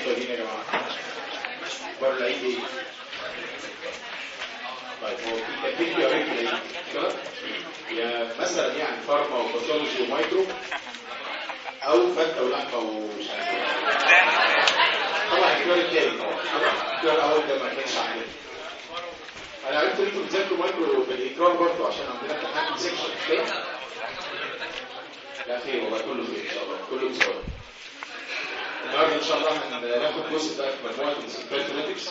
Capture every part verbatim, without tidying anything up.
طيبين يا جماعه. بره العيد ايه؟ طيب هو في فيديو قريت العيد كده يا مثلا يعني فارما وباثولوجي ومايكرو او فته ولحمه ومش عارف ايه. طبعا الدور الثاني طبعا الدور الاول ده ما كانش عندنا. انا عرفت ان انتوا بتذاكروا مايكرو بالاكرام برضه عشان عندنا امتحان سيكشن كده. لا خير والله كله خير ان شاء الله كله بصوره. النهارده ان شاء الله هناخد جزء بقى في مجموعه السيمباثوليتكس.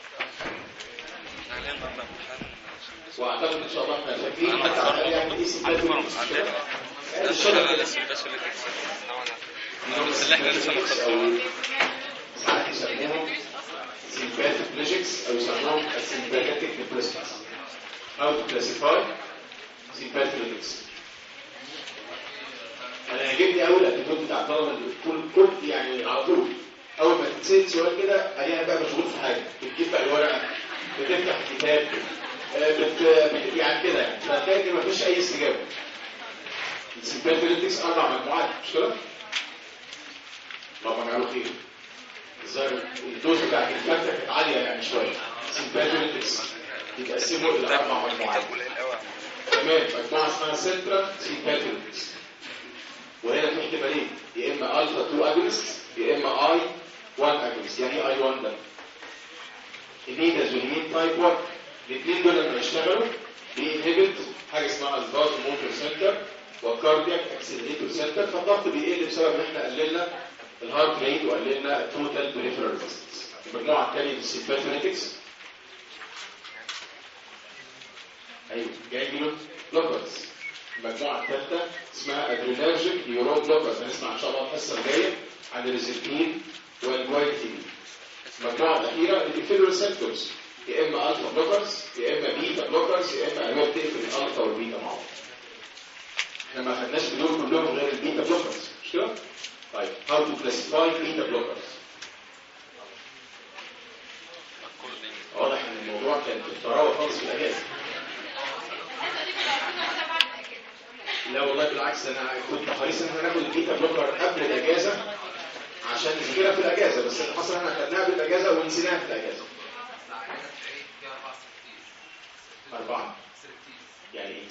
واعتقد ان شاء الله احنا فاكرين حتى على يعني ايه سيمباثوليتكس كده. الشغل ده سيمباثوليتكس اللي احنا لسه مخلصين. ساعات يسموهم sympathoplegics او يسموهم sympathetic depressants. How to classify sympathoplegics. انا عجبني اول الاتيتيود بتاع الطلبه كل كل يعني على طول اول ما تتسال سؤال كده الاقيها بقى مشغول في حاجه، بتجيب بقى الورقه بتفتح الكتاب بت يعني كده يعني فتلاقي ما فيش اي استجابه. السيمباثوليتكس اربع مجموعات مش كده؟ اللهم اجعله خير. الظاهر الدوز بتاعت الفتره كانت عاليه يعني شويه. السيمباثوليتكس بيتقسموا الى اربع مجموعات. تمام مجموعه اسمها سنترال سيمباثوليتكس. وهنا في احتمالين يا اما الفا اتنين اجونست يا اما اي واحد اجونست. يعني ايه اي واحد ده؟ النيدازولين تايب واحد. الاثنين دول لما يشتغلوا بينهبت حاجه اسمها الفاز موتور سنتر وكاردياك اكسلريتور سنتر، فالضغط بيقل بسبب ان احنا قللنا الهارت ريت وقللنا التوتال بريفرال ريزيستنس. المجموعه الثانيه من السيمباثوليتكس ايوه جانجلو بلوكرز. المجموعه الثالثه اسمها ادرينرجيك نيورون بلوكرز. هنسمع ان شاء الله الحصه الجايه عن الريزيبين والجوايتين. المجموعه الاخيره اللي بيقفلوا الريسبتورز يا اما الفا بلوكرز يا اما بيتا بلوكرز يا اما انواع بتقفل الالفا والبيتا مع بعض. احنا ما خدناش بدول كلهم غير البيتا بلوكرز مش كده؟ طيب هاو تو كلاسيفاي بيتا بلوكرز. واضح ان الموضوع كان في الطراوه خالص في الاجازه. لا والله بالعكس انا كنت حريص ان احنا ناخد البيتا بلوكر قبل الاجازه عشان نذاكرها في الاجازه، بس اللي حصل احنا خدناها بالاجازه ونسيناها في الاجازه. أربعة يعني إيه؟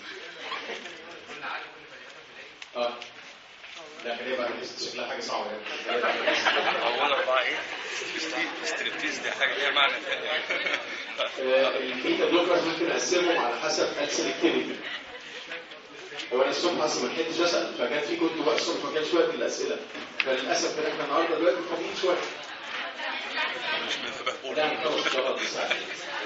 آه لا خليها بقى شكلها حاجة صعبة يعني. أولا أربعة إيه؟ ستريبتيز دي حاجة ليها معنى ثاني. البيتا بلوكرز ممكن نقسمهم على حسب السلكتيفيتي. هو أنا الصبح أصلا ما لحقتش أسأل فكان في كنت بقى الصبح ما كانش وقت للأسئلة، فللأسف إن إحنا النهارده دلوقتي فاضيين شوية. لا نخلص الشغل ساعة.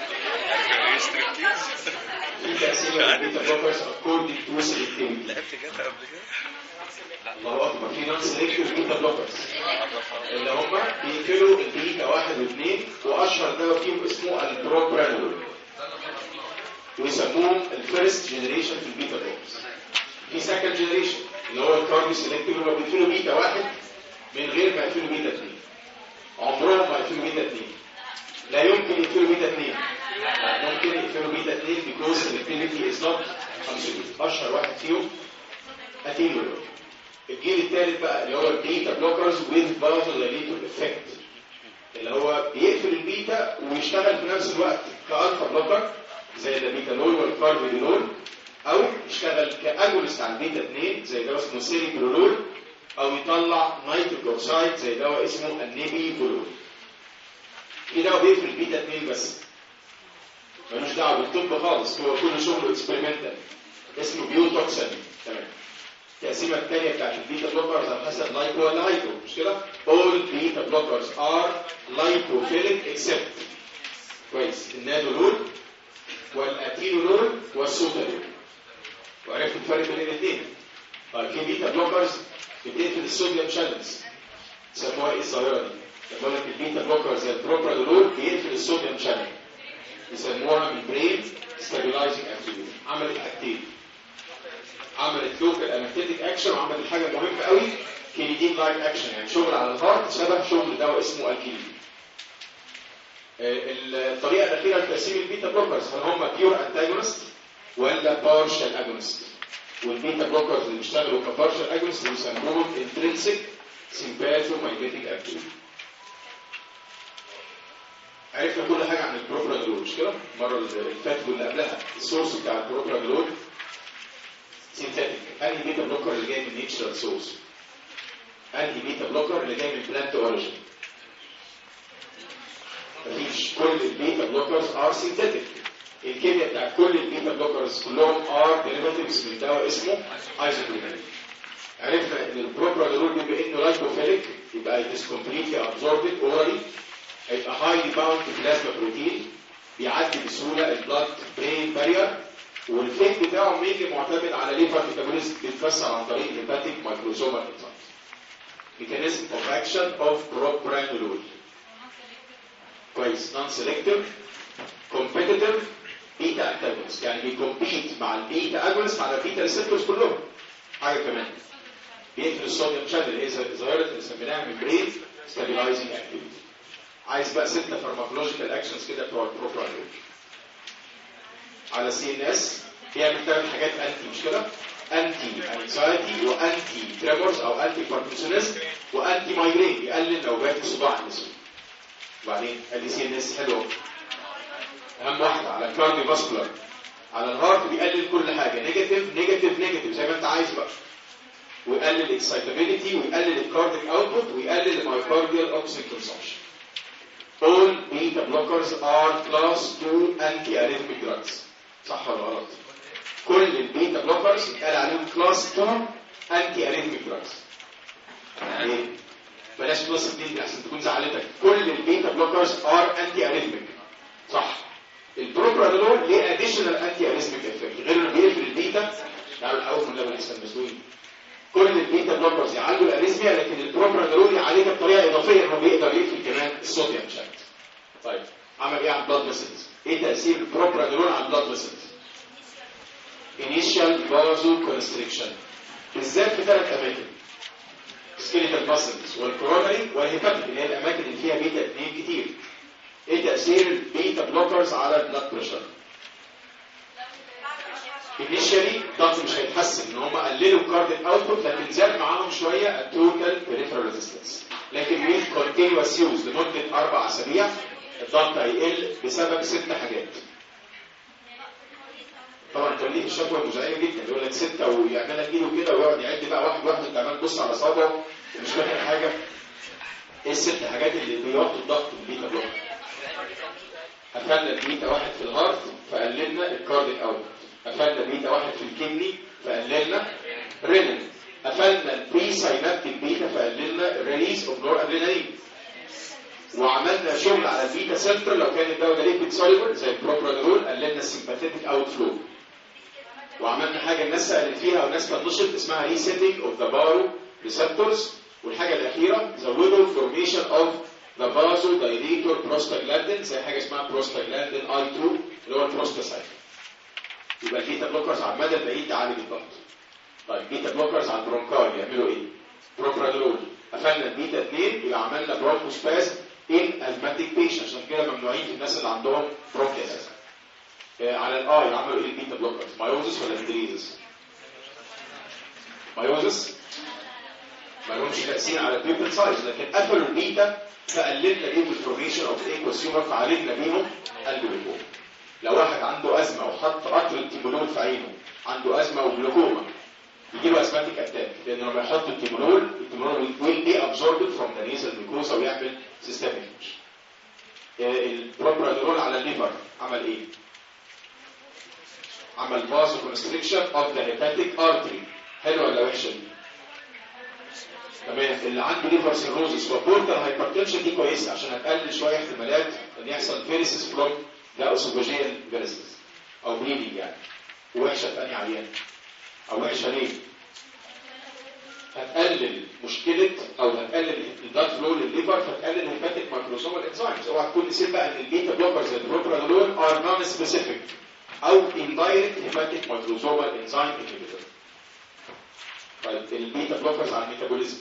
في تقسيمة البيتا بلوكرز according to selectivity. لعبت جاتا قبل كده؟ الله أكبر. في نون سيلكتيف بيتا بلوكرز اللي هم بيقفلوا البيتا واحد واثنين، وأشهر دواء فيهم اسمه البروبرانول ويسموهم الفيرست جنريشن في البيتا بلوكرز. في سكند جنريشن اللي هو الكارديو سيلكتيف اللي هو بيقفلوا بيتا واحد من غير ما يقفلوا بيتا اثنين. عمرهم ما يقفلوا بيتا اثنين. لا يمكن يقفلوا بيتا اثنين. ممكن يقفلوا بيتا اثنين because selectivity is not absolute. اشهر واحد فيهم اتينولول. الجيل الثالث بقى اللي هو البيتا بلوكرز with vasodilator effect اللي هو بيقفل البيتا ويشتغل في نفس الوقت كالفا بلوكر زي البيتانول والكاربيدينول، او يشتغل كاجونست على البيتا اثنين زي دواء اسمه سيريبرولول، او يطلع نيتريك اوكسايد زي دواء اسمه النيبيفولول. في دواء بيقفل البيتا اثنين بس ملوش دعوه بالطب خالص، هو كل شغله اكسبيرمنتال اسمه بيوتوكسين. تمام. التقسيمه الثانيه بتاعت البيتا بلوكرز على حسب لايكو ولا هايدرو مش كده؟ all beta blockers are lipophilic except كويس النادولول والاتينولول والسوتالول. وعرفت الفرق بين الاثنين. طيب في بيتا بلوكرز بتقفل الصوديوم شانلز يسموها ايه الظاهره دي؟ بقول لك البيتا بلوكرز زي البروبرانول بيقفل الصوديوم شانل يسموها البرين ستابيلايزنج اكتيفيتي. عملت حاجتين، عملت لوكال انستيتيك اكشن وعملت حاجه مهمه قوي كينيدين لايك اكشن، يعني شغل على الهارت شبه شغل دواء اسمه الكينيدين. الطريقه الاخيره لتقسيم البيتا بلوكرز هل هم بيور انتاجونست ولا بارشال اجونست؟ والبيتا بلوكرز اللي بيشتغلوا كبارشال اجونست بيسموهم انترنسيك سيمباثومايميتيك اكتيفيتي. عرفنا كل حاجه عن البروبرانولول مش كده؟ المره اللي فاتت واللي قبلها السورس بتاع البروبرانولول سينثيتيك. انهي بيتا بلوكر اللي جاي من نيتشرال سورس؟ انهي بيتا بلوكر اللي جاي من بلانت اوريجين؟ مفيش. كل البيتا بلوكرز ار سينثيتيك. الكيمياء بتاع كل البيتا بلوكرز كلهم ار ديريفاتيفز من دواء اسمه ايزوبروفين. عرفنا ان البروبرانولول بما انه لايكوفيليك يبقى it is completely absorbed orally، هيبقى highly bound to plasma protein، بيعدي بسهوله البلاد برين بارير، والفيت بتاعه مينلي معتمد على ليفر ميتابوليزم بيتكسر عن طريق هيباتيك مايكروسومال انزيمز. mechanism of action of propranolol كويس. non selective competitive beta antagonist، يعني بيكمبيت مع البيتا اجونست على البيتا ريسبتورز كلهم. حاجه كمان بيقفل الصوديوم شانل اللي هي ظاهره اللي سميناها ميمبرين ستابيلايزنج اكتيفيتي. عايز بقى ستة فارماكولوجيكال اكشنز كده بتوع البروبرانولول. على سي ان اس بيعمل ثلاث حاجات انتي مش كده؟ انتي انكزايتي وانتي تريمورز او انتي باركنسونيزم وانتي مايجرين، يقلل نوبات الصداع النصفي. وبعدين ادي سي ان اس حلوه. اهم واحده على الكارديو فاسكولار، على الهارت بيقلل كل حاجه نيجاتيف نيجاتيف نيجاتيف زي ما انت عايز بقى، ويقلل الاكسايتابيلتي ويقلل الكارديك اوتبوت ويقلل المايوكارديال اوكسجين كونسومشن. All beta blockers are class two anti-arrhythmic drugs. صح ولا غلط؟ كل البيتا بلوكرز يتقال عليهم كلاس two anti-arrhythmic drugs. ليه؟ بلاش كلاس اتنين دي احسن تكون زعلتك. كل البيتا بلوكرز are anti-arrhythmic. صح. البروبرانولول ليه additional anti-arrhythmic effect غير انه بيقفل البيتا. تعالوا نحاول من لبن لسه المسؤولين. كل البيتا بلوكرز يعالجوا الاريثميا، لكن البروبرانولول يعالجها بطريقه اضافيه انه بيقدر يقفل كمان الصوديوم شانل. طيب عمل ايه على البلاد فيسلز؟ ايه تاثير البروبرانولول على البلاد فيسلز؟ initial vasoconstriction بالذات في ثلاث اماكن، skeletal muscles والكورونري والهيباتيك اللي هي الاماكن اللي فيها بيتا اتنين كتير. ايه تاثير البيتا بلوكرز على البلاد بريشر؟ initially الضغط مش هيتحسن، ان هم قللوا الكارديك اوتبوت لكن زاد معاهم شويه التوتال بريفرال ريزيستنس، لكن with continuous use لمده اربع اسابيع الضغط هيقل بسبب ست حاجات. طبعا توليف الشكوى مزعجه جدا، يقول لك سته ويعملها ايده كده ويقعد يعد بقى واحد واحد، انت عمال تبص على صابعه ومش فاكر حاجه. ايه الست حاجات اللي بيوطوا الضغط البيتا بلوك؟ قفلنا البيتا واحد في الهارت فقللنا الكارديك اوت، قفلنا بيتا واحد في الكدني فقللنا رينين، قفلنا البري ساينابتيك بيتا فقللنا الريليز اوف نور ادرينالين، وعملنا شغل على البيتا سنتر لو كان الدواء ده ليكويد سوليبل زي البروبرانولول قللنا السمباثيتيك اوت فلو، وعملنا حاجه الناس سالت فيها والناس كانت نشط اسمها ريسيتنج اوف ذا بارو ريسبتورز، والحاجه الاخيره زودوا الفورميشن اوف ذا فازو دايليتور بروستاجلاندين زي حاجه اسمها بروستاجلاندين اي اتنين اللي هو البروستاسايد. يبقى البيتا بلوكرز على المدى البعيد تعالج الضغط. طيب بيتا بلوكرز على البرونكاي بيعملوا ايه؟ بروبرانولول قفلنا البيتا اتنين يبقى عملنا برونكوسباز ان ازماتيك بيشن، عشان كده ممنوعين في الناس اللي عندهم برونكياس. آه على الاي عملوا ايه البيتا بلوكرز؟ مايوزس ولا اندريزس؟ مايوزس ما لهمش تاثير على البيبل سايز، لكن قفلوا البيتا فقللنا بيهم الفورميشن اوف ايكوسيومر فعالجنا بيهم الجلوكوما. لو واحد عنده ازمه وحط قطر التيمولول في عينه، عنده ازمه وجلوكوما يجي له اسماتيك اتاك، لان لما يحط التيمولول التيمولول ويل بي ابزوربد فروم ذا نيزل ميكوزا ويعمل سيستميك انفكشن. البروبرانولول على الليفر عمل ايه؟ عمل فازو كونستريكشن اوف ذا هيباتيك ارتري. حلوه ولا وحشه دي؟ تمام. اللي عنده ليفر سيروزس وبورتال هايبرتنشن دي كويسه عشان هتقلل شويه احتمالات ان يحصل فيريسس فروم ذا اسوفاجيال فيريسس او بليدنج يعني. ووحشه في انهي عيان؟ او وحشه ليه؟ هتقلل مشكله او هتقلل البلاد فلو للليفر فتقلل الهيباتيك مايكروسومال انزيمز. اوعى تكون نسيت بقى ان البيتا بلوكرز زي البروبرانولول ار نون سبيسيفيك او اندايركت هيباتيك مايكروسومال انزيم انهبيتور. طيب البيتا بلوكرز على الميتابوليزم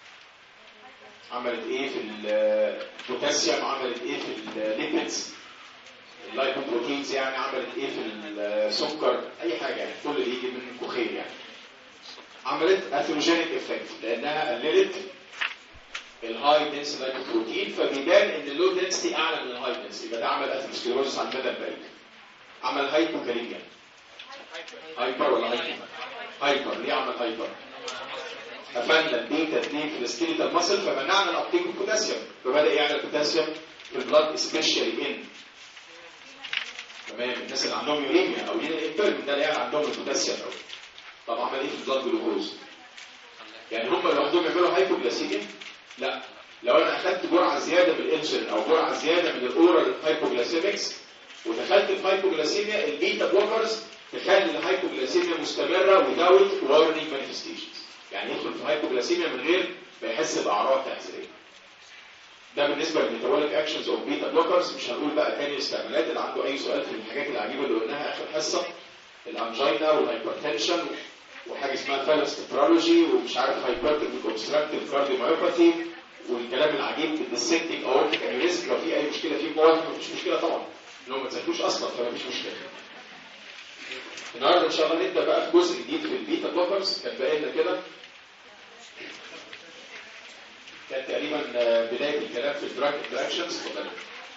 عملت ايه في البوتاسيوم؟ عملت ايه في الليبيدز؟ اللايبوبروتينز يعني عملت ايه في السكر؟ اي حاجه يعني كل اللي يجي منكم خير يعني. عملت اثيروجينيك افكت لانها قللت الهاي هاي دنس لايكوبروتين، فبيبان ان اللو دنسيتي اعلى من الهاي دنسيتي، يبقى ده عمل اثيروسكليروزس على المدى البعيد. عمل هايبوكاليميا. هايبر ولا هايبر؟ هايبر. ليه عمل هايبر؟ قفلنا البيتا اتنين في السكيليتال ماسل فمنعنا الابتيك البوتاسيوم، فبدا يعلى البوتاسيوم في البلاد سبيشالي ان تمام الناس اللي عندهم يوريميا او لين الانترم ده اللي يعني عندهم البوتاسيوم قوي. طب عمل ايه في البلاد جلوكوز؟ يعني هم لوحدهم يعملوا هايبوجلاسيميا؟ لا، لو انا اخدت جرعه زياده من الانسولين او جرعه زياده من الاورال هايبوجلاسيمكس ودخلت في هايبوجلاسيميا، البيتا بلوكرز تخلي الهايبوجلاسيميا مستمره without warning manifestations، يعني يدخل في هايبوجلاسيميا من غير ما يحس باعراض تحذيريه. ده بالنسبه للميتابوليك اكشنز اوف بيتا بلوكرز. مش هنقول بقى تاني الاستعمالات. اللي عنده اي سؤال في الحاجات العجيبه اللي قلناها اخر حصه، الانجينا والهايبرتنشن وحاجه اسمها فالسترولوجي ومش عارف هايبرتيك اوبستراكتيف كارديومايوباثي والكلام العجيب بالديسكتنج اورتيك انيوريزم، لو في اي مشكله فيه مواجهه مفيش مشكله طبعا، انهم ما تذاكروش اصلا فمفيش مشكله. النهارده ان شاء الله نبدا بقى في جزء جديد في البيتا بلوكرز. كان باقي لنا كده كان تقريبا بدايه الكلام في الدراج انتراكشنز. اتفضل.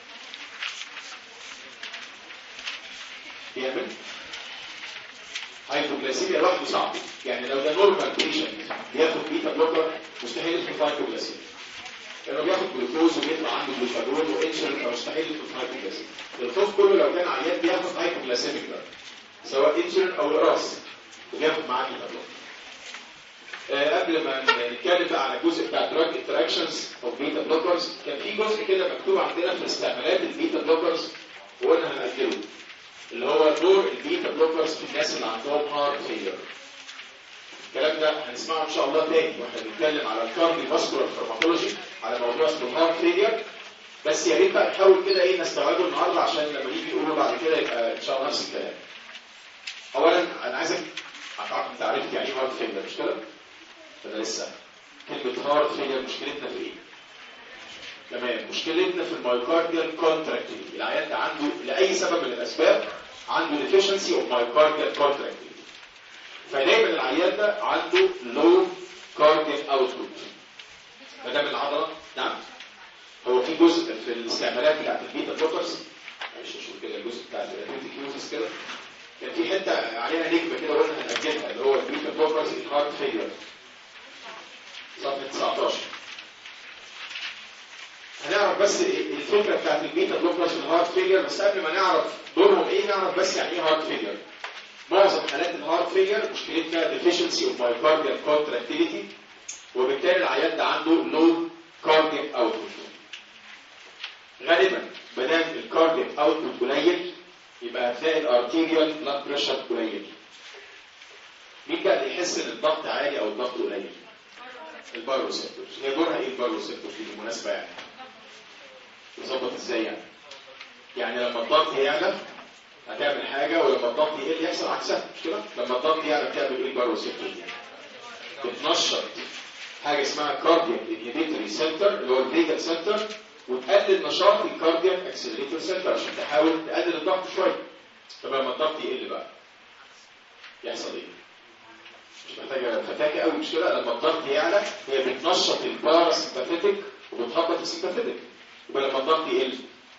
بيعمل هايبوجلاسيميا لوحده صعب، يعني لو ده نورمال بيشنت بياخد بيتا بلوكر مستحيل يدخل في هايبوجلاسيميا، لانه بياخد جلوكوز وبيطلع عنده جلوكاجون وانسولين فمستحيل يدخل في هايبوجلاسيميا. الخوف كله لو كان عيان بياخد هايبوجلاسيميك سواء انسولين او الاراس وبياخد معاه بيتا بلوكر. آه قبل ما نتكلم بقى على الجزء بتاع دراج انتراكشنز اوف بيتا بلوكرز، كان في جزء كده مكتوب عندنا في استعمالات البيتا بلوكرز وقلنا هنأجله، اللي هو دور البيتا بلوكرز في الناس اللي عندهم هارت فيلر. الكلام ده هنسمعه ان شاء الله تاني واحنا بنتكلم على الكارديو فاسكولار فارماكولوجي على موضوع اسمه الهارت فيلر، بس يا ريت بقى نحاول كده ايه نستوعبه النهارده عشان لما يجي يقولوا بعد كده يبقى ان شاء الله نفس الكلام. اولا انا عايزك هتعرف انت عرفت يعني ايه هارت فيلر مش كده؟ فده لسه كلمه هارت فيلر مشكلتنا في ايه؟ تمام، مشكلتنا في المايوكارديال كونتراكتيليتي. العيان ده عنده لاي سبب من الاسباب عنده ديفيشنسي اوف مايوكارديال كونتراكتيليتي، فدايما العيان ده عنده لو كارديال اوتبوت ما دام العضله. نعم، هو في جزء في الاستعمالات بتاعت البيتا بلوكرز، معلش نشوف كده الجزء بتاع الثيرابيوتيك يوزز كده، كان في حته عليها نجمه كده قلنا هنأجلها اللي هو البيتا بلوكرز الهارت فيلر صفحه تسعتاشر. هنعرف بس الفكره بتاعت البيتا بلوكرز في الهارت فيلر، بس قبل ما نعرف دورهم ايه نعرف بس يعني ايه هارت فيلر. معظم حالات الهارت فيلر مشكلتها deficiency of myocardial contractility، وبالتالي العيان ده عنده low cardiac output. غالبا ما دام الكاردياك اوتبوت قليل يبقى هتلاقي الارتيريال بلاد بريشر قليل. مين بقى اللي يحس ان الضغط عالي او الضغط قليل؟ الباروسيبتورز. هي دورها ايه الباروسيبتورز دي بالمناسبه؟ يعني تظبط ازاي يعني؟ يعني لما الضغط يعلى هتعمل حاجه ولما الضغط يقل يحصل عكسها مش كده؟ لما الضغط يعلى بتعمل ايه الباروسيبتورز دي؟ بتنشط حاجه اسمها كاردياك انهبيتوري سنتر اللي هو الفيجال سنتر، وتقلل نشاط الكاردياك اكسلريتور سنتر عشان تحاول تقلل الضغط شويه. طب لما الضغط يقل بقى يحصل ايه؟ مش محتاجه فتاكه قوي مش كده؟ لما الضغط يعلى هي بتنشط الباراسمباثيك وبتهبط السمباثيك، يبقى لما الضغط يقل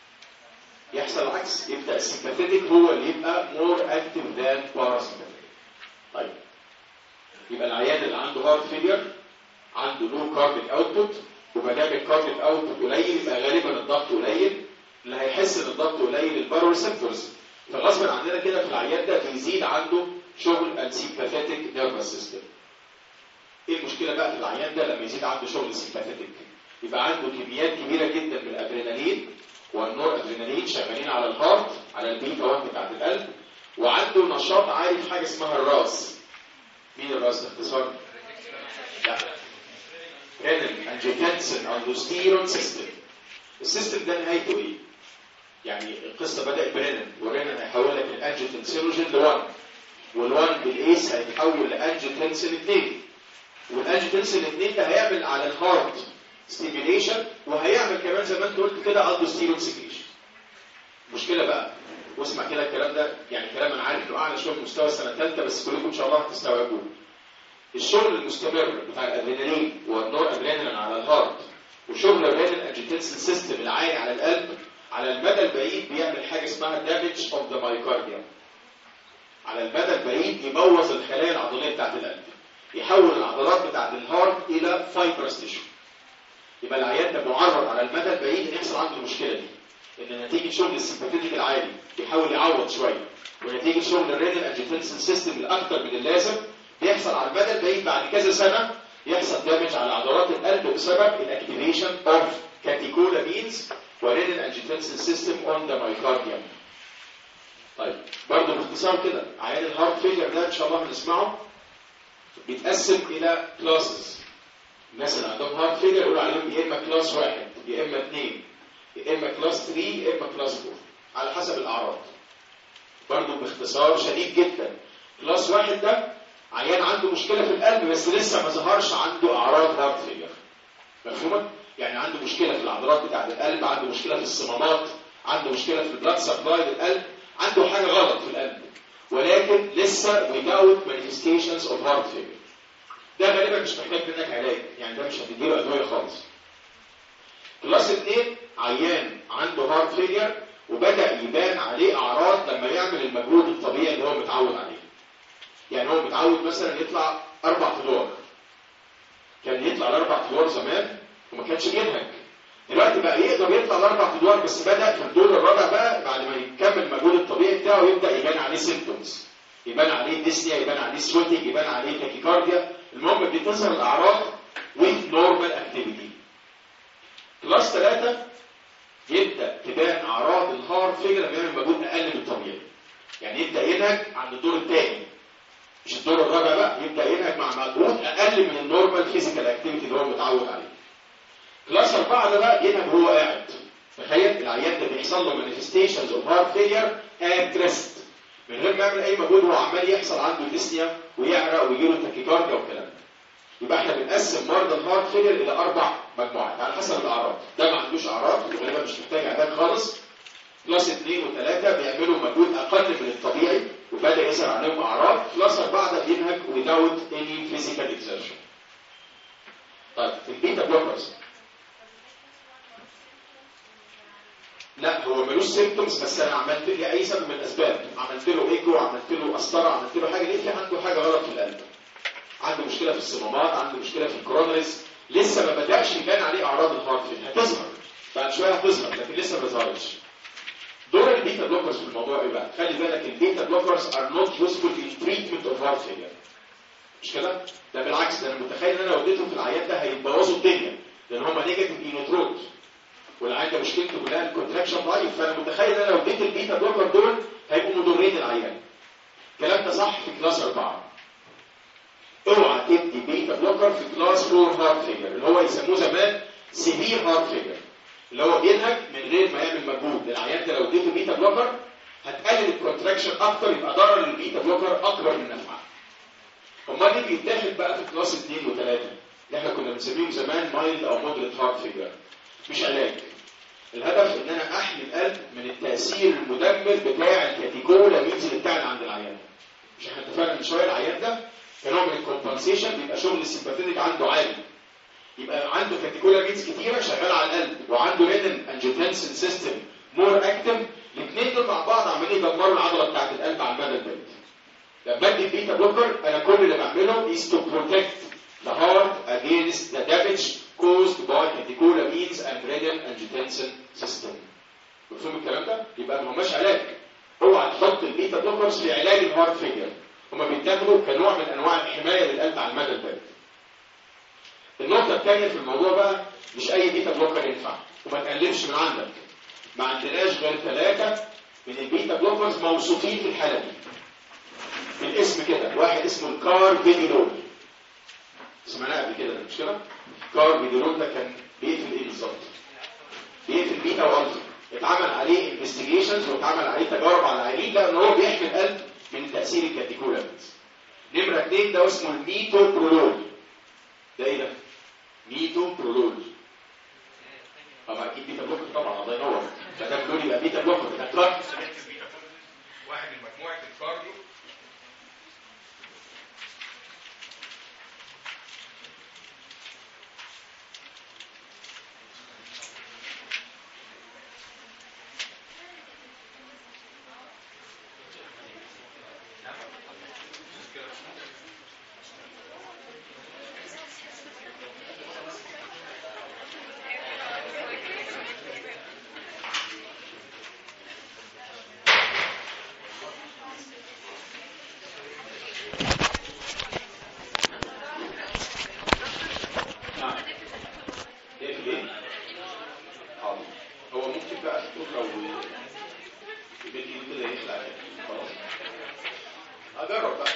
يحصل العكس، يبدا السمباثيك هو اللي يبقى مور اكتف ذان باراسمباثيك. طيب يبقى العيان اللي عنده هارت فيلير عنده لو كارديك اوتبوت، وما دام الكارديك اوتبوت قليل يبقى غالبا الضغط قليل. اللي هيحس ان الضغط قليل الباروسيبتورز، فغصب عننا كده في العيان ده بيزيد عنده شغل السيمباثيك نيرفس سيستم. ايه المشكله بقى في العيان ده لما يزيد عنده شغل السيمباثيك؟ يبقى عنده كميات كبيره جدا من الادرينالين والنور ادرينالين شغالين على الهارت على البيتا واحد بتاعت القلب، وعنده نشاط عالي في حاجه اسمها الراس. مين الراس باختصار؟ لا، رينين انجيوتنسين اندوستيرون سيستم. السيستم ده نهايته ايه؟ يعني القصه بدات برينين، ورينين هيحول لك الانجيوتنسينوجين ل واحد، وال1 بالايس هيتحول لانجيوتنسين اثنين، والانجيوتنسين اثنين ده هيعمل على الهارت ستيميوليشن وهيعمل كمان زي ما انت قلت كده الدوستيرون سكريشن. مشكله بقى، واسمع كده الكلام ده يعني كلام انا عارف انه اعلى شويه من مستوى السنه الثالثه بس كلكم ان شاء الله هتستوعبوه. الشغل المستمر بتاع الادرينالين والنور ادرينالين على الهارت وشغل الرينين انجيوتنسين سيستم العالي على القلب على المدى البعيد بيعمل حاجه اسمها دامج اوف ذا مايوكارديوم. على المدى البعيد يبوظ الخلايا العضليه بتاعت القلب، يحول العضلات بتاعت الهارت الى فايبرس تيشو. يبقى العيان ده معرض على المدى البعيد ان يحصل عنده المشكله دي، ان نتيجه شغل السيمباثيتيك العالي بيحاول يعوض شويه، ونتيجه شغل الرينين انجيوتنسين سيستم الاكثر من اللازم بيحصل على المدى البعيد بعد كذا سنه يحصل دامج على عضلات القلب بسبب الاكتيفيشن اوف كاتيكولامينز ورينين انجيوتنسين سيستم اون ذا مايوكارديوم. طيب برضه باختصار كده عيان الهارت فيلير ده ان شاء الله هنسمعه بيتقسم الى كلاسز. الناس اللي عندهم هارت فيلير يقولوا عليهم يا اما كلاس واحد يا اما اثنين يا اما كلاس ثلاثة يا اما كلاس أربعة على حسب الاعراض. برضه باختصار شديد جدا كلاس واحد ده عيان عنده مشكله في القلب بس لسه ما ظهرش عنده اعراض هارت فيلير. مفهومه؟ يعني عنده مشكله في العضلات بتاعه القلب، عنده مشكله في الصمامات، عنده مشكله في البلاد سبلاي للقلب، عنده حاجه غلط في القلب ولكن لسه without manifestations of heart failure. ده غالبا مش محتاج منك علاج، يعني ده مش هتديله ادويه خالص. كلاس اثنين عيان عنده هارت فيلير وبدا يبان عليه اعراض لما يعمل المجهود الطبيعي اللي هو متعود عليه. يعني هو متعود مثلا يطلع اربع ادوار، كان يطلع الاربع ادوار زمان وما كانش بينهج، دلوقتي بقى يقدر يطلع الاربع ادوار بس بدا في الدور الرابع بقى بعد ما يكمل المجهود الطبيعي بتاعه يبدا يبان عليه سيمبتومز، يبان عليه ديسنيا، يبان عليه سويتنج، يبان عليه تاكيكارديا. المهم بتظهر الاعراض with normal activity. كلاس ثلاثة يبدا تبان اعراض الهارت فيلير لما يعمل مجهود اقل من الطبيعي، يعني يبدا ينهج عند الدور الثاني مش الدور الرابع بقى، يبدا ينهج مع مجهود اقل من النورمال فيزيكال اكتيفيتي اللي هو متعود عليه. كلاس أربعة ده بقى ينهج وهو قاعد. تخيل العيان ده بيحصل له مانيفستيشنز اوف هارت فيلير ات ريست من غير ما يعمل اي مجهود، هو عمال يحصل عنده ديسنيا ويعرق ويجي له تاكيكارديا والكلام ده. يبقى احنا بنقسم مرضى الهارت فيلير الى اربع مجموعات على حسب الاعراض. ده ما عندوش اعراض وغالبا مش محتاج علاج خالص. كلاس اثنين وثلاثة بيعملوا مجهود اقل من الطبيعي وبدا يظهر عليهم اعراض. كلاس أربعة ده بينهج without any physical exertion. طيب البيتا بلوكرز لا هو ملوش سيمبتومز، بس انا عملت لي اي سبب من الاسباب، عملت له ايكو، عملت له قسطره، عملت له حاجه، لقيت عنده حاجه غلط في القلب، عنده مشكله في الصمامات، عنده مشكله في الكورونريز، لسه ما بداش يبان عليه اعراض الهارت فيلير، هتظهر بعد شويه هتظهر لكن لسه ما ظهرتش. دور البيتا بلوكرز في الموضوع ايه بقى؟ خلي بالك البيتا بلوكرز ار نوت يوسفول ان تريتمنت اوف هارت فيلير. مش كده؟ ده بالعكس، ده انا متخيل ان انا لو اديتهم في العيان ده هيبوظوا الدنيا لان هم نيجاتيف اينوتروت والعيان ده مشكلته كلها الكونتراكشن ضعيف، فانا متخيل ان انا لو اديت البيتا بلوكر دول هيبقوا مضرين العيان. الكلام ده صح في كلاس أربعة. اوعى تدي بيتا بلوكر في كلاس أربعة هارت فيلير اللي هو يسموه زمان سيفير هارت فيلير اللي هو بينهج من غير ما يعمل مجهود. العيان ده لو اديته بيتا بلوكر هتقلل الكونتراكشن اكتر، يبقى ضرر البيتا بلوكر اكبر من نفعه. امال ليه بيتاخد بقى في كلاس اثنين وثلاثة اللي احنا كنا بنسميهم زمان مايلد او مودريت هارت فيلير؟ مش علاج. الهدف ان انا احمي القلب من التاثير المدمر بتاع الكاتيكولامينز اللي بتاعنا عند العيان. مش احنا اتفقنا من شويه العيان ده كنوع من الكومبنسيشن بيبقى شغل السيمباثيتيك عنده عالي، يبقى عنده كاتيكولامينز كتيره شغاله على القلب وعنده رينين انجيوتنسين سيستم مور اكتف، الاثنين دول مع بعض عمالين يدمروا العضله بتاعت القلب على المدى البعيد. لما ادي بيتا بلوكر انا كل اللي بعمله is to protect the heart against the damage caused by catecholamines and renin angiotensin system. مفهوم الكلام ده؟ يبقى ما هماش علاج. اوعى تحط البيتا بلوكرز في علاج الهارت فيلير، هما بيتاخدوا كنوع من انواع الحمايه للقلب على المدى البعيد. النقطه الثانيه في الموضوع بقى مش اي بيتا بلوكر ينفع وما تقلبش من عندك. ما عندناش غير ثلاثه من البيتا بلوكرز موصوفين في الحاله دي. الاسم كده، واحد اسمه الكاربيديرول، سمعناه قبل كده مش كده؟ الكاربيديرول ده كان بيقتل ايه بالظبط؟ بيقتل بيتا والفا، اتعمل عليه انفستيجيشنز واتعمل عليه تجارب على العيانين لان هو بيحمي القلب من تاثير الكاتيكولامينز. نمره اثنين ده اسمه الميتوبرولول. ده ايه ده؟ ميتوبرولول. طبعا اكيد بيتا بلوكر طبعا الله ينور، ده ده بيقول يبقى بيتا بلوكر ده كارب واحد من مجموعه الكارديو. واحد بقى في الكتله ويبتدي كده يخلع كده خلاص. اجرب بقى.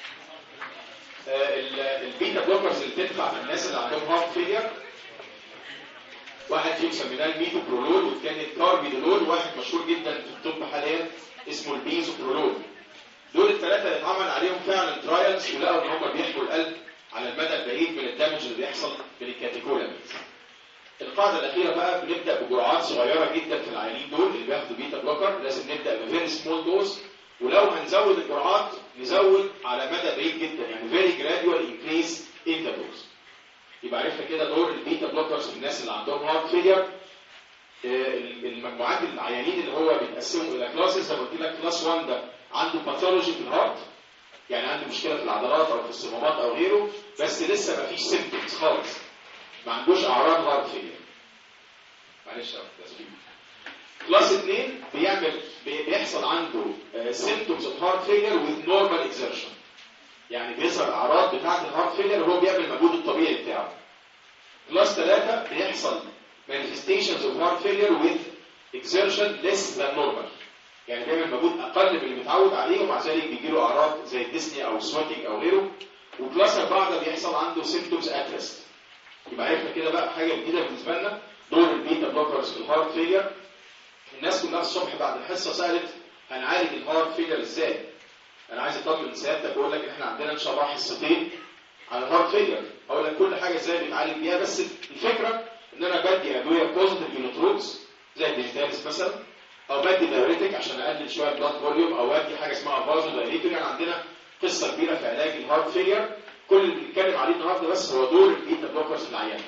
آه البيتا بلوكرز اللي تنفع في الناس اللي عندهم هارت فيلير، واحد فيهم سميناه الميتوبرولول والثاني الكاربيدولول، وواحد مشهور جدا في الطب حاليا اسمه البيزوبرولول. دول الثلاثه اللي اتعمل عليهم فعلا ترايلز ولقوا ان هم بيحموا القلب على المدى البعيد من الدمج اللي بيحصل من الكاتيكولامينز. القاعده الاخيره بقى بنبدا بجرعات صغيره جدا في العيانين دول اللي بياخدوا بيتا بلوكر، لازم نبدا بفيري سمول دوز، ولو هنزود الجرعات نزود على مدى بعيد جدا، يعني فيري جراديوال انكريز ان ذا دوز. يبقى عرفنا كده دور البيتا بلوكرز في الناس اللي عندهم هارت فيلير. المجموعات العيانين اللي هو بيتقسموا الى كلاسز، زي ما قلت لك كلاس واحد ده عنده باثولوجي في الهارت، يعني عنده مشكله في العضلات او في الصمامات او غيره، بس لسه ما فيش سيمبتومز خالص، ما عندوش اعراض هارت فيلير. معلش يا تسليم. كلاس اثنين بيعمل بيحصل عنده سيمبتومز اوف هارت فيلير وذ نورمال اكسرشن، يعني بيظهر الاعراض بتاعه الهارت فيلير وهو بيعمل المجهود الطبيعي بتاعه. كلاس ثلاثة بيحصل manifestations of heart failure with exertion less than normal، يعني بيعمل مجهود اقل من اللي متعود عليه ومع ذلك بيجي له اعراض زي الديسني او السويتنج او غيره. وكلاس أربعة ده بيحصل عنده symptoms at rest. يبقى عرفنا كده بقى حاجه جديده بالنسبه لنا، دور البيتا بلوكرز في الهارت فيلير. الناس كلها الصبح بعد الحصه سالت هنعالج الهارت فيلير ازاي؟ انا عايز اطمن سيادتك واقول لك ان احنا عندنا ان شاء الله حصتين على الهارت فيلير، هقول لك كل حاجه ازاي بنتعالج بيها، بس الفكره ان انا بدي ادويه بوزيتيف يونتروبس زي الديستالس مثلا، او بدي دايوريتك عشان اقلل شويه البلاد فوليوم، او بدي حاجه اسمها فازو دايليتور. يعني عندنا قصه كبيره في علاج الهارت فيلير، كل اللي بنتكلم عليه النهارده بس هو دور البيتا بلوكرز في العيان.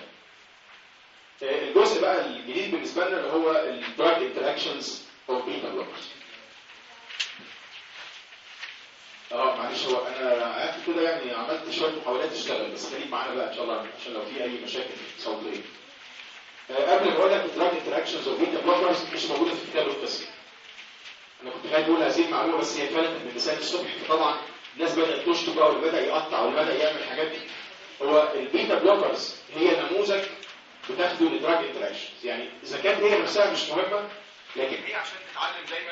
الجزء بقى الجديد بالنسبه لنا اللي هو الدراج انتراكشنز اوف بيتا بلوكرز. اه معلش، هو انا قعدت كده يعني عملت شويه محاولات اشتغل، بس خليك معانا بقى ان شاء الله عشان لو في اي مشاكل صوتيه. آه قبل ما اقول لك الدراج انتراكشنز اوف بيتا بلوكرز مش موجوده في كتاب القسم. انا كنت خايف اقول هذه المعلومه بس هي فعلا من لسان الصبح، فطبعا الناس بدات تشتم بقى واللي بدا يقطع واللي بدا يعمل حاجات دي. هو البيتا بلوكرز هي نموذج بتاخده لدراج انتراكشنز، يعني اذا كانت هي نفسها مش مهمه لكن هي عشان تتعلم دايما.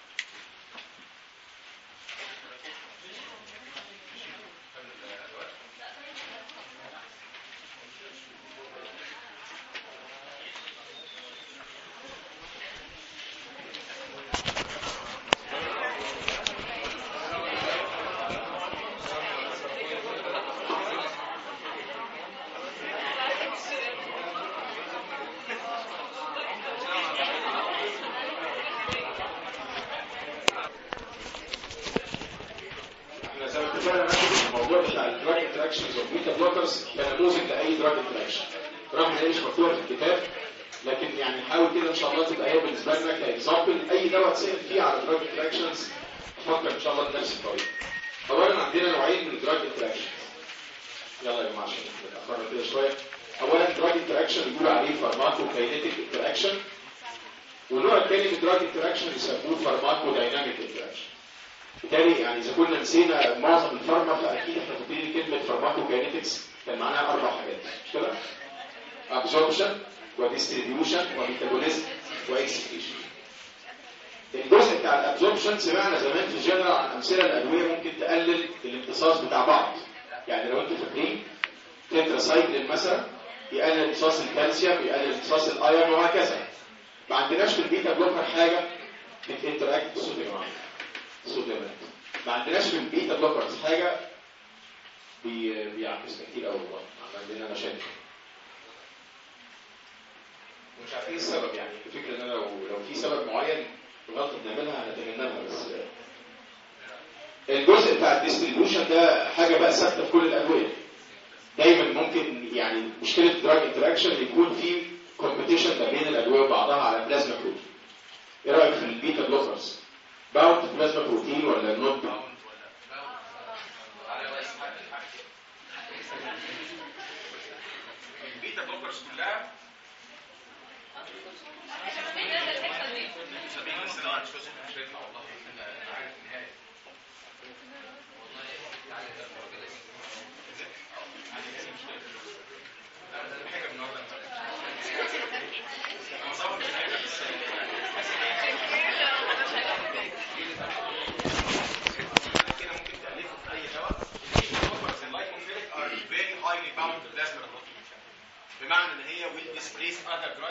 الموضوع بتاع الدراج انتراكشنز اوف بيتا بلوكرز كنموذج لاي دراج انتراكشن، رغم ان هي مش مكتوبه في الكتاب، لكن يعني نحاول كده ان شاء الله تبقى هي بالنسبه لنا كاكزامبل. اي دواء تسال فيه على دراج انتراكشنز تفكر ان شاء الله بنفس الطريقه. اولا عندنا نوعين من الدراج انتراكشنز. يلا يا جماعه عشان نتاخر كده شويه. اولا دراج انتراكشن بيقولوا عليه فارماكوكاينيتيك انتراكشن، والنوع الثاني من الدراج انتراكشن يسموه فارماكو دايناميك انتراكشن. بالتالي يعني اذا كنا نسينا معظم الفارما فاكيد احنا فاكرين كلمه فارماكوكاينيتكس كان معناها اربع حاجات، مش كده؟ ابزوربشن وديستريبيوشن وميتابوليزم واكسكريشن. الجزء بتاع الابزوربشن سمعنا زمان في الجنرال عن امثله الادويه ممكن تقلل الامتصاص بتاع بعض، يعني لو انتوا فاكرين تتراسايكلين مثلا يقلل امتصاص الكالسيوم، يقلل امتصاص الايرون وهكذا. ما عندناش في البيتا بلوكر حاجه بتنتراكت بالصوت يا جماعه، صوديومات. ما عندناش في البيتا بلوكرز حاجه بي بيعكسنا كتير قوي، والله عندنا مشاكل ومش عارفين السبب. يعني الفكره ان انا لو لو في سبب معين غلطه بنعملها هنتجنبها، بس الجزء بتاع الديستريبيوشن ده حاجه بقى ثابته في كل الادويه. دايما ممكن يعني مشكله دراج انتراكشن يكون في كومبيتيشن ما بين الادويه وبعضها على بلازما بروتين. ايه رايك في البيتا بلوكرز؟ باوند بلازما بروتين ولا نوت باوند؟ البيتا بلوكرز كلها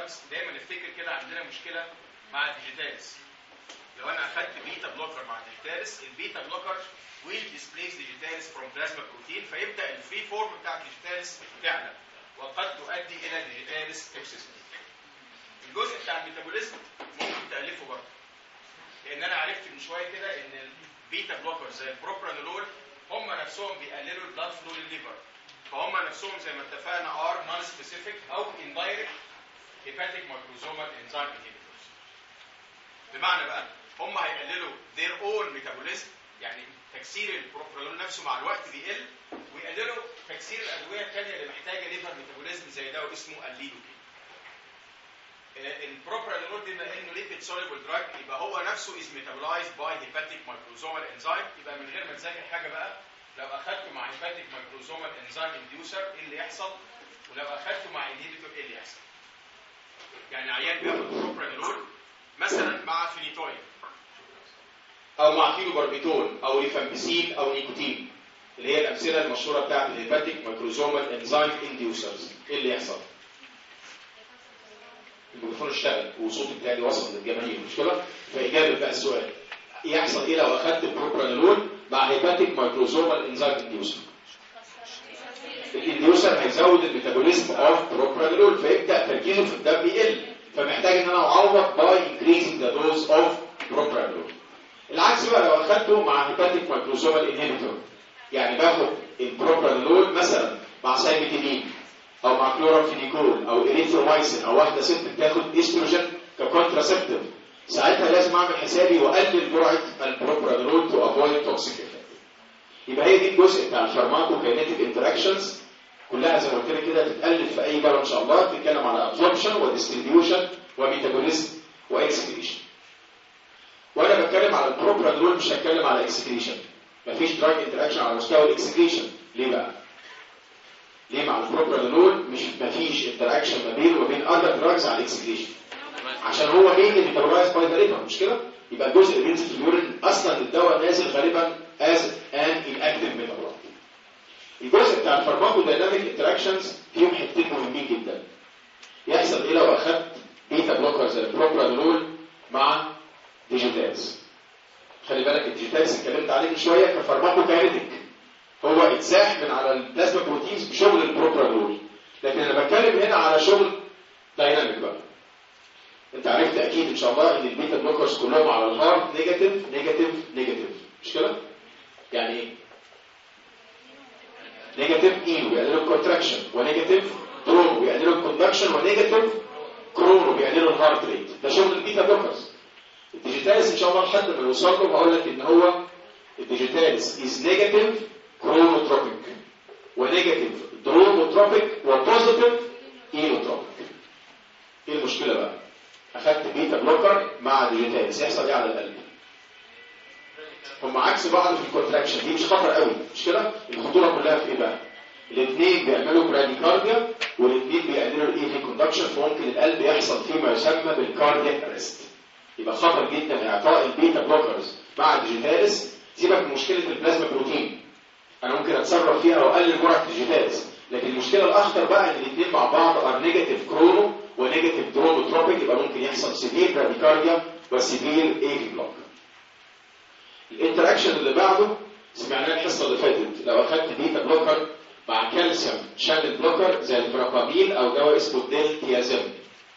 دراجز دايما نفتكر كده عندنا مشكله مع الديجيتالز. لو انا اخدت بيتا بلوكر مع ديجيتالز، البيتا بلوكر will displace digitalis from plasma protein، فيبدا الفري فورم بتاع الديجيتالز تعلى وقد تؤدي الى ديجيتالز توكسيستي. الجزء بتاع الميتابوليزم ممكن تالفه برضه، لان انا عرفت من شويه كده ان البيتا بلوكر زي البروبرانولول هم نفسهم بيقللوا البلاد فلو للليفر، فهم نفسهم زي ما اتفقنا ار نون سبيسيفيك او اندايركت هيباتيك مايكروزومال انزيم انهبيتورز. بمعنى بقى هم هيقللوا their own metabolism، يعني تكسير البروبرانولول نفسه مع الوقت بيقل، ويقللوا تكسير الادويه الثانيه اللي محتاجه ليفر ميتابوليزم زي ده واسمه الليدوكين. البروبرانولول بما انه ليبيد سوليبل دراج يبقى هو نفسه از ميتابولايزد باي هيباتيك مايكروزومال انزيم، يبقى من غير ما نذاكر حاجه بقى لو اخذته مع هيباتيك مايكروزومال انزيم انديوسر ايه اللي يحصل، ولو اخذته مع انهبيتور ايه اللي يحصل. يعني عيان بياخد بروبرانولول مثلا مع فينيتوين او مع فينوباربيتول او ريفامبيسين او نيكوتين اللي هي الامثله المشهوره بتاعت الهيباتيك مايكروزومال انزيم انديوسرز، ايه اللي يحصل؟ الميكروفون اشتغل وصوت التاني وصل للجماهير، مش كده؟ فاجابه بقى السؤال يحصل ايه لو اخذت بروبرانولول مع هيباتيك مايكروزومال انزيم انديوسر؟ الانديوسر هيزود الميتابوليزم اوف بروبرانولول فيبدا تركيزه في الدم يقل، فمحتاج ان انا اعوض باي انكريزنج ذا دوز اوف بروبرانولول. العكس بقى لو اخذته مع هيباتيك مايكروزومال انهبيتور، يعني باخد البروبرانولول مثلا مع سايميتيدين او مع كلورامفينيكول او اريثرومايسين او واحده ست بتاخد استروجين ككونتراسبتيف، ساعتها لازم اعمل حسابي واقلل جرعه البروبرانولول تو افويد توكسيك افكت. يبقى هي دي الجزء بتاع الفارماكوكاينيتيك انتراكشنز كلها زي ما قلت لك كده تتالف في اي بره ان شاء الله، بتتكلم على ابزوربشن وديستريبيوشن وميتابوليزم واكسكريشن. وانا بتكلم على البروبرانولول مش هتكلم على اكسكريشن، مفيش دراج انتراكشن على مستوى الاكسكريشن. ليه بقى؟ ليه مع البروبرانولول مش مفيش انتراكشن ما بينه وبين اذر دراجز على الاكسكريشن؟ عشان هو مين ميتابولايز باي ذا ليفر، مش كده؟ يبقى الجزء اللي بينزل في اليورين اصلا الدواء نازل غالبا از ان انكتيف ميتابولايت. الجزء بتاع الفارماكو دايناميك انتراكشنز فيهم حتتين مهمين جدا. يحصل ايه لو اخدت بيتا بلوكر زي البروبرانولول مع ديجيتالز؟ خلي بالك الديجيتالز اتكلمت عليه من شويه كفارماكو كاينيتيك، هو اتزاح من على البلازما بروتينز بشغل البروبرانولول، لكن انا بتكلم هنا على شغل دايناميك بقى. انت عرفت اكيد ان شاء الله ان البيتا بلوكرز كلهم على الهارت نيجاتيف نيجاتيف نيجاتيف، مش كده؟ يعني ايه؟ نيجاتيف ايو بيقللوا الكونتراكشن، ونيجاتيف درونو بيقللوا الكوندكشن، ونيجاتيف كرونو بيقللوا الهارت ريت. ده شغل البيتا بلوكرز. الديجيتالز ان شاء الله لحد ما نوصل له هقول لك ان هو الديجيتالز از نيجاتيف كرونوتروبيك ونيجاتيف درونوتروبيك وبوزيتيف اينوتروبيك. ايه المشكله بقى؟ اخدت بيتا بلوكر مع ديجيتالز يحصل ايه على القلب؟ هم عكس بعض في الكونتراكشن، دي مش خطر قوي، مش كده؟ الخطوره كلها في ايه بقى؟ الاثنين بيعملوا براديكارديا والاثنين بيقللوا الاي في كوندكشن، فممكن القلب يحصل فيه ما يسمى بالكاردياك ارست. يبقى خطر جدا اعطاء البيتا بلوكرز مع الديجيتالز. سيبك من مشكله البلازما بروتين، انا ممكن اتصرف فيها واقلل جرعه الديجيتالز، لكن المشكله الاخطر بقى ان الاثنين مع بعض ار نيجاتيف كرونو ونيجاتيف درونوتروبيك، يبقى ممكن يحصل سيفير براديكارديا وسيفير اي في بلوك. الانتراكشن اللي بعده سمعناه الحصه اللي فاتت، لو اخدت بيتا بلوكر مع كالسيوم شانل بلوكر زي الفرابامين او دواء اسمه ديلتيازيم.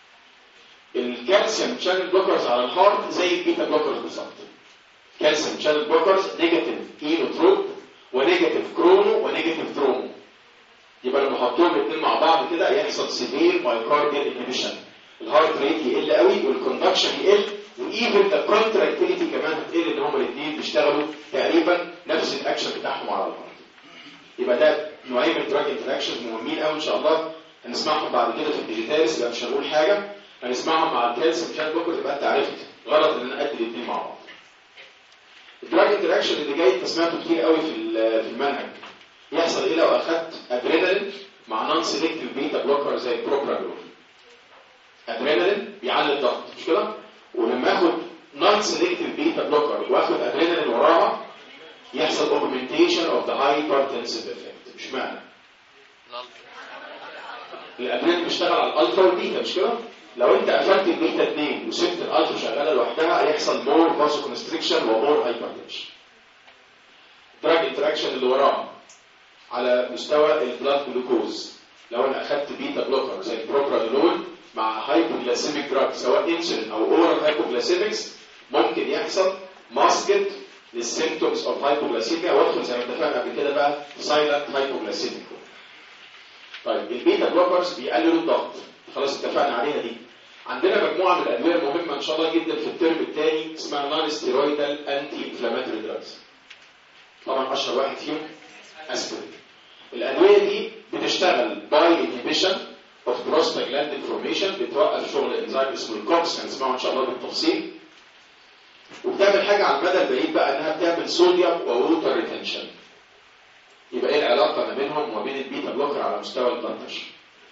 الكالسيوم شانل بلوكرز على الهارت زي البيتا بلوكرز بالظبط. كالسيوم شانل بلوكرز نيجاتيف اينوتروب ونيجاتيف كرونو ونيجاتيف درومو، يبقى لما احطهم الاثنين مع بعض كده يحصل سيفير مايوكارديال انهبيشن، الهارت ريت يقل قوي والكوندكشن يقل وايفن الكونتراكتيليتي كمان هتقل، ان هما الاثنين بيشتغلوا تقريبا نفس الاكشن بتاعهم على الهارت. يبقى ده نوعين من الدراج انتراكشنز مهمين قوي ان شاء الله هنسمعهم بعد كده في الديجيتالز، يبقى مش هنقول حاجه، هنسمعهم مع الكالسيوم شانل بلوكر تبقى انت عرفت غلط ان انا ادي الاثنين مع بعض. الدراج انتراكشن اللي جاي انت سمعته كتير قوي في في المنهج. يحصل ايه لو اخدت ادرينالين مع نون سيلكتيف بيتا بلوكر زي البروبرانولول؟ ادرينالين بيعلي الضغط، مش كده؟ ولما اخد نون سيلكتيف بيتا بلوكر واخد ادرينالين وراها يحصل اوجمنتيشن اوف ذا هايبرتنسيف افكت. مش معنى الادرينالين بيشتغل على الالفا والبيتا، مش كده؟ لو انت قفلت البيتا اتنين وسبت الالفا شغاله لوحدها هيحصل مور فاسو كونستريكشن ومور هايبرتنشن. دراج انتراكشن اللي وراها على مستوى البلاد جلوكوز، لو انا اخدت بيتا بلوكر زي البروبرانولول مع هايبوغلاسيميك دراج سواء انسولين او اورال هايبوغلاسيميكس ممكن يحصل ماسكت للسيمتومز اوف هايبوغلاسيميا وادخل زي ما اتفقنا قبل كده بقى سايلنت هايبوغلاسيميك. طيب البيتا بلوكرز بيقللوا الضغط، خلاص اتفقنا عليها دي. عندنا مجموعه من الادويه المهمه ان شاء الله جدا في الترم الثاني اسمها نون ستيرويدال انتي انفلاماتوري دراجز. طبعا اشهر واحد فيهم اسبرين. الادويه دي بتشتغل باي انهبيشن اوف بروستاجلاندين فورميشن، بتوقف شغل انزيم اسمه الكوكس هنسمعه ان شاء الله بالتفصيل. وبتعمل حاجه على المدى البعيد بقى انها بتعمل صوديوم وووتر ريتنشن. يبقى ايه العلاقه ما بينهم وما بين البيتا بلوكر على مستوى البلاد بريشر؟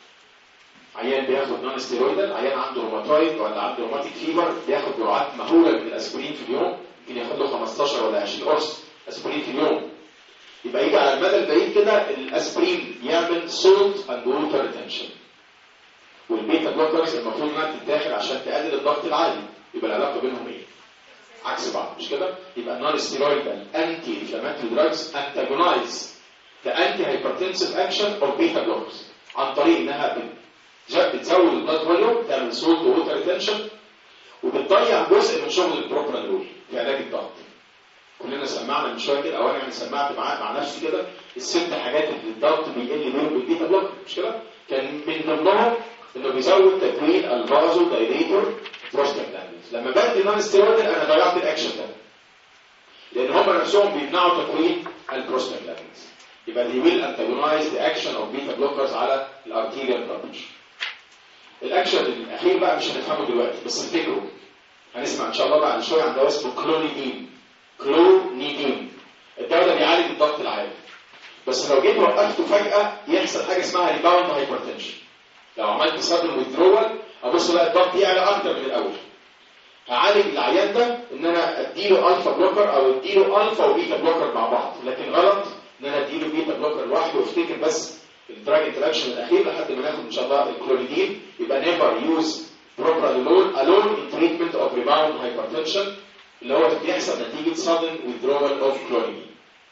عيان بياخد نون ستيرويدال، عيان عنده روماتويد ولا عنده روماتيك فيبر بياخد جرعات مهوله من الاسبرين في اليوم، يمكن ياخد له خمستاشر ولا عشرين قرص اسبرين في اليوم. يبقى يجي على المدى البعيد كده الاسبرين يعمل سولت اند ووتر ريتنشن. والبيتا بلوكرز المفروض انها تتاخد عشان تقلل الضغط العالي. يبقى العلاقه بينهم ايه؟ عكس بعض مش كده؟ يبقى النون ستيرويدال انتي انفلاماتوري دراجز انتاجونايز ذا انتي هايبرتنسيف اكشن اوف بيتا بلوكرز عن طريق انها بتزود البلاد فوليوم، تعمل سولت ووتر ريتنشن، وبتضيع جزء من شغل البروبرانول في علاج الضغط. كلنا سمعنا من شويه كده او انا يعني سمعت مع مع نفسي كده الست حاجات اللي الضغط بيقل بيهم بالبيتا بلوكر مش كده؟ كان من ضمنهم انه بيزود تكوين الفازو دايليتور بروستاجلاندينز. لما بدي نون ستيرويدال انا ضيعت الاكشن ده، لان هم نفسهم بيمنعوا تكوين البروستاجلاندينز. يبقى they will antagonize the action of beta blockers على الارتيريال بلاد بريشر. الاكشن الاخير بقى مش هنفهمه دلوقتي بس افتكروا هنسمع ان شاء الله بعد شويه عن دواء اسمه كلونيدين. كلونيدين الدواء ده بيعالج الضغط العالي، بس لو جيت وقفته فجاه يحصل حاجه اسمها ريباوند هايبرتنشن. لو عملت صدر ويدرول ابص بقى الضغط يعلى اكتر من الاول. هعالج العيان ده ان انا اديله الفا بلوكر او اديله الفا وبيتا بلوكر مع بعض، لكن غلط ان انا اديله بيتا بلوكر لوحده. وافتكر بس الدراج انتراكشن الاخير لحد ما ناخد ان شاء الله الكلونيدين. يبقى نيفر يوز بروبرانولول الون ان تريتمنت اوف ريباوند هايبرتنشن اللي هو بيحصل نتيجه sudden withdrawal اوف كلونيدين.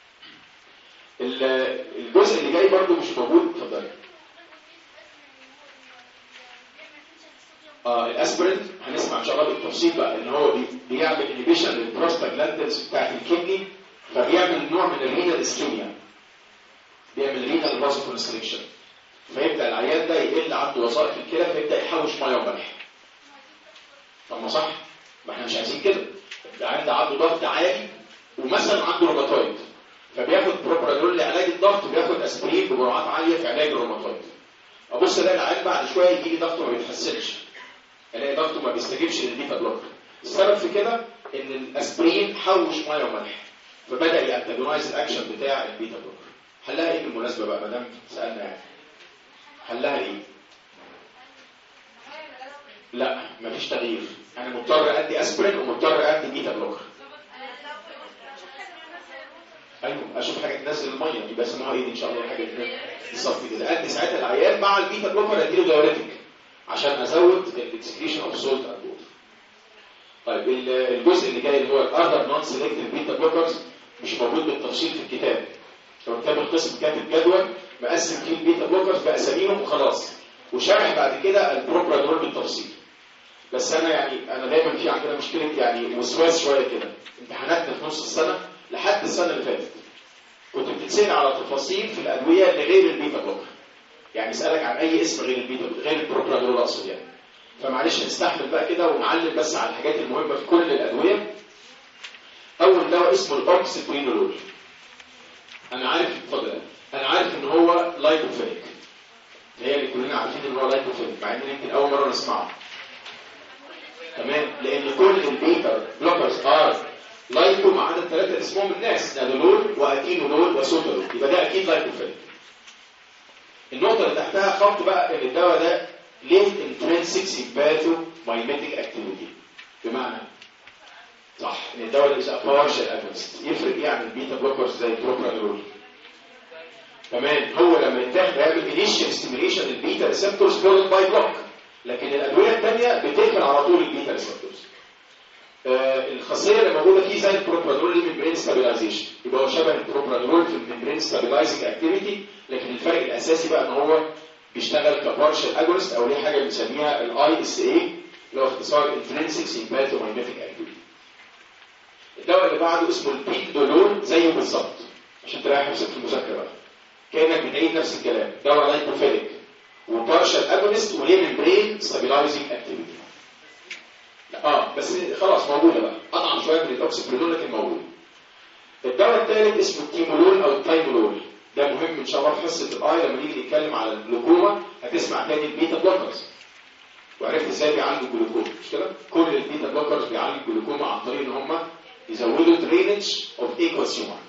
الجزء اللي جاي برضو مش موجود. اتفضل. اه الاسبرين هنسمع ان شاء الله بالتفصيل بقى ان هو بيعمل انهبيشن للبروستاجلاندينز بتاعت الكدني، فبيعمل نوع من الرينال اسكيميا، بيعمل رينال فازو كونستريكشن، فيبدا العيان ده يقل عنده وظائف الكلى فيبدا يحوش ميه وملح. طب ما صح؟ ما احنا مش عايزين كده. العيان ده عنده ضغط عالي ومثلا عنده روماتويد فبياخد بروبرانول لعلاج الضغط وبياخد اسبرين بجرعات عاليه في علاج الروماتويد. ابص الاقي العيان بعد شويه يجي لي ضغطه ما بيتحسنش، الاقي ضغطه ما بيستجيبش للبيتا بلوكر. السبب في كده ان الاسبرين حوش ميه وملح فبدا يانتاجونايز الاكشن بتاع البيتا بلوكر. حلها ايه بالمناسبه بقى ما دام سالنا يعني؟ حلها ايه؟ لا مفيش تغيير، انا مضطر ادي اسبرين ومضطر ادي بيتا بلوكر. ايوه اشوف حاجه تنزل الميه يبقى اسمها ايه دي ان شاء الله حاجه بالظبط كده. ادي ساعتها العيان مع البيتا بلوكر اديله دايوريتيك عشان ازود الاكسكريشن اوف سولت اند ووتر. طيب الجزء اللي جاي اللي هو الاذر نون سيلكتيف بيتا بلوكرز مش موجود بالتفصيل في الكتاب. لو كتاب القسم كاتب جدول مقسم فيه البيتا بلوكرز باساميهم وخلاص، وشارح بعد كده البروبرانول بالتفصيل. بس انا يعني انا دايما في عندنا مشكله يعني وسواس شويه كده. امتحاناتنا في نص السنه لحد السنه اللي فاتت كنت بتتسال على تفاصيل في الادويه لغير البيتا بلوكر، يعني اسالك عن اي اسم غير البيتا غير البروبرانول اقصد يعني. فمعلش نستحمل بقى كده ونعلم بس على الحاجات المهمه في كل الادويه. اول دواء اسمه الاوكسيبرينولول. انا عارف اتفضل انا عارف ان هو لايكوفيليك، هي اللي كلنا عارفين ان هو لايكوفيليك مع ان يمكن اول مره نسمعه. تمام، لان كل البيتا بلوكرز ار لايكو ما عدا الثلاثه اللي اسمهم الناس نادولول واتينولول وسوتولول، يبقى ده اكيد لايكوفيليك. النقطه اللي تحتها خط بقى ان الدواء ده ليه انترنسيك سيمباثو مايميتيك اكتيفيتي، بمعنى صح ان الدواء ده از بارشال اجونست. يفرق ايه عن البيتا بلوكرز زي البروبرانول؟ كمان هو لما يتاخد هيعمل انيشال ستيميوليشن للبيتا ريسبتورز فولد باي بلوك، لكن الادويه الثانيه بتقفل على طول البيتا ريسبتورز. آه الخاصيه اللي موجوده فيه زي البروبرانول الممبرين ستابيلايزيشن، يبقى هو شبه البروبرانول في الممبرين ستابيلايزنج اكتيفيتي، لكن الفرق الاساسي بقى ان هو بيشتغل كبارشال اجونست او ليه حاجه بنسميها الاي اس اي اللي هو اختصار انترنسيك سيمباثومايميتيك اكتيفيتي. الدواء اللي بعده اسمه البيكدولول زيه بالظبط عشان تريح نفسك في المذاكره بقى. كانك بتعيد نفس الكلام، دواء لايكوفيليك وبارشال اجونست وليه ممبرين ستابيلايزنج اكتيفيتي. اه بس خلاص موجوده بقى، اطعم شويه من الاوكسيبريدول لكن موجود. الدواء الثالث اسمه التيمولول او التايمولول، ده مهم ان شاء الله في حصه الاي لما نيجي نتكلم على الجلوكوما هتسمع تاني البيتا بلوكرز. وعرفت ازاي بيعالجوا الجلوكوما مش كده؟ كل البيتا بلوكرز بيعالجوا الجلوكوما عن طريق ان هم يزودوا درينج اوف ايكوس هيومر.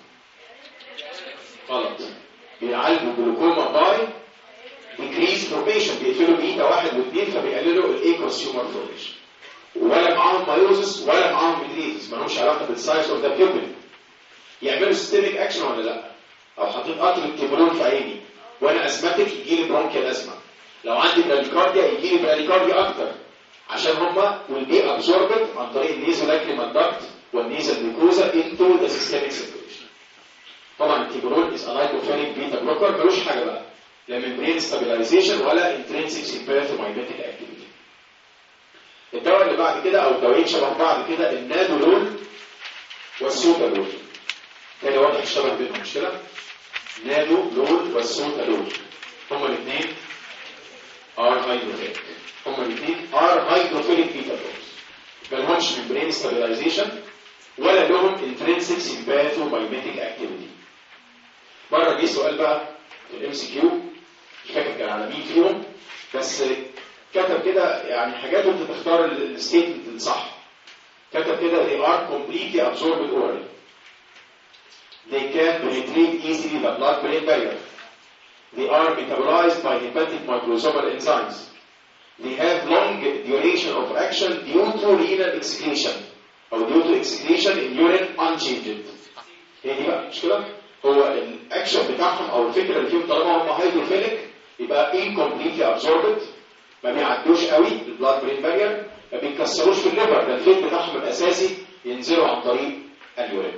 غلط. بيعالجوا الجلوكوما باي ديكريز فورميشن، بيقفلوا بيتا واحد واثنين فبيقللوا الايكوس هيومر فورميشن. ولا معاهم مايوزس ولا معاهم ميدريتس، ما لهمش علاقه بالسايز اوف ذا بيوبل. يعملوا سيستميك اكشن ولا لا؟ او حطيت قطر التيمولول في عيني وانا ازمتك يجي لي برونكيال ازمه، لو عندي براديكارديا يجي لي براديكارديا اكتر عشان هما will be absorbed عن طريق النيزولاكريمال داكت والنيزل ميكوزا into the systemic circulation. طبعا التيمولول is a lipophilic beta blocker ملوش حاجه بقى لا membrane stabilization ولا intrinsic sympathomimetic activity. الدواء اللي بعد كده او الدوايين شبه بعض كده النادولول والسوتالول، تاني واضح الشبه بينهم مش كده؟ نادولول والسوتالول هما الاثنين ار هيدروفيليك، هما الاثنين ار هيدروفيليك بيتا بلوكرز، مالهمش ممبرين ستابيلايزيشن ولا لهم انترنسيك سيمباثومايميتيك اكتيفيتي. بره جه سؤال بقى في الام سي كيو مش فاكر كان على مين فيهم، بس كتب كده يعني حاجات وانت تختار الستيتمنت الصح. كتب كده they are completely absorbed orally. They can penetrate easily the blood-brain barrier. They are metabolized by hepatic microsomal enzymes. They have long duration of action due to renal excretion أو due to excretion in urine unchanged. هي دي بقى مش كده؟ هو الأكشن بتاعهم أو الفكرة اللي فيهم طالما هم هيدروفيليك يبقى incompletely absorbed، ما بيعدوش قوي البلاد برين بارير، ما بيتكسروش في الليفر، ده الفيت بتاعهم الأساسي ينزلوا عن طريق اليورين.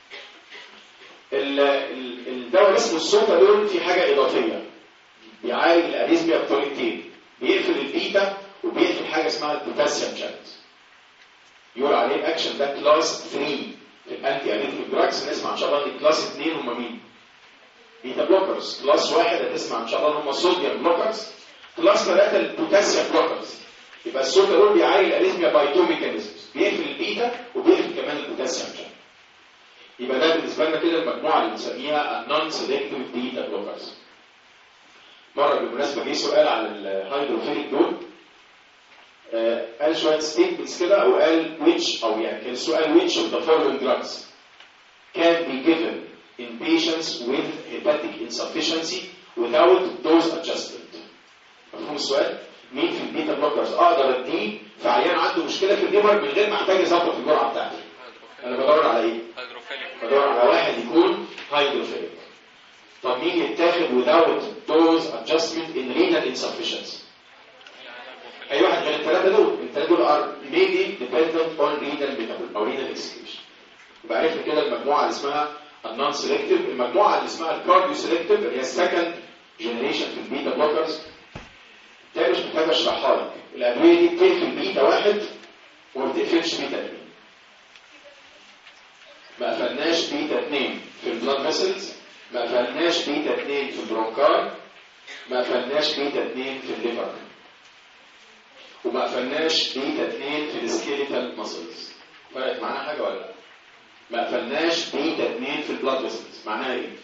الدواء اسمه السوتالول في حاجه اضافيه بيعالج الاريزميا بطريقتين، بيقفل البيتا وبيقفل حاجه اسمها البوتاسيوم شانت. يقول عليه اكشن ده كلاس ثلاثة في الانتي اريثميك دراجز. نسمع ان شاء الله ان كلاس اثنين هم مين؟ بيتا بلوكرز. كلاس واحد هتسمع ان شاء الله هم صوديوم بلوكرز. كلاس ثلاثة البوتاسيوم بلوكرز. يبقى السوتالول بيعالج الاريزميا باي تو ميكانيزمز، بيقفل البيتا وبيقفل كمان البوتاسيوم شانت. يبقى ده بالنسبه لنا كده المجموعه اللي بنسميها النون سيلكتيف بيتا بلوكرز. مره بالمناسبه جه سؤال على الهيدروفيليك دول، آه قال شويه ستيتمنتس كده او قال which او يعني كان السؤال which of the following drugs can be given in patients with hepatic insufficiency without dose adjustment. مفهوم السؤال؟ مين في البيتا بلوكرز اقدر اديه في عيان عنده مشكله في الليفر من غير ما احتاج اظبط الجرعه بتاعته؟ انا بدور على ايه؟ بدور على واحد يكون هيدروفيليك. طب مين يتاخد without dose adjustment in renal insufficiency؟ اي واحد من الثلاثه دول، الثلاثه دول are mainly dependent on renal metabol او renal excretion. يبقى عرفنا كده المجموعه اللي اسمها النون سيلكتيف. المجموعه اللي اسمها الكارديو سيلكتيف اللي هي السكند جنريشن في البيتا بلوكرز. ده مش محتاج اشرحها لك، الادويه دي بتقفل بيتا واحد وما بتقفلش بيتا اثنين. ما قفلناش بيتا اثنين في البلاد فيسلز، ما قفلناش بيتا اثنين في البرونكاي، ما قفلناش بيتا اثنين في الليفر، وما قفلناش بيتا اثنين في السكيليتال ماسلز. فرقت معانا حاجه ولا لا؟ ما قفلناش بيتا اثنين في البلاد فيسلز. معناها ايه؟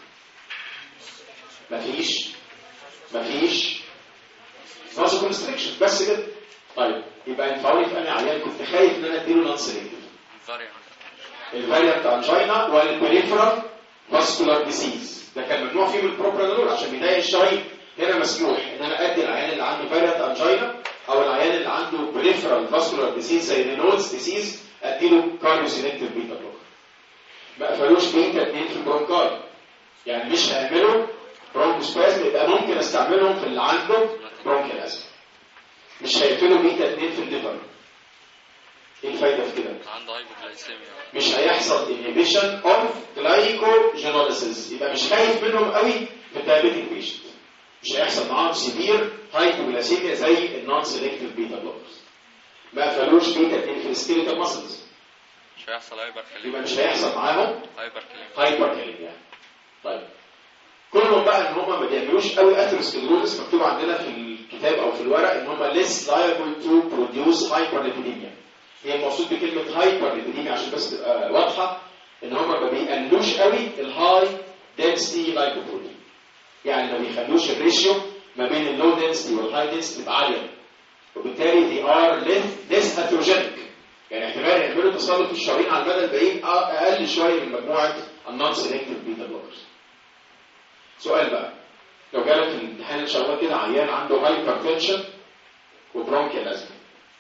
مفيش مفيش فازو كونستريكشن بس كده. طيب يبقى ينفعوا لي في انهي عيان كنت خايف ان انا اديله نون سيلكتيف؟ الفاريانت انجينا والبريفرال فاسكولار ديسيز، ده كان ممنوع فيه من البروبرانول عشان بيضايق الشرايين. هنا مسموح ان انا ادي العيان اللي عنده فاريانت انجينا او العيان اللي عنده بريفرال فاسكولار ديسيز زي رينولدز ديسيز اديله كارديو سيلكتيف بيتا بلوكر. ما قفلوش بيتا اثنين في البرونكاي، يعني مش هيعملوا برونكوسبازم، يبقى ممكن استعملهم في اللي عنده برونكيال ازمه. مش هيقفلوا بيتا اتنين في الليفر. ايه الفايده في كده؟ عنده هايبوجلايسيميا. مش هيحصل inhibition of glycogenolysis، يبقى مش خايف منهم قوي في الدايابيتيك بيشنت. مش هيحصل معاهم سيفير هايبوجلايسيميا زي النون سيلكتيف بيتا بلوكرز. ما قفلوش بيتا اتنين في السكيلتال ماسلز. مش هيحصل هايبر كاليميا. يبقى مش هيحصل معاهم هايبر كاليميا. هايبر كاليميا. طيب كلهم بقى ان هم ما بيعملوش قوي اثيروسكليروزس، مكتوب عندنا في الكتاب او في الورق ان هم less liable to produce hyperlipidemia. هي المقصود بكلمه hyperlipidemia عشان بس تبقى واضحه ان هم ما بيقللوش قوي الهاي density lipoprotein، يعني ما بيخلوش الريشيو ما بين اللو density والهاي density تبقى عاليه، وبالتالي they are less, less atherogenic، يعني احتمال يعملوا تصلب في الشرايين على المدى البعيد اقل شويه من مجموعه النون سيلكتيف بيتا بلوكرز. سؤال بقى، لو جالك في الامتحان ان شاء الله كده عيان عنده هايبرتنشن وبرونكيال ازمه،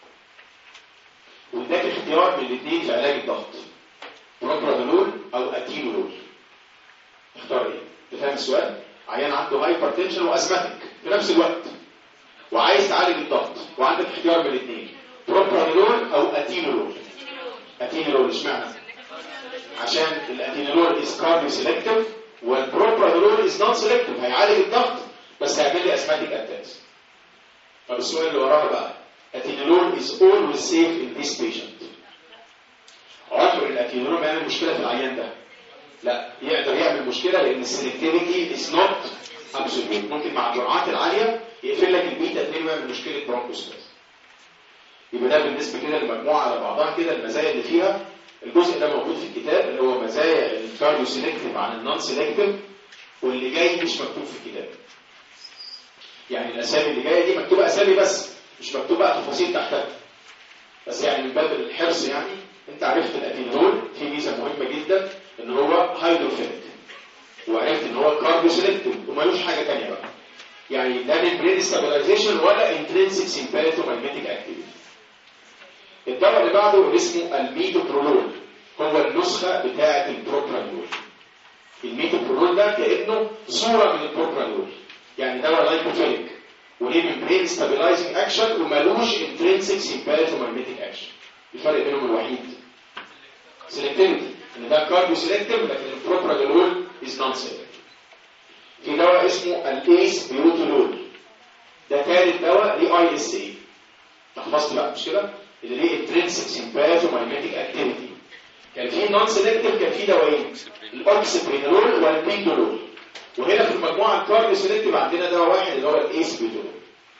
واداك اختيار من الاثنين في علاج الضغط، بروبرانولول او اتينولول، اختار ايه؟ تفهم السؤال؟ عيان عنده هايبرتنشن وازمتك في نفس الوقت وعايز تعالج الضغط وعندك اختيار من الاثنين، بروبرانولول او اتينولول. اتينولول اشمعنى؟ عشان الاتينولول از كارديو سيلكتيف والبروبرانولول از نون سيلكتيف، هيعالج الضغط بس هيعمل لي اسماتيك اتاكس. طب السؤال اللي وراها بقى، اتينولول از اولويز سيف ان ذيس بيشنت. عمر الاتينولول بيعمل مشكله في العيان ده؟ لا، يقدر يعمل مشكله لان السيلكتيفيتي از نوت ابسوليوت، ممكن مع الجرعات العاليه يقفل لك البيتا اتنين ويعمل مشكله برونكوستاز. يبقى ده بالنسبه كده للمجموعه على بعضها كده المزايا اللي فيها. الجزء ده موجود في الكتاب اللي هو مزايا الكارديو سيلكتيف عن النون سيلكتيف، واللي جاي مش مكتوب في الكتاب. يعني الاسامي اللي جايه دي مكتوبه اسامي بس مش مكتوبه تفاصيل تحتها، بس يعني من باب الحرص يعني انت عرفت الاتينول في ميزه مهمه جدا ان هو هيدروفيليك، وعرفت ان هو كارديو سيلكتيف ومالوش حاجه ثانيه بقى، يعني لا برين ستابلايزيشن ولا انترنسيك سيمباثوماجنتيك اكتيفيتي. الدواء اللي بعده اللي اسمه الميتوبرولول، هو النسخه بتاعه البروبرانول. الميتوبرولول ده كانه صوره من البروبرانول، يعني دواء لايكوفيليك وليه ممبرين ستابلايزنج اكشن ومالوش انترنسيك سيمباثوماجنتيك اكشن. الفرق بينهم الوحيد سيلكتيفيتي، ان ده كارديو سيلكتيف لكن البروبرانول از نون سيلكتيف. في دواء اسمه الايس بيوتولول، ده ثالث دواء ليه اي اس اي. تحفظت بقى مش كده؟ اللي ليه انترنسيك سيمباثوماجنتيك اكتيفيتي. كان في نون سيلكتيف، كان في دوايين الاوكسبرينول والبيندولول، وهنا في المجموعه الكارديو سيلكتيف عندنا دواء واحد اللي هو الايس بيوتولول.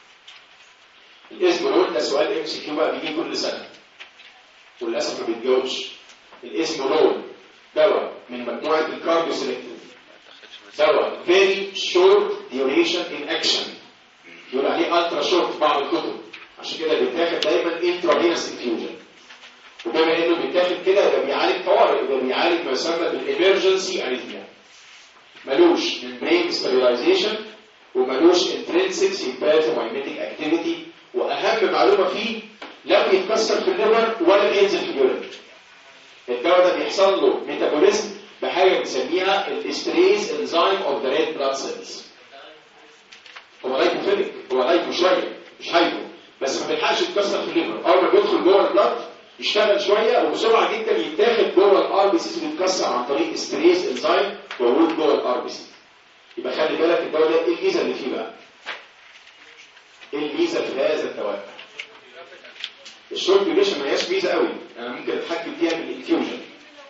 الايس بيوتولول ده سؤال ام سي كيو بقى بيجي كل سنه وللاسف ما بيتجاوبش. الايس بيوتولول دواء من مجموعه الكارديو سيلكتيف، دواء very short duration in action، يقول عليه الترا شورت في بعض الكتب، عشان كده بيتاخد دايما انترافينوس انفيوجن. وبما انه بيتاخد كده يبقى بيعالج طوارئ، يبقى بيعالج ما يسمى بالامرجنسي اريثميا. ملوش ممبرين ستابلايزيشن وملوش انترنسيك سيمباثوماجنتيك اكتيفيتي، واهم معلومه فيه لا بيتكسر في الليفر ولا بينزل في اليورين. الدواء ده بيحصل له ميتابوليزم بحاجه بنسميها الاستريز انزيم اوف ذا ريد بلاد سيلز. هو لايكوفيليك، هو لايكو شويه مش هايبو، بس ما بيلحقش يتكسر في الليفر. اول ما بيدخل جوه البلاد يشتغل شويه وبسرعه جدا يتاخد جوه الار بي سي ويتكسر عن طريق استريز انزيم موجود جوه الار بي سي. يبقى خلي بالك الدواء ده ايه الميزه اللي فيه بقى؟ ايه الميزه في هذا الدواء؟ الشورت ديوريشن ما هياش ميزه قوي، انا ممكن اتحكم فيها بالانفيوجن.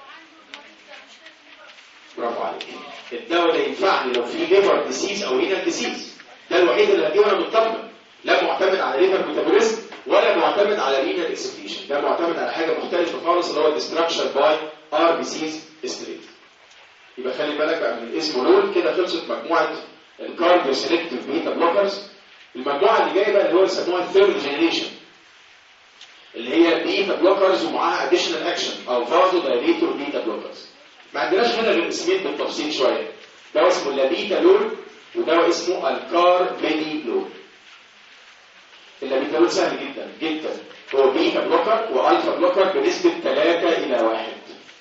برافو عليك. الدواء ده ينفعني لو في ليفر ديسيز او رينال ديسيز، ده الوحيد اللي هديه وانا مطمن، لا معتمد على ليفر ميتابوليزم ولا معتمد على رينال اكسكريشن، ده معتمد على حاجه مختلفه خالص اللي هو ديستراكشن باي ار بي سيز ستريت. يبقى خلي بالك بقى من الاسمولول. كده خلصت مجموعه الكارديو سيلكتيف بيتا بلوكرز. المجموعه اللي جايه بقى اللي هو يسموها الثيرد جنريشن، اللي هي بيتا بلوكرز ومعاها اديشنال اكشن او فازو دايليتور بيتا بلوكرز. ما عندناش هنا غير اسمين بالتفصيل شويه، دواء اسمه اللابيتالول ودواء اسمه الكاربيديلول. اللابيتالول سهل جدا جدا، هو بيتا بلوكر والفا بلوكر بنسبه ثلاثة إلى واحد.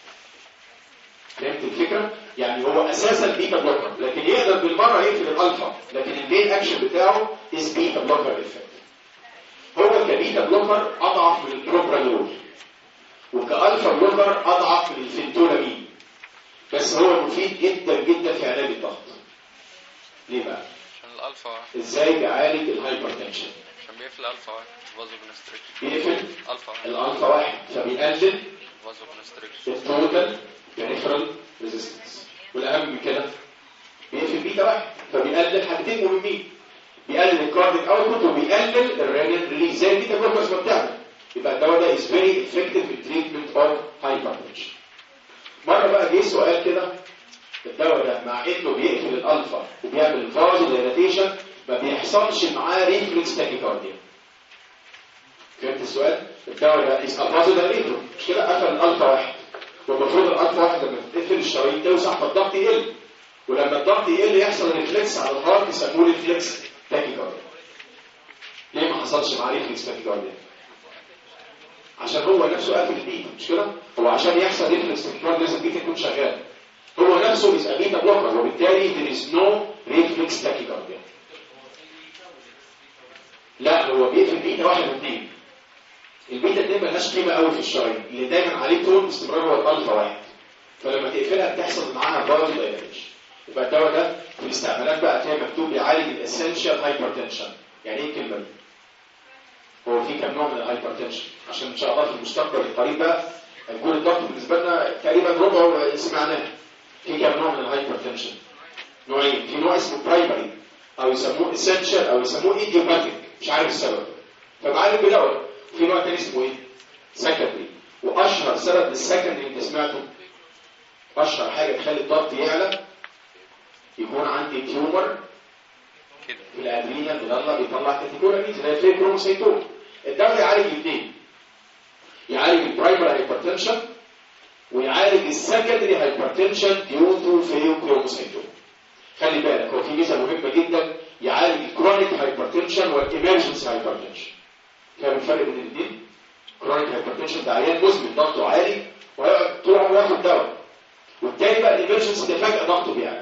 فهمت الفكره؟ يعني هو اساسا بيتا بلوكر لكن يقدر بالمره يقفل الالفا، لكن المين اكشن بتاعه از بيتا بلوكر افكت. هو كبيتا بلوكر اضعف من البروبرانول، وكالفا بلوكر اضعف من الفنتولامين، بس هو مفيد جدا جدا في علاج الضغط. ليه بقى؟ عشان الالفا. ازاي بيعالج الهايبرتنشن؟ عشان بيقفل الالفا واحد فازو كونستريكشن. بيقفل الفا واحد الالفا واحد فبيقلل فازو كونستريكشن التوتال بريفرال ريزيستنس، والاهم من كده بيقفل بيتا واحد فبيقلل حاجتين مهمين، بيقلل الكارديك اوتبوت وبيقلل الرينال ريليز زي البيتا بلوكرز ما بتعمل. يبقى الدواء ده از فيري افكتيف في التريتمنت اوف هايبرتنشن. مره بقى جه سؤال كده، الدواء ده مع انه بيقفل الالفا وبيعمل فازو دايلاتيشن ما بيحصلش معاه ريفلكس تاكيكارديا. فهمت السؤال؟ الدواء ده اسمه فازو دايليتور، مش كده؟ قفل الالفا واحد، والمفروض الالفا واحد لما تقفل الشرايين توسع فالضغط يقل، ولما الضغط يقل يحصل ريفلكس على الهارت يسموه ريفلكس تاكيكارديا. ليه ما حصلش معاه ريفلكس تاكيكارديا؟ عشان هو نفسه قافل البيتا، مش كده؟ هو عشان يحصل ريفلكس تاكيكارديا لازم البيتا يكون شغال. هو نفسه is a beta blocker وبالتالي there is no reflex tachycardia. لا هو بيقفل بيتا واحد واثنين. البيتا اتنين ملهاش قيمه قوي في الشرايين، اللي دايما عليه تون باستمرار هو الالفا واحد، فلما تقفلها بتحصل معاها فازو دايلاتيشن. يبقى الدواء ده في الاستعمالات بقى تلاقي مكتوب بيعالج الاسينشال هايبرتنشن. يعني ايه الكلمه دي؟ هو في كام نوع من الهايبرتنشن؟ عشان ان شاء الله في المستقبل القريب بقى هيكون الضغط بالنسبه لنا تقريبا ربع سمعناه. في كام نوع من الهايبرتنشن؟ نوعين، في نوع اسمه برايمري او يسموه اسينشال او يسموه ايديوباثيك مش عارف السبب فبعالج بالاول. في نوع تاني اسمه ايه؟ سكندري. واشهر سبب للسكندري انت سمعته؟ اشهر حاجه تخلي الضغط يعلى يكون عندي تيومر في الادرينال بيطلع بيطلع كاتيكولامين زي الفيبروموسيتوم. الدواء يعالج الاثنين، يعالج البرايمري هايبرتنشن ويعالج السكندري هايبرتنشن ديو تو فيوكروموسيتوم. خلي بالك هو في ميزه مهمه جدا، يعالج الكرونيك هايبرتنشن والامرجنسي هايبرتنشن. فاهم الفرق بين الاثنين؟ كرونيك هايبرتنشن ده عيان مزمن ضغطه عالي وهيقعد طول عمره ياخد دواء، والتاني بقى الامرجنسي ده فجاه ضغطه بيعلى.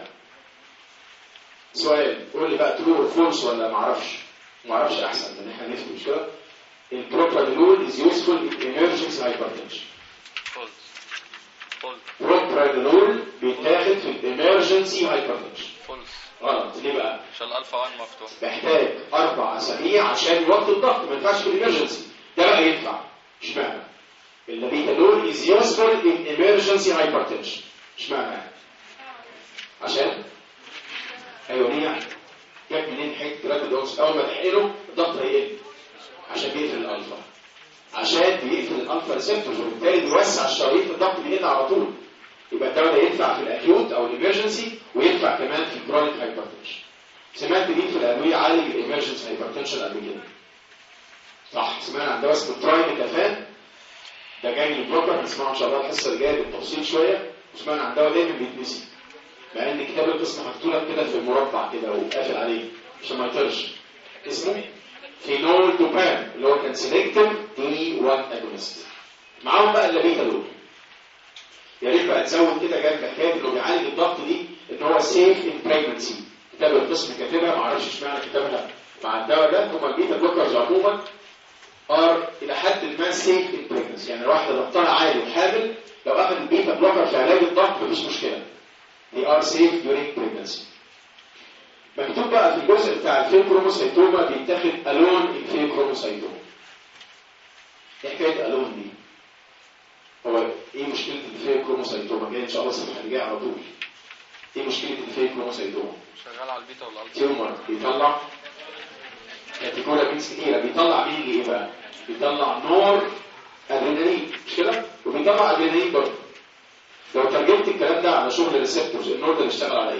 سؤال، قول لي بقى ترو فولس ولا ما اعرفش؟ ما اعرفش احسن من احنا نفهم مش كده؟ البروبرانول از يوسفول ان امرجنسي هايبرتنشن. فولس فولس بروبرانول بيتاخد في الامرجنسي هايبرتنشن. فولس غلط. ليه بقى؟ عشان الالفا واحد مفتوح. محتاج اربع اسابيع عشان يوطي الضغط، ما ينفعش في الامرجنسي. ده بقى ينفع. اشمعنى؟ اللابيتالول از يوسفول ان امرجنسي هايبرتنشن. اشمعنى؟ عشان ايوه ليه يعني؟ جاب منين حته رابيد اوكس؟ اول ما تحقنه الضغط هيقل عشان بيقفل الالفا، عشان بيقفل الالفا ريسبتورز وبالتالي بيوسع الشرايين الضغط بيقل على طول. يبقى الدواء ده ينفع في الاكيوت او الامرجنسي وينفع كمان في الكرونيك هايبرتنشن. سمعت مين في الادويه عالج الامرجنسي هايبرتنشن قبل كده؟ صح، سمعنا عن دواء اسمه ترايميتافان، ده جاي من البروكر، هنسمعه ان شاء الله الحصه اللي جايه بالتفصيل شويه. وسمعنا عن دواء دايما بيتنسي مع ان كتاب القسم محطوط لك كده في المربع كده وقافل عليه عشان ما يطيرش. اسمه فينول دوبان اللي هو كان سيلكتيف دي واحد اجونست. معاهم بقى اللابيتالول. يا ريت بقى تزود كده جنب حكايه انه بيعالج الضغط دي ان هو سيف ان بريجنسي. كتاب القسم كاتبها، ما اعرفش اشمعنى كتبها مع الدواء ده. هم البيتا بلوكرز عموما ار الى حد ما سيف ان بريجنسي، يعني واحده ضغطها عالي وحامل لو اخذ البيتا بلوكر في علاج الضغط مفيش مشكله. they are safe during pregnancy. مكتوب بقى في الجزء بتاع الفيوكروموسيتوما بيتاخد الون الفيوكروموسيتوما. ايه حكايه الون دي؟ هو ايه مشكله الفيوكروموسيتوما؟ جاي ان شاء الله الصفحه اللي جايه على طول. ايه مشكله الفيوكروموسيتوما؟ شغال على البيتا والالفا. تيومر بيطلع كاتيكولامينز كتيره. بيطلع مين اللي ايه بقى؟ بيطلع نور ادرينالين مش كده؟ وبيطلع ادرينالين برضه. لو ترجمت الكلام ده على شغل الريسبتورز النور ده بيشتغل على ايه؟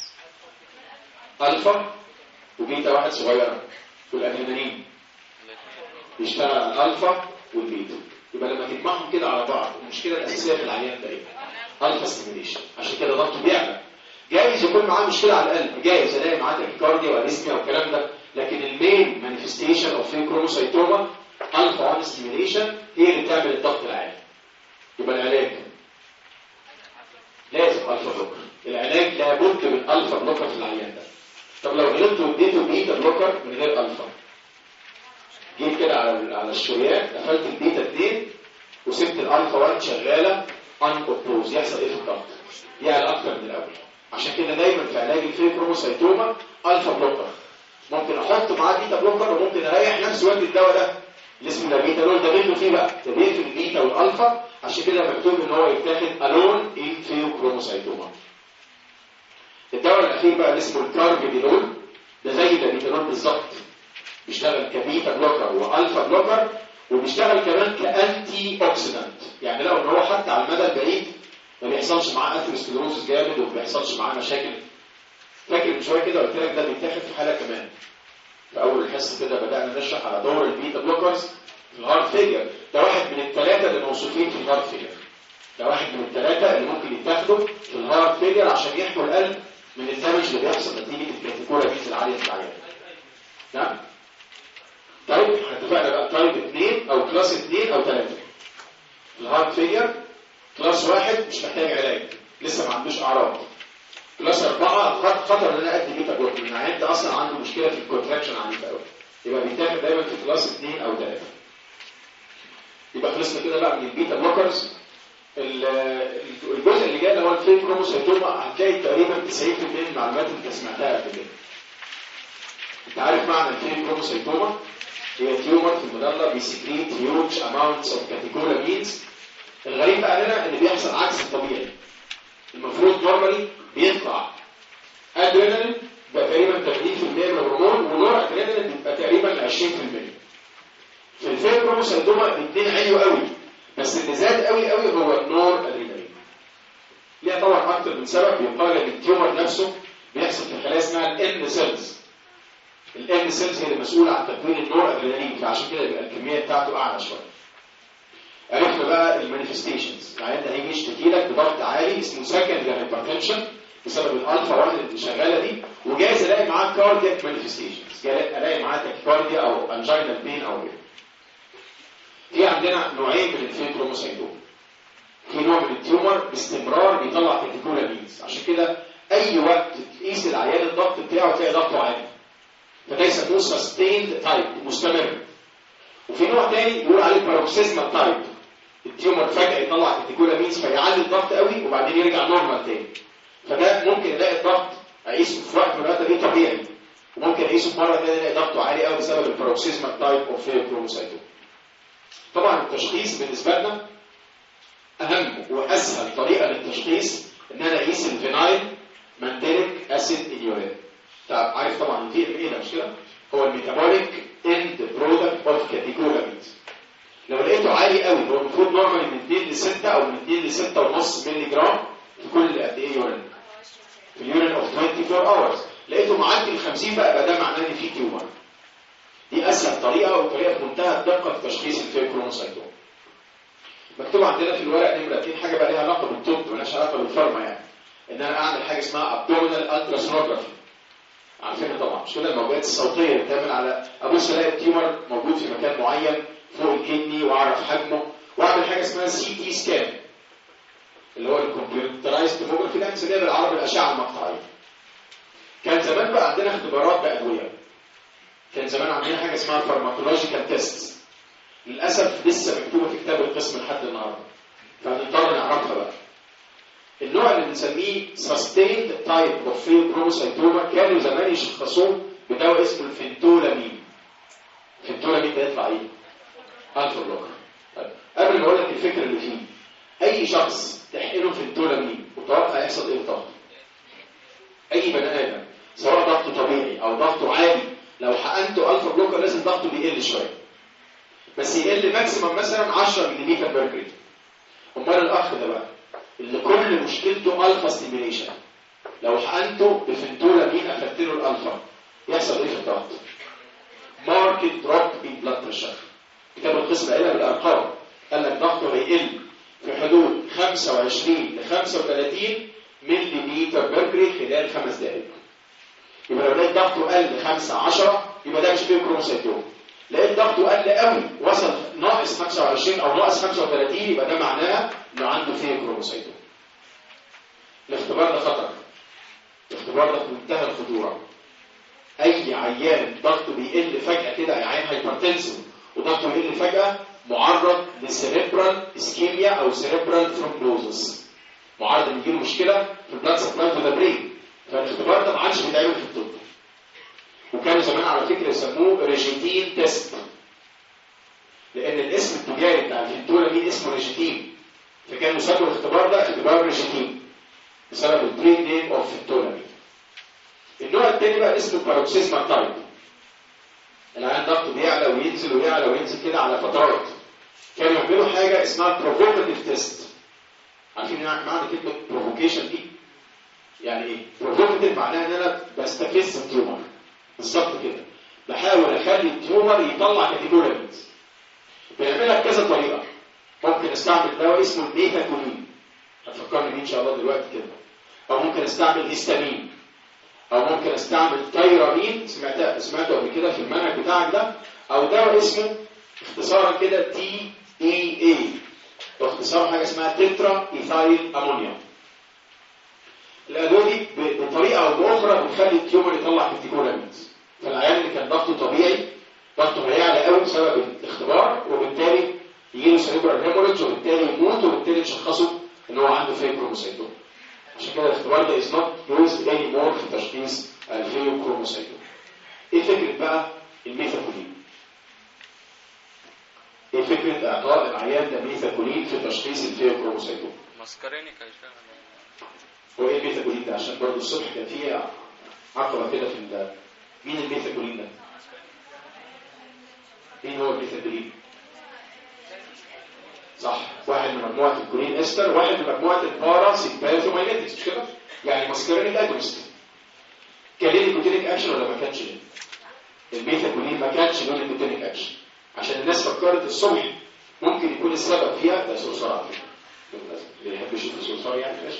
الفا وبيتا واحد صغيره، والادرينالين بيشتغل على الالفا والبيتا. يبقى لما تجمعهم كده على بعض المشكله الاساسيه في العيان ده ايه؟ الفا ستيميليشن. عشان كده ضغطه بيعلى. جايز يكون معاه مشكله على القلب، جايز الاقي معاه تاكيكارديا واريثميا والكلام ده، لكن المين مانيفستيشن اوف فيوكروموسيتوما الفا واحد ستيميليشن هي اللي بتعمل الضغط العالي. يبقى العلاج لازم الفا بلوكر. العلاج لابد من الفا بلوكر في العيان ده. طب لو غلطت واديته بيتا بلوكر من غير الفا جيت كده على على الشريان قفلت البيتا اتنين وسبت الالفا واحد شغاله ان اوبوز، يحصل ايه في الضغط؟ يعلى اكتر من الاول. عشان كده دايما في علاج الفيبروموسايتوما الفا بلوكر ممكن احط معاه بيتا بلوكر، وممكن اريح نفسي وادي الدواء ده اللي اسمه لابيتالول ده منه فيه بقى ده بيقفل البيتا والالفا. عشان كده مكتوب ان هو يتاخد الون ان فيبروموسايتوما. الدواء الاخير بقى اللي اسمه الكاربيدينول ده زي اللابيتالول بالظبط، بيشتغل كبيتا بلوكر والفا بلوكر، وبيشتغل كمان كانتي اوكسيدانت. يعني لو ان هو حتى على المدى البعيد ما بيحصلش معاه اثيروسكليروسيس جامد وما بيحصلش معاه مشاكل. فاكر من شويه كده قلت لك ده بيتاخد في حاله كمان في اول الحصه كده بدانا نشرح على دور البيتا بلوكرز في الهارت فيلير. ده واحد من الثلاثه اللي موصوفين في الهارت فيلير، ده واحد من الثلاثه اللي ممكن يتاخدوا في الهارت فيلير عشان يحموا القلب من الدمج اللي بيحصل نتيجه الكاتيكولامينز العاليه في العيان. نعم. طيب اتفقنا بقى تايب اثنين او كلاس اثنين او ثلاثة. الهارت فيلير كلاس واحد مش محتاج علاج لسه ما عندوش اعراض. كلاس أربعة خطر ان انا ادي بيتا بلوكر لان العيان ده اصلا عنده مشكله في الكونتراكشن عنيفه قوي، يبقى بيتاخد دايما في كلاس اثنين او ثلاثة. يبقى خلصنا كده بقى من البيتا بلوكرز. الجزء اللي جاي اللي هو الفيبروموسايتوما هتلاقي تقريبا تسعين بالمية من المعلومات اللي انت سمعتها قبل كده. انت عارف معنى الفيبروموسايتوما؟ هي تيومر في المظله بيسكريت هيوج اماونتس اوف كاتيكولامينز. الغريب بقى هنا ان بيحصل عكس الطبيعي. المفروض نورمالي بيطلع ادرينالين بقى تقريبا ثمانين بالمية من الهرمون، ونور ادرينالين بيبقى تقريبا عشرين بالمية. في الفيبروموسايتوما الاثنين عاليوا قوي، بس اللي زاد قوي قوي هو النور ادرينالين. ليها طبعا اكتر من سبب. بيقال ان التيومر نفسه بيحصل في خلايا اسمها الان سيلز. الان سيلز هي المسؤوله عن تكوين النور ادرينالين، فعشان كده بيبقى الكميه بتاعته اعلى شويه. عرفنا بقى المانيفستيشنز. العيان ده هيجي يشتكي لك بضغط عالي اسمه سكندري هايبرتنشن بسبب الالفا واحد اللي شغاله دي، وجايز الاقي معاه كاردياك مانيفستيشنز، جايز الاقي معاه تاكيكارديا او انجينال بين او غيره. في عندنا نوعين من الفيبروموسايتوما. في نوع من التيومر باستمرار بيطلع كاتيكولامينز، عشان كده اي وقت تقيس العيان الضغط بتاعه تلاقي ضغطه عالي، فده يسموه سستيند تايب مستمر. وفي نوع تاني بيقول عليه باروكسيزمال تايب، التيومر فجأة يطلع كاتيكولامينز فيعلي الضغط قوي وبعدين يرجع نورمال تاني. فده ممكن الاقي الضغط اقيسه في وقت من الوقت دي طبيعي، وممكن اقيسه في مره ثانيه الاقي ضغطه عالي قوي بسبب الباروكسيزمال تايب اوف فيبروموسايتوما. طبعا التشخيص بالنسبه لنا اهم واسهل طريقه للتشخيص ان انا اقيس الفينايل مانتينيك اسيد ان يورين. طب عارف طبعا دي ايه ده مش كده؟ هو الميتابوليك اند برودكت اوف كاتيكولامينز. لو لقيته عالي قوي هو المفروض نورمالي من اثنين لستة او من اثنين لستة ونص مللي جرام في كل قد ايه يورين؟ في اليورين اوف أربعة وعشرين اورز. لقيته معدي ال خمسين بقى يبقى ده معناه ان في تيومر. دي اسهل طريقه وطريقه في منتهى الدقه في تشخيص الفيبروموسايتوما. مكتوب عندنا في الورق نمره اتنين حاجه بقى ليها علاقه بالطب مالهاش علاقه بالفارما، يعني ان انا اعمل حاجه اسمها ابدومينال التراسونوجرافي. عارفينها طبعا مش كده؟ الموجات الصوتيه اللي بتعمل على ابص الاقي التيومر موجود في مكان معين فوق الكدني واعرف حجمه، واعمل حاجه اسمها سي تي سكان اللي هو الكمبيوترايزد توموجرافي، ده بنسميها بالعربي الاشعه المقطعيه. كان زمان بقى عندنا اختبارات بادويه، كان زمان عندنا حاجه اسمها فارماكولوجيكال تيست، للاسف لسه مكتوبه في كتاب القسم لحد النهارده فهنضطر نعرفها بقى. النوع اللي بنسميه sustained type of fibromyalgia كانوا زمان يشخصوه بدواء اسمه الفنتولامين. الفنتولامين ده يطلع ايه؟ الفا بلوكر. طيب قبل ما اقول لك الفكره اللي فيه، اي شخص تحقنه فنتولامين وتوقع يحصل ايه بالضغط؟ اي بني ادم سواء ضغطه طبيعي او ضغطه عالي لو حقنته الفا بلوكر لازم ضغطه بيقل شويه، بس يقل ماكسيمم مثلا عشرة مللي بيرمركوري. امال الاخ ده بقى اللي كل مشكلته الفا ستيميليشن لو حقنته بفنتولامين اخدت له الالفا يحصل ايه في الضغط؟ ماركت دروب ان بلاد بريشر. كتاب القسم قالها بالارقام، قال لك ضغطه هيقل في حدود خمسة وعشرين ل خمسة وثلاثين مللي بيرمركوري خلال خمس دقائق. يبقى لو لقيت ضغطه قل خمسة عشرة يبقى ده مش فيبروموسايتوما. لقيت ضغطه قل قوي وصل ناقص خمسة وعشرين او ناقص خمسة وثلاثين يبقى ده معناه انه عنده فيبروموسايتوما. الاختبار ده خطر، الاختبار ده في منتهى الخطوره. اي عيان ضغطه بيقل فجاه كده، عيان هايبرتنسيف وضغطه بيقل فجاه معرض للسيريبرال اسكيميا او سيريبرال ثرومبوزس، معرض ان يجيله مشكله في البلاد سبلاي تو ذا برين. فالاختبار ده ما عادش بيتعمل في الطب، وكانوا زمان على فكره يسموه ريجيتين تيست، لان الاسم التجاري بتاع الفنتولامين اسمه ريجيتين، فكانوا يسموا الاختبار ده اختبار ريجيتين بسبب البريد نيم اوف فنتولامين. النوع الثاني بقى اسمه باروكسيزمال تايب، العيان ضغطه بيعلى وينزل ويعلى وينزل كده على فترات. كانوا يعملوا حاجه اسمها بروفوكاتيف تيست. عارفين معنى كلمه بروفوكيشن دي؟ يعني ايه؟ بروفوكاتيف معناها ان انا بستفز التيومر بالظبط كده، بحاول اخلي التيومر يطلع كاتيجوريز. بنعملها بكذا طريقه. ممكن استعمل دواء اسمه الميثاكولين، هتفكرني بيه ان شاء الله دلوقتي كده، او ممكن استعمل هيستامين، او ممكن استعمل تايرامين، سمعتها سمعته قبل كده في المنهج بتاعك ده، او دواء اسمه اختصارا كده تي اي اي، واختصار حاجه اسمها تترا ايثايل امونيا. الادويه دي بطريقه او باخرى بتخلي التيومر يطلع كاتيكولامينز. فالعيان اللي كان ضغطه طبيعي ضغطه هيعلى قوي بسبب الاختبار، وبالتالي يجيله سيريبرال هيموريدج، وبالتالي يموت، وبالتالي تشخصوا ان هو عنده فيبروموسايتوم. عشان كده الاختبار ده is not used anymore في تشخيص الفيبروموسايتوم. ايه فكره بقى الميثاكولين؟ ايه فكره اعطاء العيان ده ميثاكولين في تشخيص الفيبروموسايتوم؟ ماسكارينيك هيشتغل. هو ايه الميثاكولين ده؟ عشان برضه الصبح كان فيه عقبه كده في ال مين الميثاكولين ده؟ مين هو الميثاكولين؟ صح، واحد من مجموعه الكولين استر، واحد من مجموعه البارا سيمباثوماينيتكس، مش كده؟ يعني ماسكارينيك اجونست. كان ليه نيكوتينيك اكشن ولا ما كانش ليه؟ الميثاكولين ما كانش له نيكوتينيك اكشن، عشان الناس فكرت الصبح ممكن يكون السبب فيها ده صرصار على فكره. اللي يحب يشوف الصرصار يعني ماشي.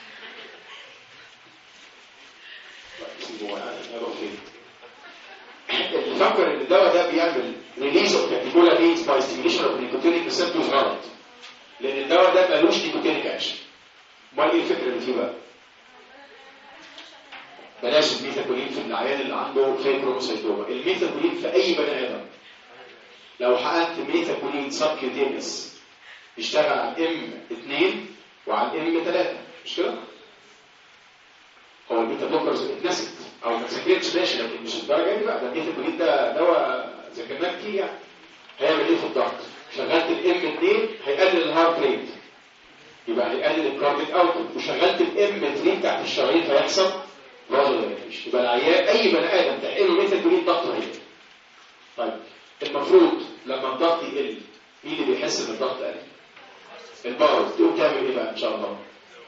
اللي فكر ان الدواء ده بيعمل ريليز اوف كاتيكولامينز باي ستيميوليشن اوف نيكوتينيك ريسبتورز غلط، لان الدواء ده ملوش نيكوتينيك اكشن. امال ايه الفكره اللي فيه بقى؟ بلاش الميثاكولين في العيان اللي عنده فيبروموسايتوما. الميثاكولين في اي بني ادم لو حقنت ميثاكولين سبكيوتينيوس يشتغل على الام اثنين وعلى الام ثلاثة، مش كده؟ هو البيتا بلوكرز اتنست او ما ذاكرتش ماشي، لكن مش الدرجه دي بقى. ده الميثاكولين ده دواء ذاكرناه كتير يعني. هيعمل ايه في الضغط؟ شغلت الام اثنين هيقلل الهارت ريت، يبقى هيقلل الكارديك اوتبوت، وشغلت الام ثلاثة بتاعت الشرايين فيحصل فازودايليتيشن. يبقى العيان اي بني ادم تحقنه ميثاكولين ضغطه هيقل. طيب المفروض لما الضغط يقل مين اللي بيحس ان الضغط قل؟ الباور. تقوم تعمل ايه بقى ان شاء الله؟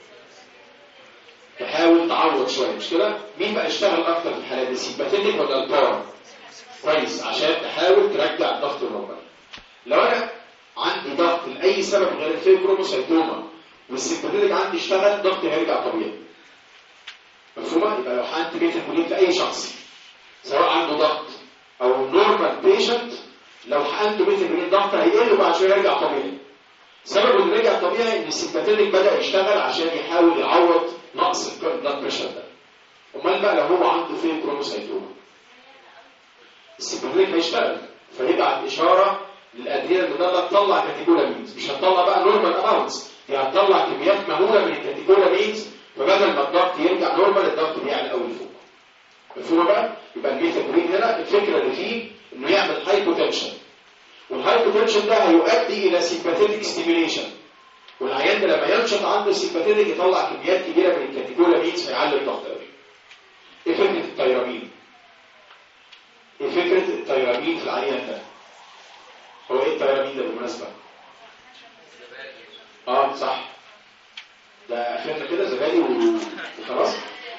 تحاول تعوض شويه، مش كده؟ مين بقى يشتغل اكتر في الحالات دي، السيمباثيك ولا الباور؟ كويس، عشان تحاول ترجع الضغط النورمال. لو انا عندي ضغط لاي سبب غير الفيبروموسايتوما والسيمباثيك عندي اشتغل، ضغطي هيرجع طبيعي. مفهومه؟ يبقى لو حقنت ميثاكولين في اي شخص سواء عنده ضغط او نورمال بيشنت، لو حقنته ميثاكولين ضغط هيقل وبعد شويه يرجع طبيعي. سبب انه رجع طبيعي ان السيمباثيك بدا يشتغل عشان يحاول يعوض نقص البلاد بريشر ده. امال بقى لو هو عنده فيبروموسايتوما السيمباثيك هيشتغل فيبعت اشاره للادويه اللي ده تطلع كاتيكولامينز، مش هتطلع بقى نورمال اماونتس، يعني هتطلع كميات مهوله من الكاتيكولامينز، فبدل ما الضغط يرجع نورمال الضغط بيعلى قوي فوق. مفهومه بقى؟ يبقى الميثاكولين هنا الفكره اللي فيه انه يعمل هايبوتنشن، والهايبوتنشن ده هيؤدي الى سيمباثيك ستيميوليشن، والعيان ده لما ينشط عنده سيمباثيك يطلع كميات كبيره من الكاتيكولامينز فيعلي الضغط قوي. ايه فكره التيرامين؟ ايه فكره التيرامين في العيان ده؟ هو ايه التيرامين ده بالمناسبه؟ اه صح، ده اخرنا كده زبادي وخلاص.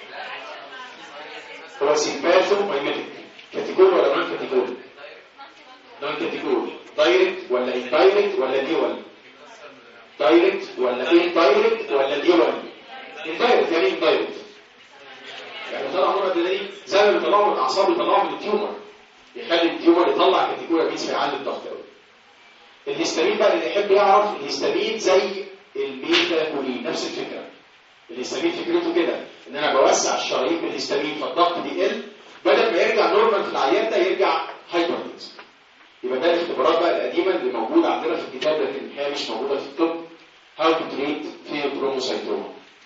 هو سيمباثو مايميتيك، كاتيكول ولا نون كاتيكول؟ نون كاتيكول. دايركت ولا اندايركت ولا ديول؟ دايركت ولا اندايركت ولا ديول؟ اندايركت. يعني اندايركت يعني طلع نوع ادرينالين زي ما بيطلعوا من الاعصاب يطلعوا من التيومر، يخلي التيومر يطلع كاتيكولامينز فيعلي الضغط قوي. الهستامين بقى اللي يحب يعرف، الهستامين زي الميثاكولين نفس الفكره. الهستامين فكرته كده ان انا بوسع الشرايين بالهستامين فالضغط بيقل، بدل ما يرجع نورمال في العيان ده يرجع هايبرتنس. يبقى ده الاختبارات بقى القديمه اللي موجوده عندنا في الكتاب لكن الحقيقه مش موجوده في الطب. هاو تو تريت فيوكروموسايتوما.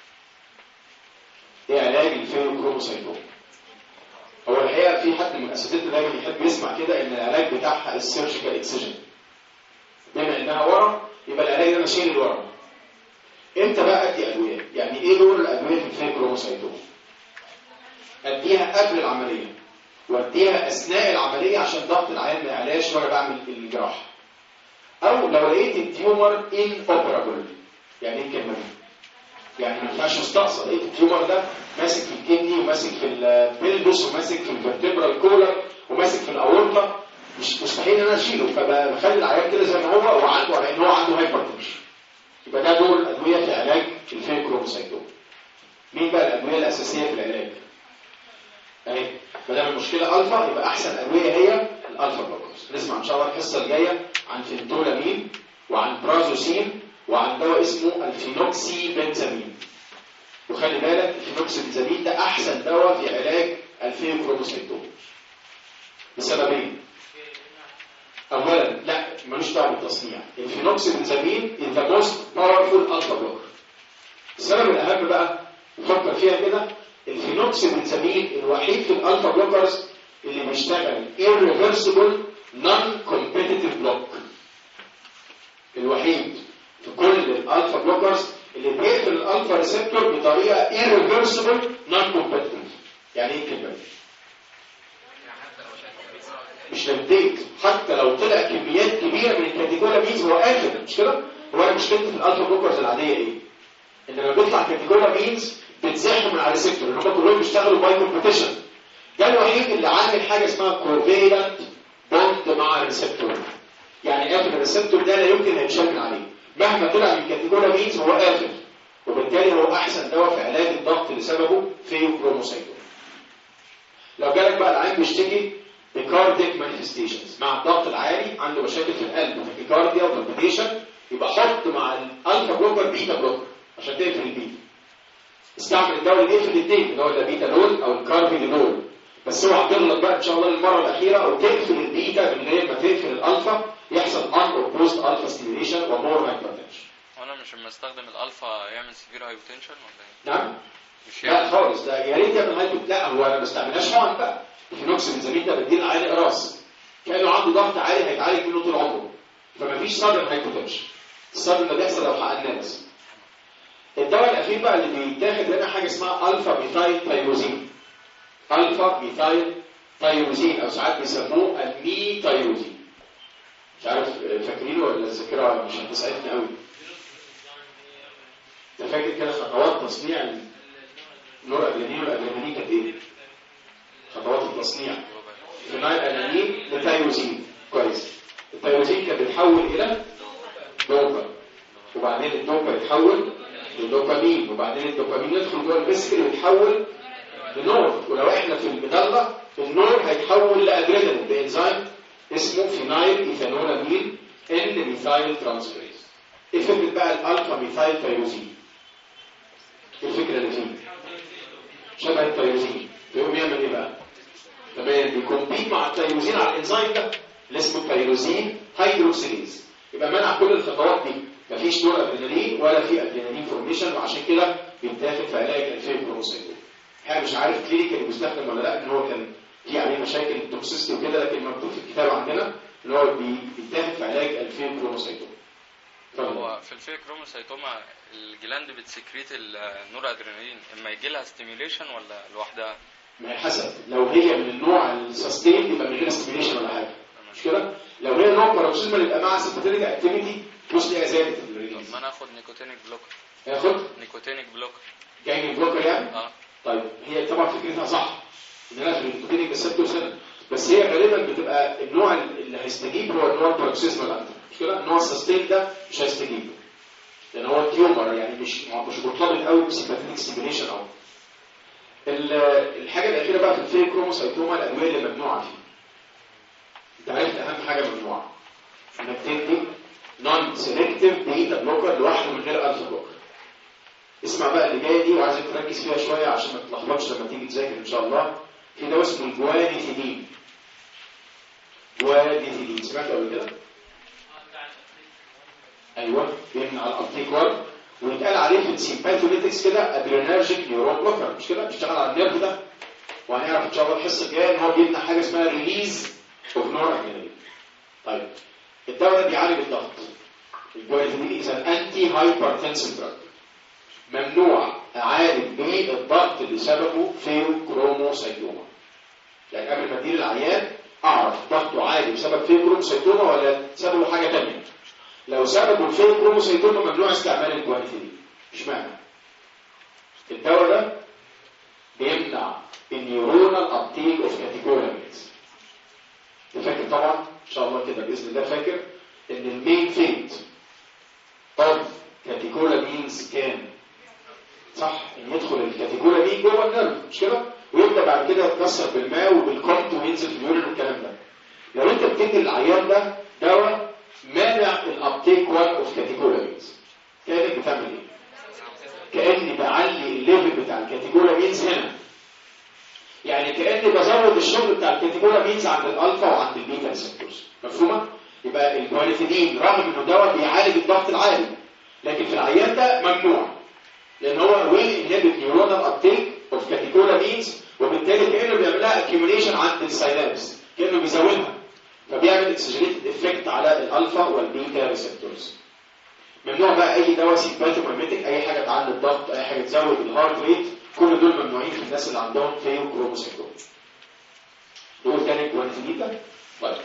ايه علاج الفيوكروموسايتوما؟ هو الحقيقه في حد من اساتذتنا دايما يحب يسمع كده ان العلاج بتاعها السيرجيكال اكسجن. بما انها ورم يبقى العلاج ده انا اشيل الورم. امتى بقى ادي ادويه؟ يعني ايه دور الادويه في الفيوكروموسايتوما؟ اديها قبل العمليه واديها اثناء العمليه عشان ضغط العيان ما يعلاش وانا بعمل الجراحه. او لو لقيت التيومر ان اوبرابل. يعني ايه الكلمه دي؟ يعني ما ينفعش استقصى لقيت التيومر ده ماسك في الكدني وماسك في البلبس وماسك في الفرتبرال كولر وماسك في الاورطه، مش مستحيل ان انا اشيله، فبخلي العيان كده زي ما هو وعنده على ان هو عنده هايبرتنشن. يبقى ده دور الادويه في علاج الفيوكروموسايتوما. مين بقى الادويه الاساسيه في العلاج؟ اهي ما دام المشكله الفا يبقى احسن ادويه هي الالفا بلوكرز. نسمع ان شاء الله الحصه الجايه عن فينتولامين وعن برازوسين وعن دواء اسمه الفينوكسي بنزامين. وخلي بالك الفينوكسي بنزامين ده احسن دواء في علاج الفيوكروموسايتوما لسببين. اولا لا ملوش دعوه بالتصنيع، الفينوكسي بنزامين is the most powerful alpha blocker. السبب الاهم بقى نفكر فيها كده، الفينوكسي بنزامين الوحيد في الالفا بلوكرز اللي بيشتغل irreversible non-competitive block. الوحيد في كل الالفا بلوكرز اللي بيقفل الالفا ريسبتور بطريقه irreversible non-competitive. يعني ايه الكلمه دي؟ مش لمديت حتى لو طلع كميات كبيره من الكاتيكولامينز هو قافل، مش كده؟ هو انا مشكلتي في الالفا بلوكرز العاديه ايه؟ ان لما بيطلع كاتيكولامينز بتزاحم من على الريسبتور، ان هم كلهم بيشتغلوا باي كومبيتيشن. ده الوحيد اللي عامل حاجه اسمها كوفيلنت بوند مع الريسبتور. يعني قافل الريسبتور ده لا يمكن هيتشكل عليه مهما طلع من كاتيكولامينز هو قافل، وبالتالي هو احسن دواء في علاج الضغط اللي سببه فيوكروموسايتوما. لو جالك بقى العيان بيشتكي بكارديك مانيفستيشنز مع الضغط العالي، عنده مشاكل في القلب وفي كارديا وبالبيتيشن، يبقى حط مع الالفا بلوكر بيتا بلوكر عشان تقفل البيتا. استعمل الدواء اللي بيقفل الاثنين اللي هو البيتالول او الكاربيدول، بس اوعى تغلط بقى ان شاء الله المره الاخيره وتقفل البيتا من غير ما تقفل الالفا، يحصل ان اوبوست الفا ستيميوليشن ومور هايبرتنشن. وانا مش لما استخدم الالفا يعمل سيفير هايبوتنشن ولا ايه؟ نعم؟ مش لا خالص، ده يا ريت يعمل هايبو. لا هو انا ما بستعملهاش حقن بقى. الفينوكسي بنزامين ده بديل عالي راس كانه عنده ضغط عالي هيتعالج منه طول عمره، فما فيش صدر هايبوتنشن. الصدر ده بيحصل لو حقناه بس. الدواء الاخير بقى اللي بيتاخد هنا حاجه اسمها الفا ميثايل تايروزين. الفا ميثايل تايروزين او ساعات بيسموه المي تايروزين. مش عارف فاكرينه ولا الذاكره مش هتساعدني قوي. انت فاكر كده خطوات تصنيع النور ادرينالين والادرينالين كانت ايه؟ خطوات التصنيع فينايل ادرينالين لتايروزين. كويس. التايروزين كان بيتحول الى دوبا، وبعدين الدوبا يتحول للدوبامين، وبعدين الدوبامين يدخل جوه الفيسكل ويتحول لنور، ولو احنا في المضله النور هيتحول لادرينالين بانزيم اسمه فينايل ايثانولامين ان ميثايل ترانسفيريز. ايه فكره بقى الالفا ميثايل تايروزين؟ ايه الفكره اللي فيه؟ شبه التايروزين، يقوم يعمل ايه بقى؟ تمام، بيكمبيت مع التايروزين على الانزيم ده اللي اسمه التايروزين هيدروكسيليز. يبقى منع كل الخطوات دي، مفيش نور ادرينالين ولا في ادرينالين فورميشن، وعشان كده بيتاخد في علاج الفيوكروموسايتوما. احنا مش عارف كلينيكال بيستخدم ولا لا، ان هو كان في عليه مشاكل توكسيستي وكده، لكن مكتوب في الكتاب عندنا ان هو بيتاخد في علاج الفيوكروموسايتوما. هو في الفيوكروموسايتوما الجلاند بتسكريت النور ادرينالين اما يجي لها ستيميوليشن ولا لوحدها؟ ما هي حسب، لو هي من النوع السستين يبقى من غير ستيميوليشن ولا حاجه، مش كده؟ لو هي نوع باروكسيزمال يبقى مع سيمباتيك اكتيفيتي مش ليها زادت في الريليز. طب ما انا اخد نيكوتينيك بلوكر. هاخد نيكوتينيك بلوكر. جاي من بلوكر يعني؟ اه طيب هي طبعا فكرتها صح ان انا في النيكوتينيك ريسبتور سنه، بس هي غالبا بتبقى النوع اللي هيستجيب هو النوع الباروكسيزمال اكتر، مش كده؟ النوع السستين ده مش هيستجيب لان هو تيومر، يعني مش مش مرتبط قوي بسيمباتيك ستيميوليشن قوي. الحاجه الاخيره بقى في الفيوكروموسايتوما الادويه اللي ممنوعه فيه. انت عرفت اهم حاجه ممنوعه انك تدي نون سيلكتيف بيتا بلوكر لوحده من غير الفا بلوكر. اسمع بقى اللي جايه دي وعايزك تركز فيها شويه عشان ما تتلخبطش لما تيجي تذاكر ان شاء الله. في دواء اسمه الجوانيثيدين. جوانيثيدين سمعتوا قبل كده؟ ايوه بيمنع الابتيك واحد، ويتقال عليه في السيمباثوليتكس كده ادرينرجيك نيورون بلوكر، مش كده؟ بيشتغل على النيرف ده، وهنعرف ان شاء الله الحصه الجايه ان هو بيمنع حاجه اسمها ريليز اوف نور ادرينالين. طيب الدواء ده بيعالج الضغط. الجوانيثيدين از انتي هايبرتنسيف دراج، ممنوع اعالج بيه الضغط اللي سببه فيوكروموسايتوما. يعني قبل ما ادير العيان اعرف ضغطه عالي بسبب فيوكروموسايتوما ولا سببه حاجه ثانيه. لو سببه الفيوكروموسايتوما ممنوع استعمال الجوانيثيدين. اشمعنى؟ الدواء ده بيمنع النيورونال ابتيك اوف كاتيكولامينز. فاكر طبعا ان شاء الله كده باذن الله فاكر ان المين فيت اوف كاتيكولامينز كان صح ان يدخل الكاتيكولامين جوه النيرف، مش كده؟ ويبدا بعد كده يتكسر بالماء وبالكومت وينزل في اليورين والكلام ده. لو انت بتدي العيان ده دواء مانع الابتيك واحد اوف كاتيكولامينز، كانك بتعمل ايه؟ كاني بعلي الليفل بتاع الكاتيكولامينز هنا، يعني كاني بزود الشغل بتاع الكاتيكولامينز عند الالفا وعند البيتا ريسبتورز. مفهومه؟ يبقى الجوانيثيدين رغم انه دواء بيعالج الضغط العالي، لكن في العيان ده ممنوع، لان هو ويل انهبت نيورونال ابتيك اوف كاتيكولامينز، وبالتالي كانه بيعملها اكيوميليشن عند الساينابس، كانه بيزودها، فبيعمل اكسجريتد افكت على الالفا والبيتا ريسبتورز. ممنوع بقى اي دواء سيمباثوميميتيك، اي حاجه تعلي الضغط، اي حاجه تزود الهارت ريت، كل دول ممنوعين في الناس اللي عندهم فيوكروموسايتوما. دول كانوا جوانيثيدين. طيب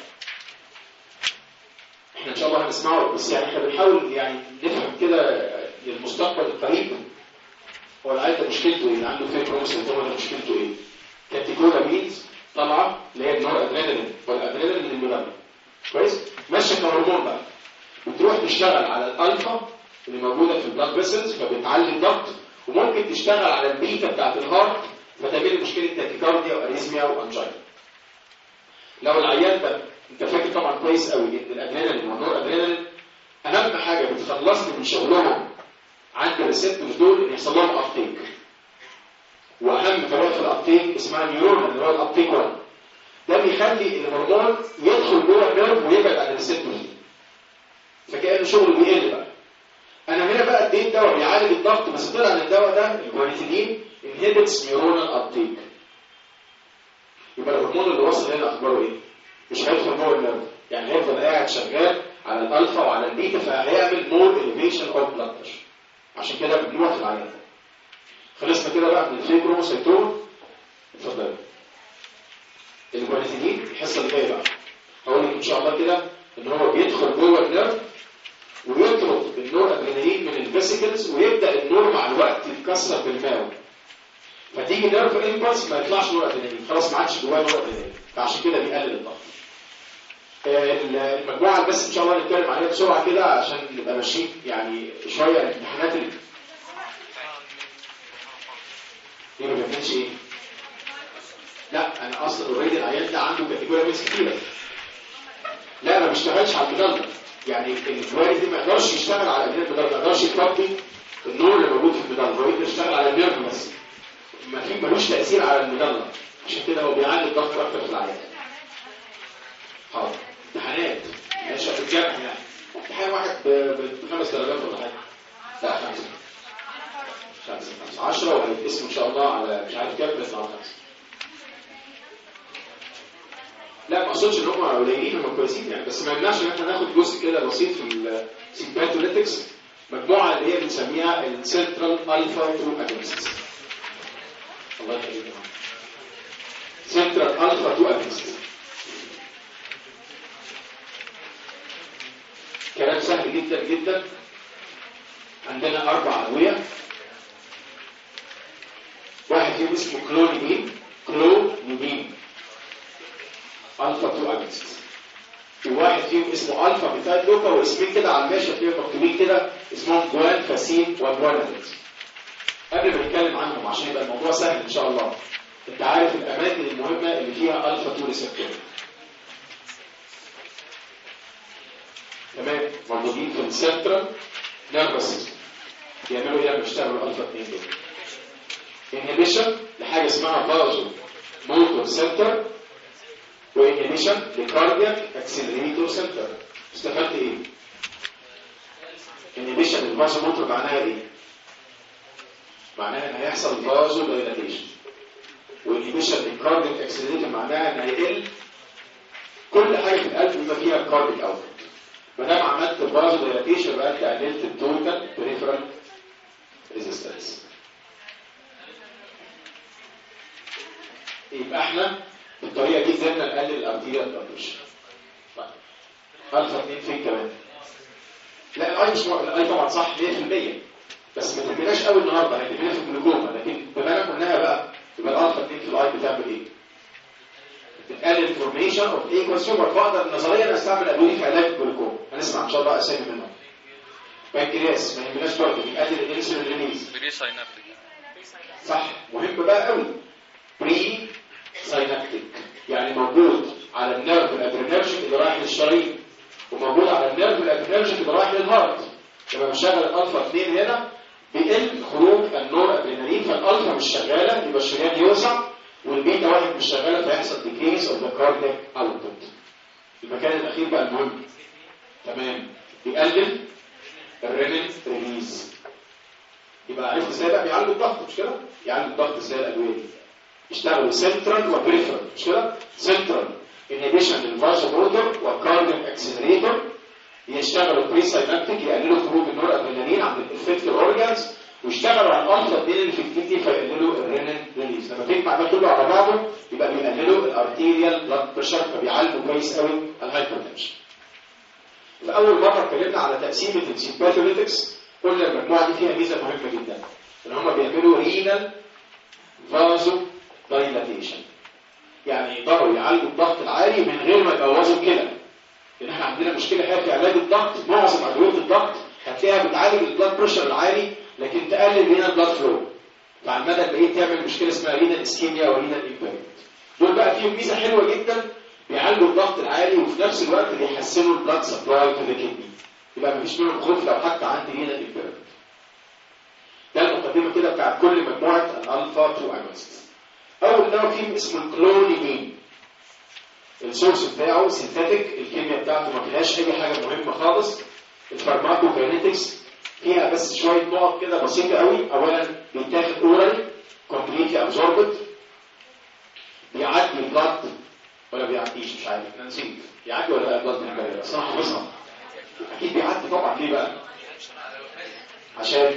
احنا ان شاء الله هنسمعه، بس يعني احنا بنحاول يعني نفهم كده للمستقبل القريب هو العيال ده مشكلته ايه، اللي عنده فيوكروموسايتوما ده مشكلته ايه؟ كاتيكولامينز طالعه اللي هي النور ادرينالين والادرينالين اللي بيغني كويس، ماشيه كهرمون بقى، بتروح تشتغل على الالفا اللي موجوده في البلاد فيسلز فبتعلي الضغط، وممكن تشتغل على البيتا بتاعت الهارت فتعمل مشكله تاكيكارديا واريزميا وانجينا. لو العيان ده انت فاكر طبعا كويس قوي ان الادرينالين والنور ادرينالين اهم حاجه بتخلصني من شغلهم عند الريسبتورز دول ان يحصل لهم ابتيك، واهم طريقه في الابتيك اسمها نيورون اللي هو الابتيك واحد، ده بيخلي الهرمون يدخل جوه النيرف ويبعد عن الريسبتورز دي، فكأنه شغله بيقل بقى. انا هنا بقى اديت دواء بيعالج الضغط، بس طلع ان الدواء ده الجوانيثيدين انهبيتس نيورونال ابتيك، يبقى الهرمون اللي وصل هنا اخباره ايه؟ مش هيدخل جوه النيرف، يعني هيفضل قاعد شغال على الالفا وعلى البيتا، فهيعمل مور اليفيشن اوف بلاد بريشر. عشان كده بنروح في العيان. خلصنا كده بقى من الفيوكروموسايتوما. اتفضل. الجوانيثيدين الحصه اللي جايه بقى هقول لك ان شاء الله كده ان هو بيدخل جوه النيرف ويطرد النور ادرينالين من الفيسيكلز، ويبدا النور مع الوقت يتكسر بالماء، فتيجي نيرف امبلس ما يطلعش نور ادرينالين، خلاص ما عادش جواه نور ادرينالين، فعشان كده بيقلل الضغط. المجموعه اللي بس ان شاء الله نتكلم عليها بسرعه كده عشان نبقى ماشيين يعني شويه الامتحانات اللي دي ما بيعملش ايه؟ لا انا اصلا اوريدي العيان ده عنده كاتيجوريز كتيره. لا ما بيشتغلش على المدلل، يعني الجوانيث دي ما يقدرش يشتغل على المدلل، ما يقدرش يطبق النور اللي موجود في المدلل، هو يقدر يشتغل على النيرف بس، ما في ملوش تاثير على المدلل، عشان كده هو بيعلي الضغط اكتر في العيان. حاضر امتحانات ماشي هتتجمع يعني امتحان واحد بخمس درجات ولا حاجه؟ لا خمسه خمسه خمسه عشره، وهيتقسم ان شاء الله على مش عارف كام بس على خمسه. لا ما اقصدش ان هم قليلين، هم كويسين يعني، بس ما يمنعش ان احنا ناخد جزء كده بسيط في السيمباثوليتكس، مجموعه اللي هي بنسميها السنترال الفا تو اجونست. الله يخليك يا معلم. سنترال الفا تو اجونست كلام سهل جدا جدا. عندنا اربع ادويه، واحد فيهم اسمه كلونيدين، كلونيدين الفا تو اجونست، وواحد فيهم اسمه الفا بيتايل لوكا، واسمين كده على الماشيه تلاقيهم مكتوبين كده اسمهم جوان فاسين وجواناديت. قبل ما نتكلم عنهم عشان يبقى الموضوع سهل ان شاء الله، انت عارف الاماكن المهمه اللي فيها الفا تو ريسبتور تمام، موجودين في السنترال نيرفس سيستم. بيعملوا ايه لما يشتغلوا الفا اتنين دول؟ انهبيشن لحاجه اسمها فازو موتور سنتر وانهبيشن لكاردياك اكسلريتور سنتر. استفدت ايه؟ انهبيشن الفازو موتور معناها ايه؟ معناها ان هيحصل فازو دايلاتيشن، وانهبيشن للكاردياك اكسلريتور معناها ان هيقل كل حاجه في القلب بما فيها الكاردياك اوت. ما دام عملت فازو دايلاتيشن يبقى انت قللت التوتال بريفرال ريزيستنس. يبقى احنا بالطريقه دي قدرنا نقلل الارتيريال بلاد. طيب الفا اتنين فين كمان؟ لا الاي مش مو... الاي طبعا صح مية في المية، بس ما تهمناش قوي النهارده، هتهمنا في الجلوكوما، لكن بما اننا قلناها بقى يبقى الالفا اتنين في الاي بتعمل ايه؟ بتقلل الفورميشن اوف ايه كونسيومر. فاقدر نظريا استعمل ادويه في علاج الجلوكوما، هنسمع ان شاء الله اسامي منهم. بنكرياس ما يهمناش برضه، بيقلل الانسولين ريليز. بري ساينابتيك صح، مهم بقى قوي. بري ساينابتيك يعني موجود على النيرف الادرينرجيك اللي رايح للشرايين، وموجود على النيرف الادرينرجيك اللي رايح للهارت. لما بشغل الالفا اتنين هنا بيقل خروج النور ادرينالين، فالالفا مش شغاله يبقى الشريان يوسع، والبيتا واحد مش شغاله فيحصل ديكريس اوف ذا كاردياك اوتبوت. المكان الاخير بقى المهم. تمام، بيقلل الرينين ريليز. يبقى عرفت ازاي بقى بيعالجوا الضغط، مش كده؟ يعالجوا الضغط ازاي الادويه دي؟ يشتغلوا سنترال وبريفرال، مش كده؟ سنترال انهبيشن للفازو موتور والكاردياك اكسلريتور، يشتغلوا بري ساينابتيك يقللوا خروج النور ادرينالين عند الافكتيف اورجانز، ويشتغلوا على الالفا اتنين اللي في الكتف فيقللوا الرينين ريليز. لما تجمع ده كله على بعضه يبقى بيقللوا الارتيريال بلاد بريشر، فبيعالجوا كويس قوي الهايبرتنشن. في اول مره اتكلمنا على تقسيمه السيمباثوليتكس، قلنا المجموعه دي فيها ميزه مهمه جدا، ان هم بيعملوا رينال فازو دايلاتيشن، يعني يقدروا يعالجوا الضغط العالي من غير ما يبوظوا الكلى. لان احنا عندنا مشكله حقيقيه في علاج الضغط، معظم ادويه الضغط هتلاقيها بتعالج البلاد بريشر العالي لكن تقلل رينال بلاد فلو، فعلى المدى البعيد تعمل مشكله اسمها رينال اسكيميا ورينال امبيرمنت. دول بقى فيهم ميزه حلوه جدا، بيعالجوا الضغط العالي وفي نفس الوقت بيحسنوا البلاد سبلاي تو ذا كدني، يبقى مفيش منهم خوف لو حتى عندي رينال امبيرمنت. ده المقدمه كده بتاعت كل مجموعه الالفا اتنين اجونست. اول دواء فيهم اسمه الكلونيمين. السورس بتاعه سينثيتك، الكيمياء بتاعته ما فيهاش اي حاجه مهمه خالص. الفارماكوكاينيتكس فيها بس شويه نقط كده بسيطه قوي. اولا بيتاخد اورال كومبليتلي ابزوربد، بيعدي البلاد ولا بيعديش مش عارف، انا نسيت يعدي ولا لا البلاد من الجري، اصل انا حافظها. اكيد بيعدي طبعا. ليه بقى؟ عشان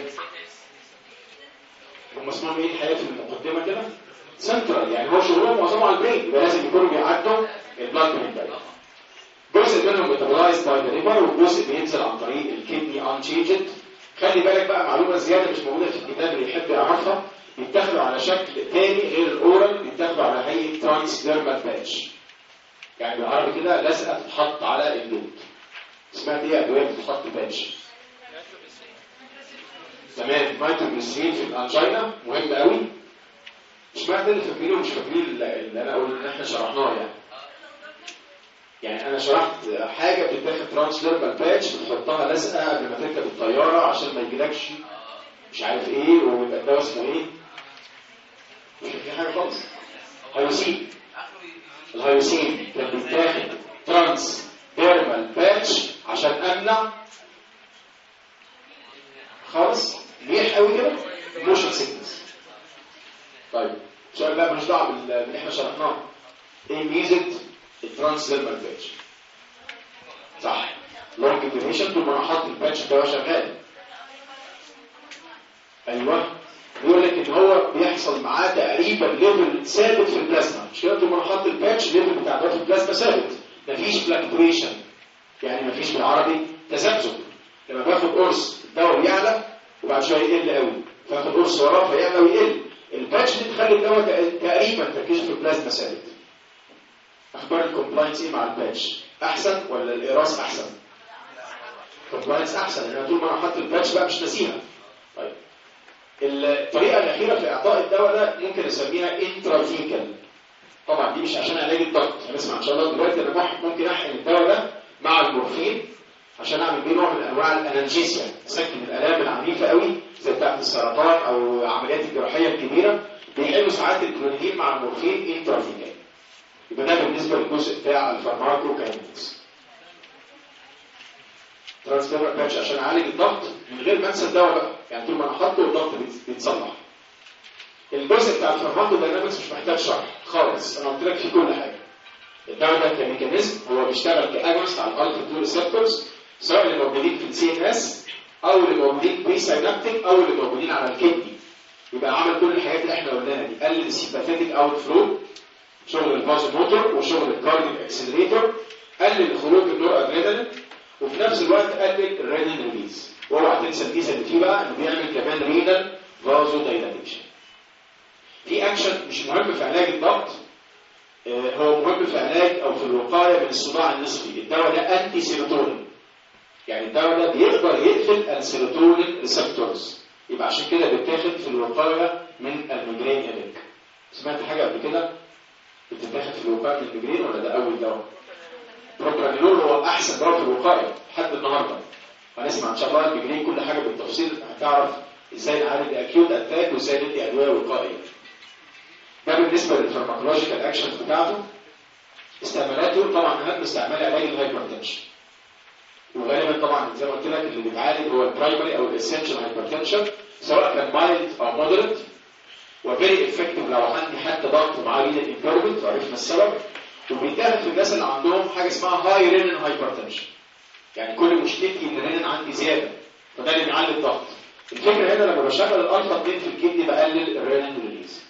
هم اسمهم ايه الحياه في المقدمه كده؟ سنترال، يعني هو شغلهم معظمه على البرين، يبقى لازم يكونوا بيعدوا البلاد من الجري. جزء منهم ميتابولايزد باي ذا ليفر، وجزء بينزل عن طريق الكدني انشيجد. خلي بالك بقى معلومه زياده مش موجوده في الكتاب اللي يحب يعرفها، بيتاخدوا على شكل تاني غير الاورال، بيتاخدوا على هيئه ترانسديرمال باتش، يعني بالعربي كده لزقه تتحط على الجلد. اسمها ايه ادويه بتتحط باتش؟ تمام، نيتروجليسرين في الانجينا مهم قوي. مش معنى اللي فاكرينه مش فاكرين اللي انا اقول ان احنا شرحناه يعني. يعني انا شرحت حاجه بتتاخد ترانسديرمال باتش، بتحطها لزقه قبل ما تركب الطياره عشان ما يجيلكش مش عارف ايه، ويبقى الدواء اسمه ايه؟ مش في حاجه خالص. هيوسين. الهيوسين كان بيتاخد ترانسديرمال باتش عشان امنع خالص ريح قوي كده موشن سيكنس. طيب السؤال بقى ملوش دعوه باللي احنا شرحناه. ايه ميزه الترانسديرمال باتش؟ صح، لونج ديوريشن طول ما انا حاطط الباتش ده شغال. ايوه، بيقول لك ان هو بيحصل معاه تقريبا ليفل ثابت في البلازما، مش كده؟ طول ما انا حاطط الباتش ليفل بتاع ده في البلازما ثابت، مفيش فلكتويشن، يعني مفيش بالعربي تذبذب. لما باخد قرص الدواء بيعلى وبعد شويه يقل قوي، فاخد قرص وراه فيعلى ويقل. الباتش دي تخلي الدواء تقريبا تركيزه في البلازما ثابت. اخبار الكومبلاينس ايه مع الباتش؟ احسن ولا الاقراص احسن؟ الكومبلاينس احسن، لان طول ما انا حاطط الباتش بقى مش ناسيها. طيب الطريقه الاخيره في اعطاء الدواء ده ممكن نسميها انترافيكال. طبعا دي مش عشان علاج الضغط، هنسمع ان شاء الله دلوقتي انا ممكن احقن الدواء ده مع المورفين عشان اعمل بيه نوع من انواع الانالجيسيا، سكن الالام العنيفه قوي زي بتاعه السرطان او العمليات الجراحيه الكبيره. بيحلوا ساعات الكلونيدين مع المورفين انترافيكال. يبقى ده بالنسبه للجزء بتاع الفارماكوكاينيتكس. ترانسفيرر باتش عشان اعالج الضغط من غير ما انسى الدواء بقى، يعني طول ما انا حاطه الضغط بيتصلح. الجزء بتاع الفارماكوداينامكس مش محتاج شرح خالص، انا قلت لك فيه كل حاجه. الدواء ده كميكانيزم هو بيشتغل كاجونست على الالفا اتنين ريسبتورز، سواء اللي موجودين في السي ان اس او اللي موجودين بري ساينابتيك او اللي موجودين على الكدني. يبقى عمل كل الحاجات اللي احنا قلناها دي، قلل السيمباثيتيك اوت فلو، شغل الفازو موتور وشغل الكارديك اكسلريتور، قلل خروج النور ادرينالين، وفي نفس الوقت قلل الرينين ريليز. واوعى تنسى الميزه اللي فيه بقى انه بيعمل كمان رينال فازو دايلاتيشن. في اكشن مش مهم في علاج الضغط، آه هو مهم في علاج او في الوقايه من الصداع النصفي. الدواء ده انتي سيروتونين، يعني الدواء ده بيقدر يقفل السيروتونين ريسبتورز، يبقى عشان كده بيتاخد في الوقايه من الميجرين هيدك. سمعت حاجه قبل كده بتتاخد في الوقايه من الميجرين ولا ده اول دواء؟ بروبرانولول هو احسن دواء في الوقايه لحد النهارده. هنسمع ان شاء الله الميجرين كل حاجه بالتفصيل، هتعرف ازاي نعالج الاكيوت اتاك وازاي ندي ادويه وقائيه. ده بالنسبه للفارماكولوجيكال اكشنز بتاعته. استعمالاته طبعا اهم استعمال علاج الهايبرتنشن، وغالبا طبعا زي ما قلت لك اللي بيتعالج هو البرايمري او الاسينشال هايبرتنشن، سواء كان مايلد او مودريت، وفيري افكتيف لو عندي حتى ضغط مع رينال امبيرمنت وعرفنا السبب. وبيتاخد في الناس اللي عندهم حاجه اسمها هاي رينين هايبرتنشن، يعني كل مشكلتي ان الرينين عندي زياده، فده اللي بيعلي الضغط. الفكره هنا لما بشغل الالفا اتنين في الكدني بقلل الرينين ريليز.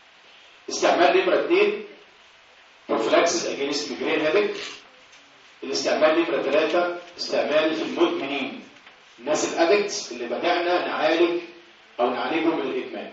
استعمال نمره اتنين بروفلاكسس اجينست ميجرين هيدك. الاستعمال نمره ثلاثه استعمال في المدمنين، الناس الادكتس اللي بدانا نعالج او نعالجهم من الادمان.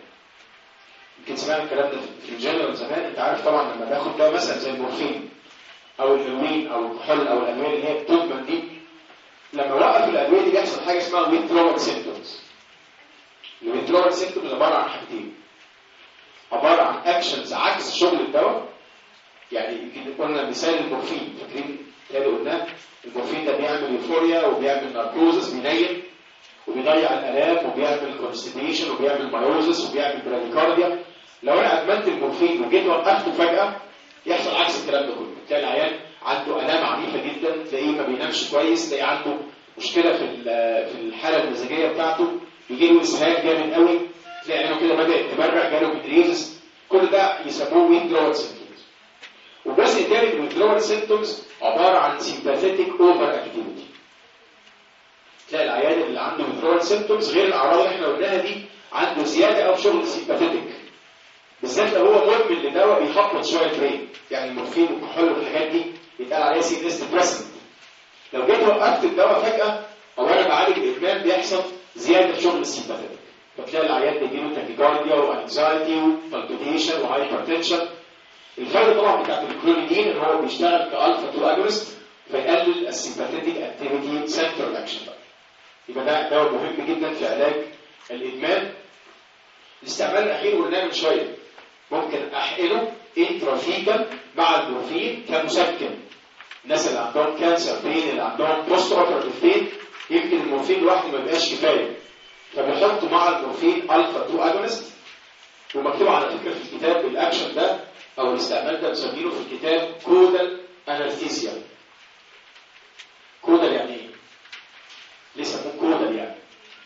يمكن سمعنا الكلام ده في الجنرال زمان. انت عارف طبعا لما باخد ده مثلا زي المورفين او الهيروين او الكحول او الادويه اللي هي بتدمن دي، لما وقف الادويه دي بيحصل حاجه اسمها withdrawal symptoms. الwithdrawal symptoms عباره عن حاجتين، عباره عن اكشنز عكس شغل الدواء. يعني يمكن قلنا مثال المورفين، فاكرين تاني قلناه؟ المورفين ده بيعمل يوفوريا وبيعمل ناركوزس، بينيم وبيضيع الالام وبيعمل كونستيبيشن وبيعمل مايوزس وبيعمل براديكارديا. لو انا ادمنت المورفين وجيت وقفته فجاه يحصل عكس الكلام ده كله. تلاقي العيان عنده الام عنيفه جدا، تلاقيه ما بينامش كويس، تلاقيه عنده مشكله في في الحاله المزاجيه بتاعته، يجي له اسهال جامد قوي، تلاقي عينه كده بدات تبرق، جاله بتريزس. كل ده يسموه withdrawal symptoms. والجزء الثاني من withdrawal symptoms عباره عن sympathetic over activity. تلاقي العيان اللي عنده withdrawal symptoms غير الاعراض اللي احنا قلناها دي عنده زياده او شغل sympathetic، بالذات لو هو مدمن لدواء بيهبط شويه برين، يعني المورفين والكحول والحاجات دي بيتقال عليها سي اس ديبريسنت. لو جيت وقفت الدواء فجاه او انا بعالج الادمان بيحصل زياده في شغل السيمباثيك، فتلاقي العيان بيجيله تاكيكارديا وانكزايتي وبالبيتيشن وهايبرتنشن. الفرق طبعا بتاعت الكلونيدين ان هو بيشتغل كالفا اتنين اجونست فيقلل السيمباثيك اكتيفيتي سنترال اكشن. يبقى ده دواء مهم جدا في علاج الادمان. الاستعمال الاخير قلناه من شويه، ممكن احقنه انترافيكال مع المورفين كمسكن. الناس اللي عندهم كانسر بين، اللي عندهم بوست اوبراتيف بين، يمكن المورفين لوحده ما يبقاش كفايه، فبيحطوا مع المورفين الفا اتنين اجونست. ومكتوب على فكره في الكتاب الاكشن ده او الاستعمال ده مسمينه في الكتاب كودال انستيزيا. كودال يعني ايه؟ ليه سموه كودال يعني؟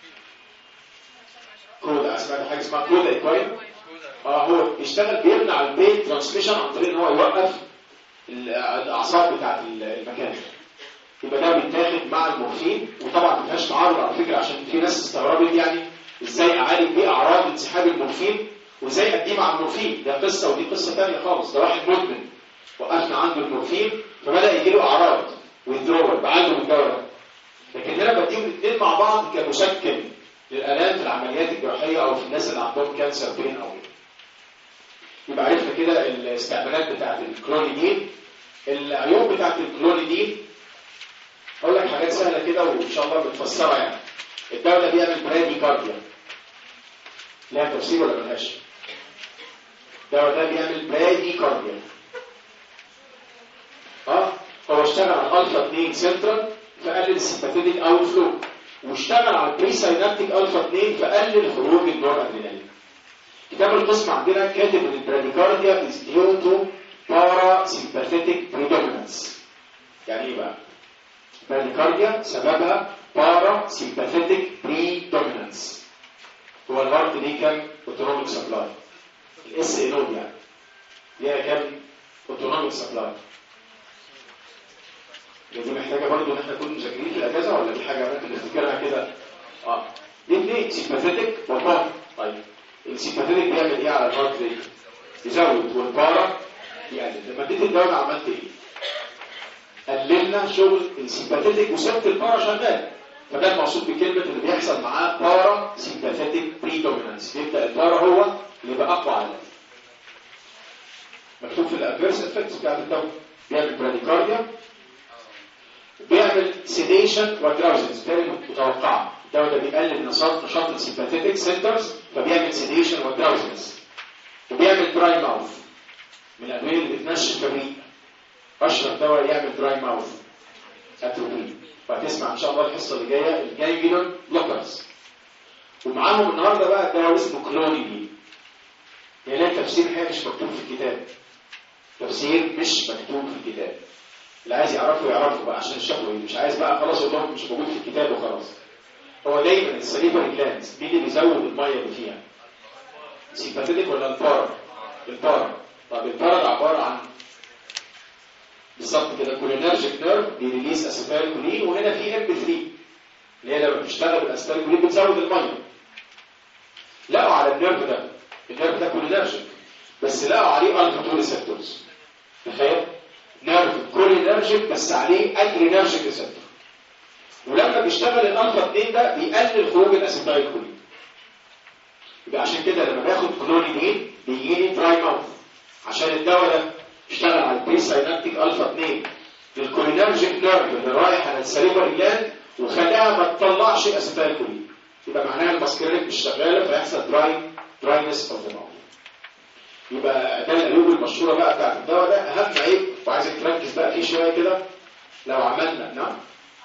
كودال سمعت حاجه اسمها كودال كويس؟ اه هو بيشتغل بيمنع البين ترانسميشن عن طريق ان هو يوقف الاعصاب بتاعت المكان. يبقى ده بيتاخد مع المورفين، وطبعا ما فيهاش تعارض على فكره، عشان في ناس استغربت يعني ازاي اعالج بيه اعراض انسحاب المورفين وازاي اديه مع المورفين. ده قصه ودي قصه ثانيه خالص. ده واحد مدمن وقفنا عنده المورفين فبدا يجي له اعراض ويدرول بعالجه بالدواء ده، لكن هنا بديهم الاثنين مع بعض كمسكن للالام في العمليات الجراحيه او في الناس اللي عندهم كانسر بين او غيره. يبقى عرفنا كده الاستعمالات بتاعت الكلونيدين. العيوب بتاعت الكلونيدين اقول لك حاجات سهله كده وان شاء الله بتفسرها. يعني الدواء ده بيعمل براديكارديا، لها تفسير ولا ملهاش؟ الدواء ده بيعمل براديكارديا. اه هو اشتغل على الفا اتنين سنترال فقلل السيمباثيك اوت فلو، واشتغل على البري ساينابتيك الفا اتنين فقلل خروج النور ادرينالين. كتاب القسم عندنا كاتب ان البراديكارديا is due to parasympathetic predominance. يعني ايه بقى؟ البراديكارديا سببها parasympathetic predominance. هو الهارت ليه كام اوتونوميك سبلاي؟ الاس ان او يعني ليها كام اوتونوميك سبلاي؟ دي محتاجه برضه ان احنا نكون مذاكرين في الاجازه ولا دي حاجه ممكن نفتكرها كده؟ اه دي اثنين سيمباثيتك وبارا. طيب السيمباثيتك بيعمل ايه على الهارت ريت؟ يزود والبارا يقلل. لما اديت الدواء عملت ايه؟ قللنا شغل السيمباثيتك وسبت البارا شغال. فده المقصود بكلمه اللي بيحصل معاه بارا سيمباثيتك بريدومينانس. يبدا البارا هو اللي يبقى اقوى على القلب. مكتوب في الادفيرس افكتس بتاعت الدواء بيعمل براديكارديا، بيعمل سيديشن ودراوزنس. ده متوقعه. الدواء ده بيقلل نشاط نشاط السيمباثيتك سنترز فبيعمل سيديشن ودراوزنس، وبيعمل دراي ماوث من الادويه اللي بتنشف الريق. اشهر دواء يعمل دراي ماوث اتروبين. وهتسمع ان شاء الله الحصه اللي جايه الجانجليون بلوكرز. ومعاهم النهارده بقى الدواء اسمه كلونيدين. يعني لا تفسير حاجه مش مكتوب في الكتاب. تفسير مش مكتوب في الكتاب. اللي عايز يعرفه يعرفه بقى عشان الشفوي، مش عايز بقى خلاص يقول لهم مش موجود في الكتاب وخلاص. هو دايما السليفري جلاندز مين اللي بيزود الميه اللي فيها؟ سيمباثيتك ولا البارا؟ البارا. طب البارا ده عباره عن بالظبط كده كولينرجيك نيرف بيريليز اسيتايل كولين، وهنا في ام ثلاثة اللي هي لما بتشتغل الاسيتايل كولين بتزود الميه. لقوا على النيرف ده، النيرف ده كولينرجيك بس لقوا عليه الفا تو ريسبتورز. تخيل نيرف كولينرجيك بس عليه ادرينرجيك ريسبتور. ولما بيشتغل الالفا اثنين ده بيقلل خروج الاسيتايل كولين. يبقى عشان كده لما باخد كلونيدين بيجي لي دراي ماوث عشان الدواء ده اشتغل على البري ساينابتيك الفا اثنين للكولينرجيك نيرف اللي رايح على السليفري جلاند وخلاها ما تطلعش اسيتايل كولين. يبقى معناها الماسكرينيك مش شغاله فيحصل دراي دراينس اوف ذا ماوث. يبقى ده العيوب المشهوره بقى بتاعت الدواء ده. اهم عيب وعايزك تركز بقى فيه شويه كده، لو عملنا نعم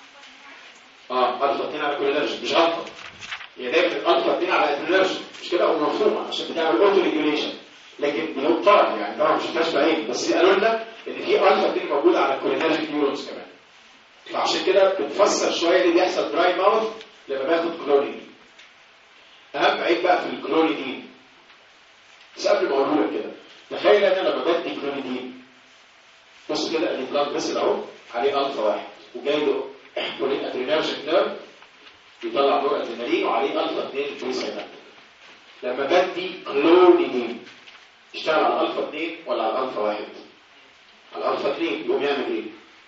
اه الفا اثنين على كولينرجيك مش غلطه، هي دايما الفا اثنين على ادرينرجيك مش كده ومفهومه عشان بتعمل اوتو ريجوليشن، لكن دي نقطه يعني طبعا مش شفتهاش بعين بس قالوا لنا ان في الفا اثنين موجوده على الكولينرجيك نيورونز كمان. فعشان كده بتفسر شويه اللي بيحصل دراي ماوث لما باخد كلونيدين. اهم عيب بقى في الكلونيدين بس قبل ما اقوله لك كده، تخيل انا لما بدي كلونيدين بص كده ادي بلاد بس اهو عليه الفا واحد وجاي له كولين ادرينرجيك نيرف بيطلع نور ادرينالين وعليه الفا اثنين بري ساينابتيك. لما بدي كلونيدين اشتغل على الالفا اثنين ولا على الالفا واحد؟ على الالفا اثنين. يقوم يعمل ايه؟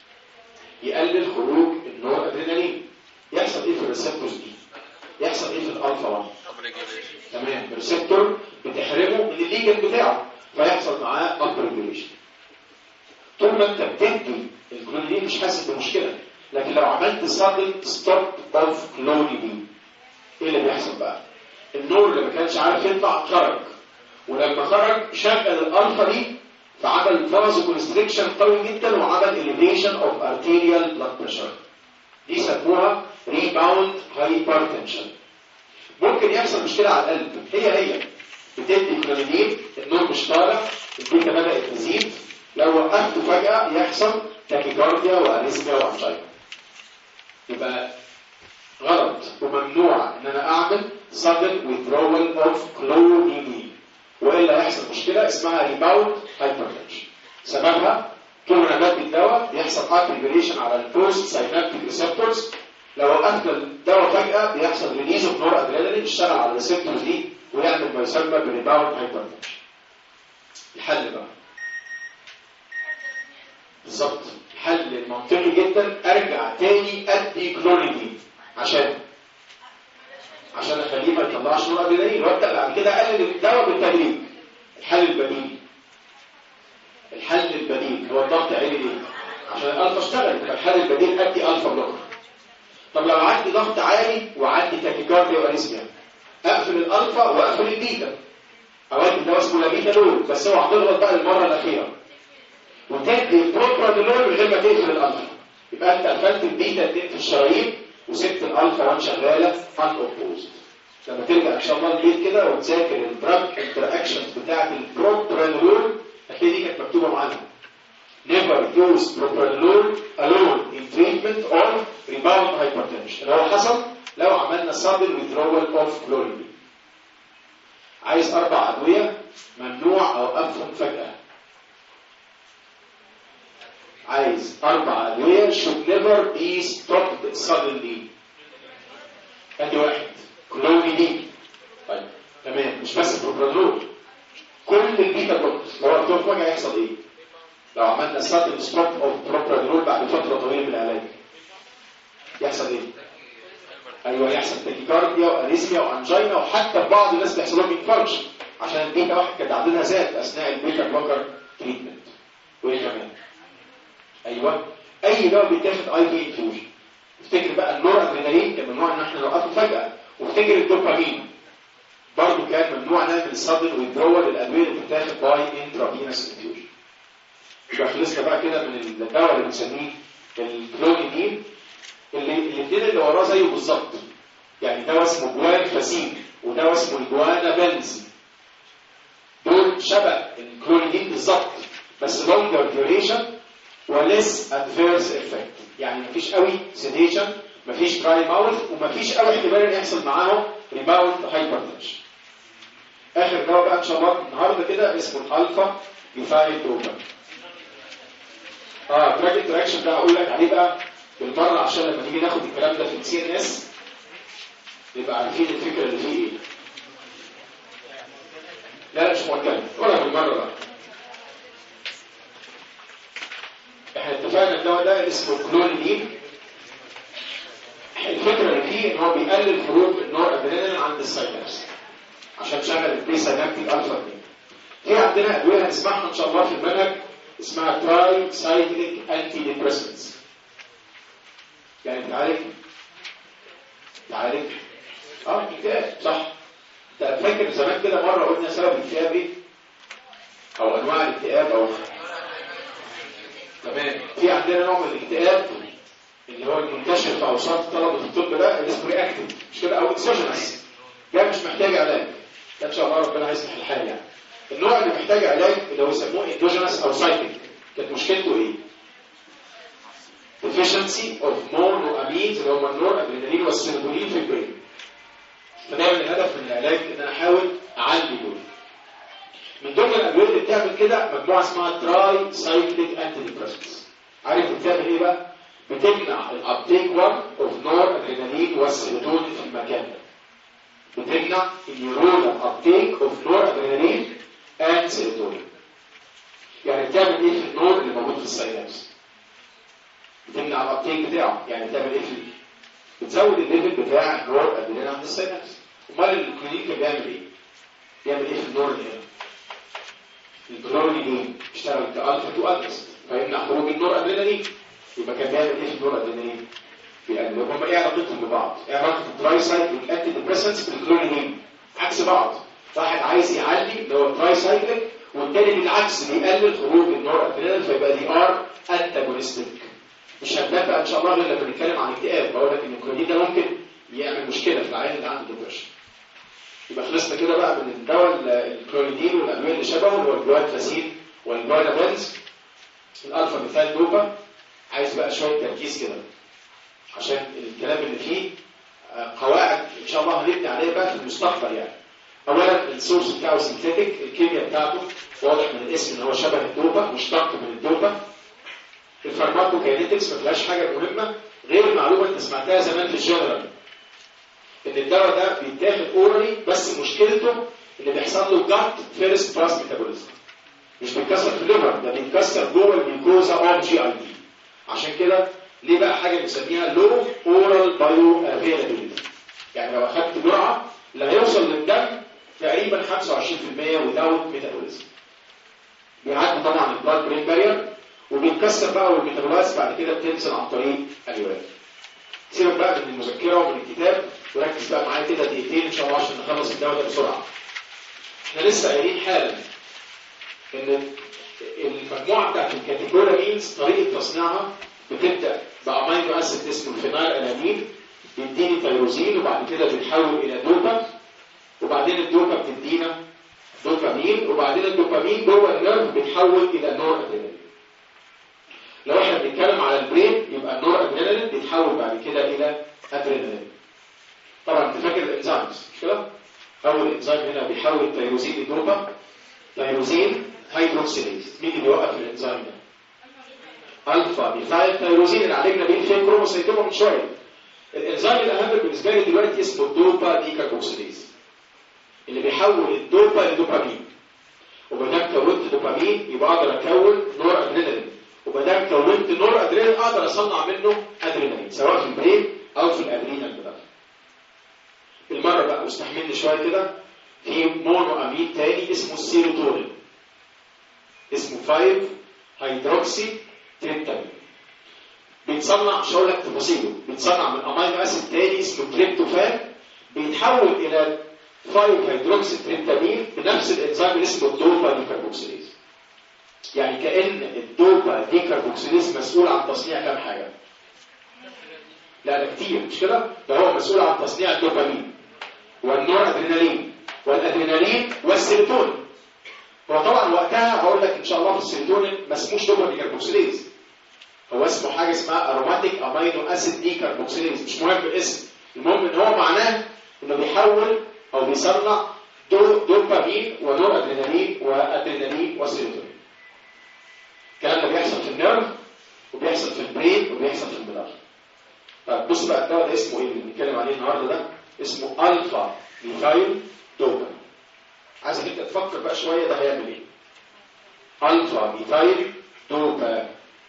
يقلل خروج النور ادرينالين. يحصل ايه في الريسبتورز دي؟ يحصل ايه في الالفا واحد؟ تمام الريسبتور بتحرمه من الليجند بتاعه فيحصل معاه اب ريجوليشن. طول ما انت بتدي الكلونيدين مش حاسس بمشكله، لكن لو عملت سادن ستوب اوف كلونيدين ايه اللي بيحصل بقى؟ النور اللي ما كانش عارف يطلع خرج، ولما خرج شغل الالفا دي فعمل فازو كونستريكشن قوي جدا وعمل اليفيشن اوف ارتيريال بلاد بريشر. دي سموها ريباوند هايبرتنشن. ممكن يحصل مشكله على القلب. هي هي بتدي كلونيدين النور مش طالع البيتا بدات تزيد، لو وقفته فجاه يحصل تاكيكارديا واريثميا وانجينا. يبقى غلط وممنوع ان انا اعمل sudden withdrawal of clonidine والا يحصل مشكله اسمها ريباوند هايبرتنشن. سببها طول ما انا بدي الدواء بيحصل اب ريجوليشن على البوست ساينابتيك ريسبتورز. لو وقفت الدواء فجاه بيحصل ريليز اوف نور ادرينالين يشتغل على الريسبتورز دي ويعمل ما يسمى بريباوند هايبرتنشن. الحل بقى بالظبط الحل المنطقي جدا ارجع تاني ادي كلونيدين عشان عشان اخليه ما يطلعش نور ادرينالين وابدا بعد كده اقلل الدواء بالتدريج. الحل البديل الحل البديل هو الضغط عالي ليه؟ عشان الالفا اشتغل. يبقى الحل البديل ادي الفا بلوكر. طب لو عندي ضغط عالي وعندي تاكيكارديا واريثميا اقفل الالفا واقفل البيتا. اودي دواء اسمه لابيتالول بس اوعى تغلط بقى المره الاخيره وتدي البروبرانولول من غير ما تقفل الالفا. يبقى انت قفلت البيتا اتنين في الشرايين وسبت الالفا واحد شغاله ان اوبوزد. لما ترجع ان شاء الله البيت كده وتذاكر الدراج انتراكشنز بتاعت البروبرانولول، هتلاقي دي كانت مكتوبه معانا. never use propranolol alone in treatment of rebound hypertension. اللي هو حصل لو عملنا sudden withdrawal of chlorine. عايز اربع ادويه ممنوع اوقفهم فجاه. عايز اربع ادويه should never be stopped suddenly. ادي واحد كلونيدين. طيب تمام، مش بس بروبرانولول، كل البيتا بلوكرز لو وقفتهم فجاه يحصل ايه؟ لو عملنا sudden stop of propranolol بعد فتره طويله من العلاج يحصل ايه؟ ايوه يحصل تاكيكارديا واريثميا وانجينا، وحتى في بعض الناس بيحصل لهم انفاركشن عشان البيتا واحد كانت عددها زاد اثناء البيتا بلوكر تريتمنت. وايه كمان؟ ايوه اي دواء بيتاخد اي في انفيوجن. افتكر بقى النور ادرينالين كان ممنوع ان احنا نوقفه فجاه، وافتكر الدوبامين برضه كان ممنوع نعمل sudden withdrawal للادويه اللي بتتاخد باي انترافينوس انفيوجن. يبقى خلصنا بقى كده من الدواء اللي بنسميه الكلونيدين، اللي الاثنين اللي وراه زيه بالظبط. يعني دواء اسمه جوان فاسين ودواء اسمه الجوانا بنزي، دول شبه الكلونيدين بالظبط بس longer duration وليس adverse effect. يعني مفيش قوي sedation، مفيش dry mouth، ومفيش قوي احتمال ان يحصل معاهم rebound hypertension. اخر دواء بقى ان شاء الله النهارده كده اسمه الالفا ميثايل دوبا. اه دراج انتراكشن ده هقول لك عليه بقى بالمره عشان لما نيجي ناخد الكلام ده في السي ان اس نبقى عارفين الفكره اللي فيه ايه. لا لا مش متكلم ولا بالمره بقى. احنا اتفقنا الدواء ده اسمه كلونيدين. الفكره اللي فيه ان هو بيقلل خروج النور ادرينالين عند الساينابس عشان تشغل البري ساينابتيك الفا اثنين. في عندنا ادويه هنسمعها ان شاء الله في المنهج اسمها تراي سايكليك انتي ديبريسنتس. يعني بتعالج بتعالج اه اكتئاب صح. انت فاكر زمان كده مره قلنا سبب الاكتئاب ايه؟ او انواع الاكتئاب او تمام. في عندنا نوع من الاكتئاب اللي هو المنتشر في اوساط طلبه الطب ده اللي اسمه رياكتيف مش كده، او اكسوجينس، ده مش محتاج علاج، ده ان شاء الله ربنا هيصلح الحال. يعني النوع اللي محتاج علاج اللي هو يسموه اندوجينس او سايكليك، كانت مشكلته ايه؟ deficiency of monoamines اللي هم النور ادرينالين والسيروتونين في البرين. فدايما الهدف من العلاج ان انا احاول اعالج دول. من ضمن الادويه اللي بتعمل كده مجموعه اسمها تراي سايكليك انتي ديبريسنتس. عارف بتعمل ايه بقى؟ بتمنع الابتيك واحد اوف نور ادرينالين والسيروتونين في المكان ده. بتمنع النيورونال ابتيك اوف نور ادرينالين اند سيروتونين. يعني بتعمل ايه في النور اللي موجود في الساينابس؟ بتمنع الابتيك بتاعه. يعني بتعمل ايه فيه؟ بتزود الليفل بتاع النور ادرينالين عند الساينابس. امال الكلينيك بيعمل ايه؟ بيعمل ايه في النور اللي هنا؟ الكلونيدين اشتغل كالفا تو اجنست فيمنع خروج النور ادرينالين. يبقى كان بيعمل ايه في النور ادرينالين؟ بيقلل. هم ايه علاقتهم ببعض؟ ايه علاقه التراي سايكليك انتي ديبريسنتس بالكلونيدين؟ عكس بعض. واحد عايز يعلي اللي هو التراي سايكليك، والتاني بالعكس بيقلل خروج النور ادرينالين، فيبقى دي ار انتاجونستيك. مش هنتفق ان شاء الله غير لما نتكلم عن الاكتئاب، بقول لك ان الكلونيدين ده ممكن يعمل مشكله في العيان اللي عنده ديبريشن. يبقى خلصنا كده بقى من الدواء الكلونيدين والادويه اللي شبهه اللي هو الجوانفاسين والجوانابنز. الالفا ميثايل دوبا عايز بقى شويه تركيز كده عشان الكلام اللي فيه قواعد ان شاء الله هنبني عليها بقى في المستقبل. يعني اولا السورس بتاعه سينثيتيك، الكيمياء بتاعته واضح من الاسم ان هو شبه الدوبا، مشتق من الدوبا. الفارماكوكاينيتكس ما فيهاش حاجه مهمه غير المعلومه اللي سمعتها زمان في الجنرال ان الدواء ده بيتاخد اورالي، بس مشكلته ان بيحصل له جات فيرست باس ميتابوليزم. مش بيتكسر في الليفر، ده بيتكسر جوه الميكوزا اوف جي اي دي. عشان كده ليه بقى حاجه بنسميها لو اورال بايو افيلابيلتي. يعني لو اخدت جرعه اللي هيوصل للدم تقريبا خمسة وعشرين بالمية without ميتابوليزم. بيعدي طبعا البلاد برين بارير وبيتكسر بقى، والميتابولايز بعد كده بتنزل عن طريق اليورين. سيبك بقى من المذكره ومن الكتاب وركز بقى معايا كده دقيقتين ان شاء الله عشان نخلص الدواء ده بسرعه. احنا لسه قايلين حالا ان المجموعه بتاعت الكاتيكولامينز طريقه تصنيعها بتبدا بامينو اسيد اسمه الفينايل الانين، بيديني تيروزين وبعد كده بيتحول الى دوبا. وبعدين الدوبا بتدينا دوبامين، وبعدين الدوبامين جوه النيرف بيتحول الى نور ادرينالين. لو احنا بنتكلم على البرين يبقى النور ادرينالين بيتحول بعد كده الى ادرينالين. طبعا انت فاكر الانزيمز مش كده؟ اول انزيم هنا بيحول التيروزين لدوبا، تيروزين هيدروكسيليز. مين اللي بيوقف الانزيم ده؟ الفا ميثايل تيروزين اللي عالجنا بيه الفين كروموسيتوما من شويه. الانزيم الاهم بالنسبه لي دلوقتي اسمه الدوبا ديكاربوكسيليز اللي بيحول الدوبا لدوبامين. وما دام كونت دوبامين يبقى اقدر اكون نور ادرينالين، وما دام كونت نور ادرينالين اقدر اصنع منه ادرينالين سواء في البرين او في الادرينال جلاند. بالمره بقى واستحملني شويه كده، في مونو امين تاني اسمه السيروتونين، اسمه خمسة هيدروكسي تريبتامين. بيتصنع مش هقول لك تفاصيله، بيتصنع من امينو اسيد تاني اسمه تريبتوفان، بيتحول الى خمسة هيدروكسي تريبتامين بنفس الانزيم اللي اسمه الدوبا ديكاربوكسيليز. يعني كأن الدوبا ديكاربوكسيليز مسؤول عن تصنيع كام حاجه؟ لا ده كتير مش كده؟ ده هو مسؤول عن تصنيع الدوبامين والنور ادرينالين والادرينالين والسيروتونين. هو طبعا وقتها هقول لك ان شاء الله في السيروتونين ما اسموش دوبا ديكاربوكسيليز، هو اسمه حاجه اسمها اروماتيك امينو اسيد ديكاربوكسيليز، مش مهم الاسم، المهم ان هو معناه انه بيحول او بيصنع دو دوبامين ونور ادرينالين وادرينالين وسيروتونين. الكلام ده بيحصل في النيرف وبيحصل في البرين وبيحصل في المدار. طيب بص بقى الدواء ده اسمه ايه اللي بنتكلم عليه النهارده ده؟ اسمه الفا ميثايل دوبا. عايزك انت تفكر بقى شويه ده هيعمل ايه؟ الفا ميثايل دوبا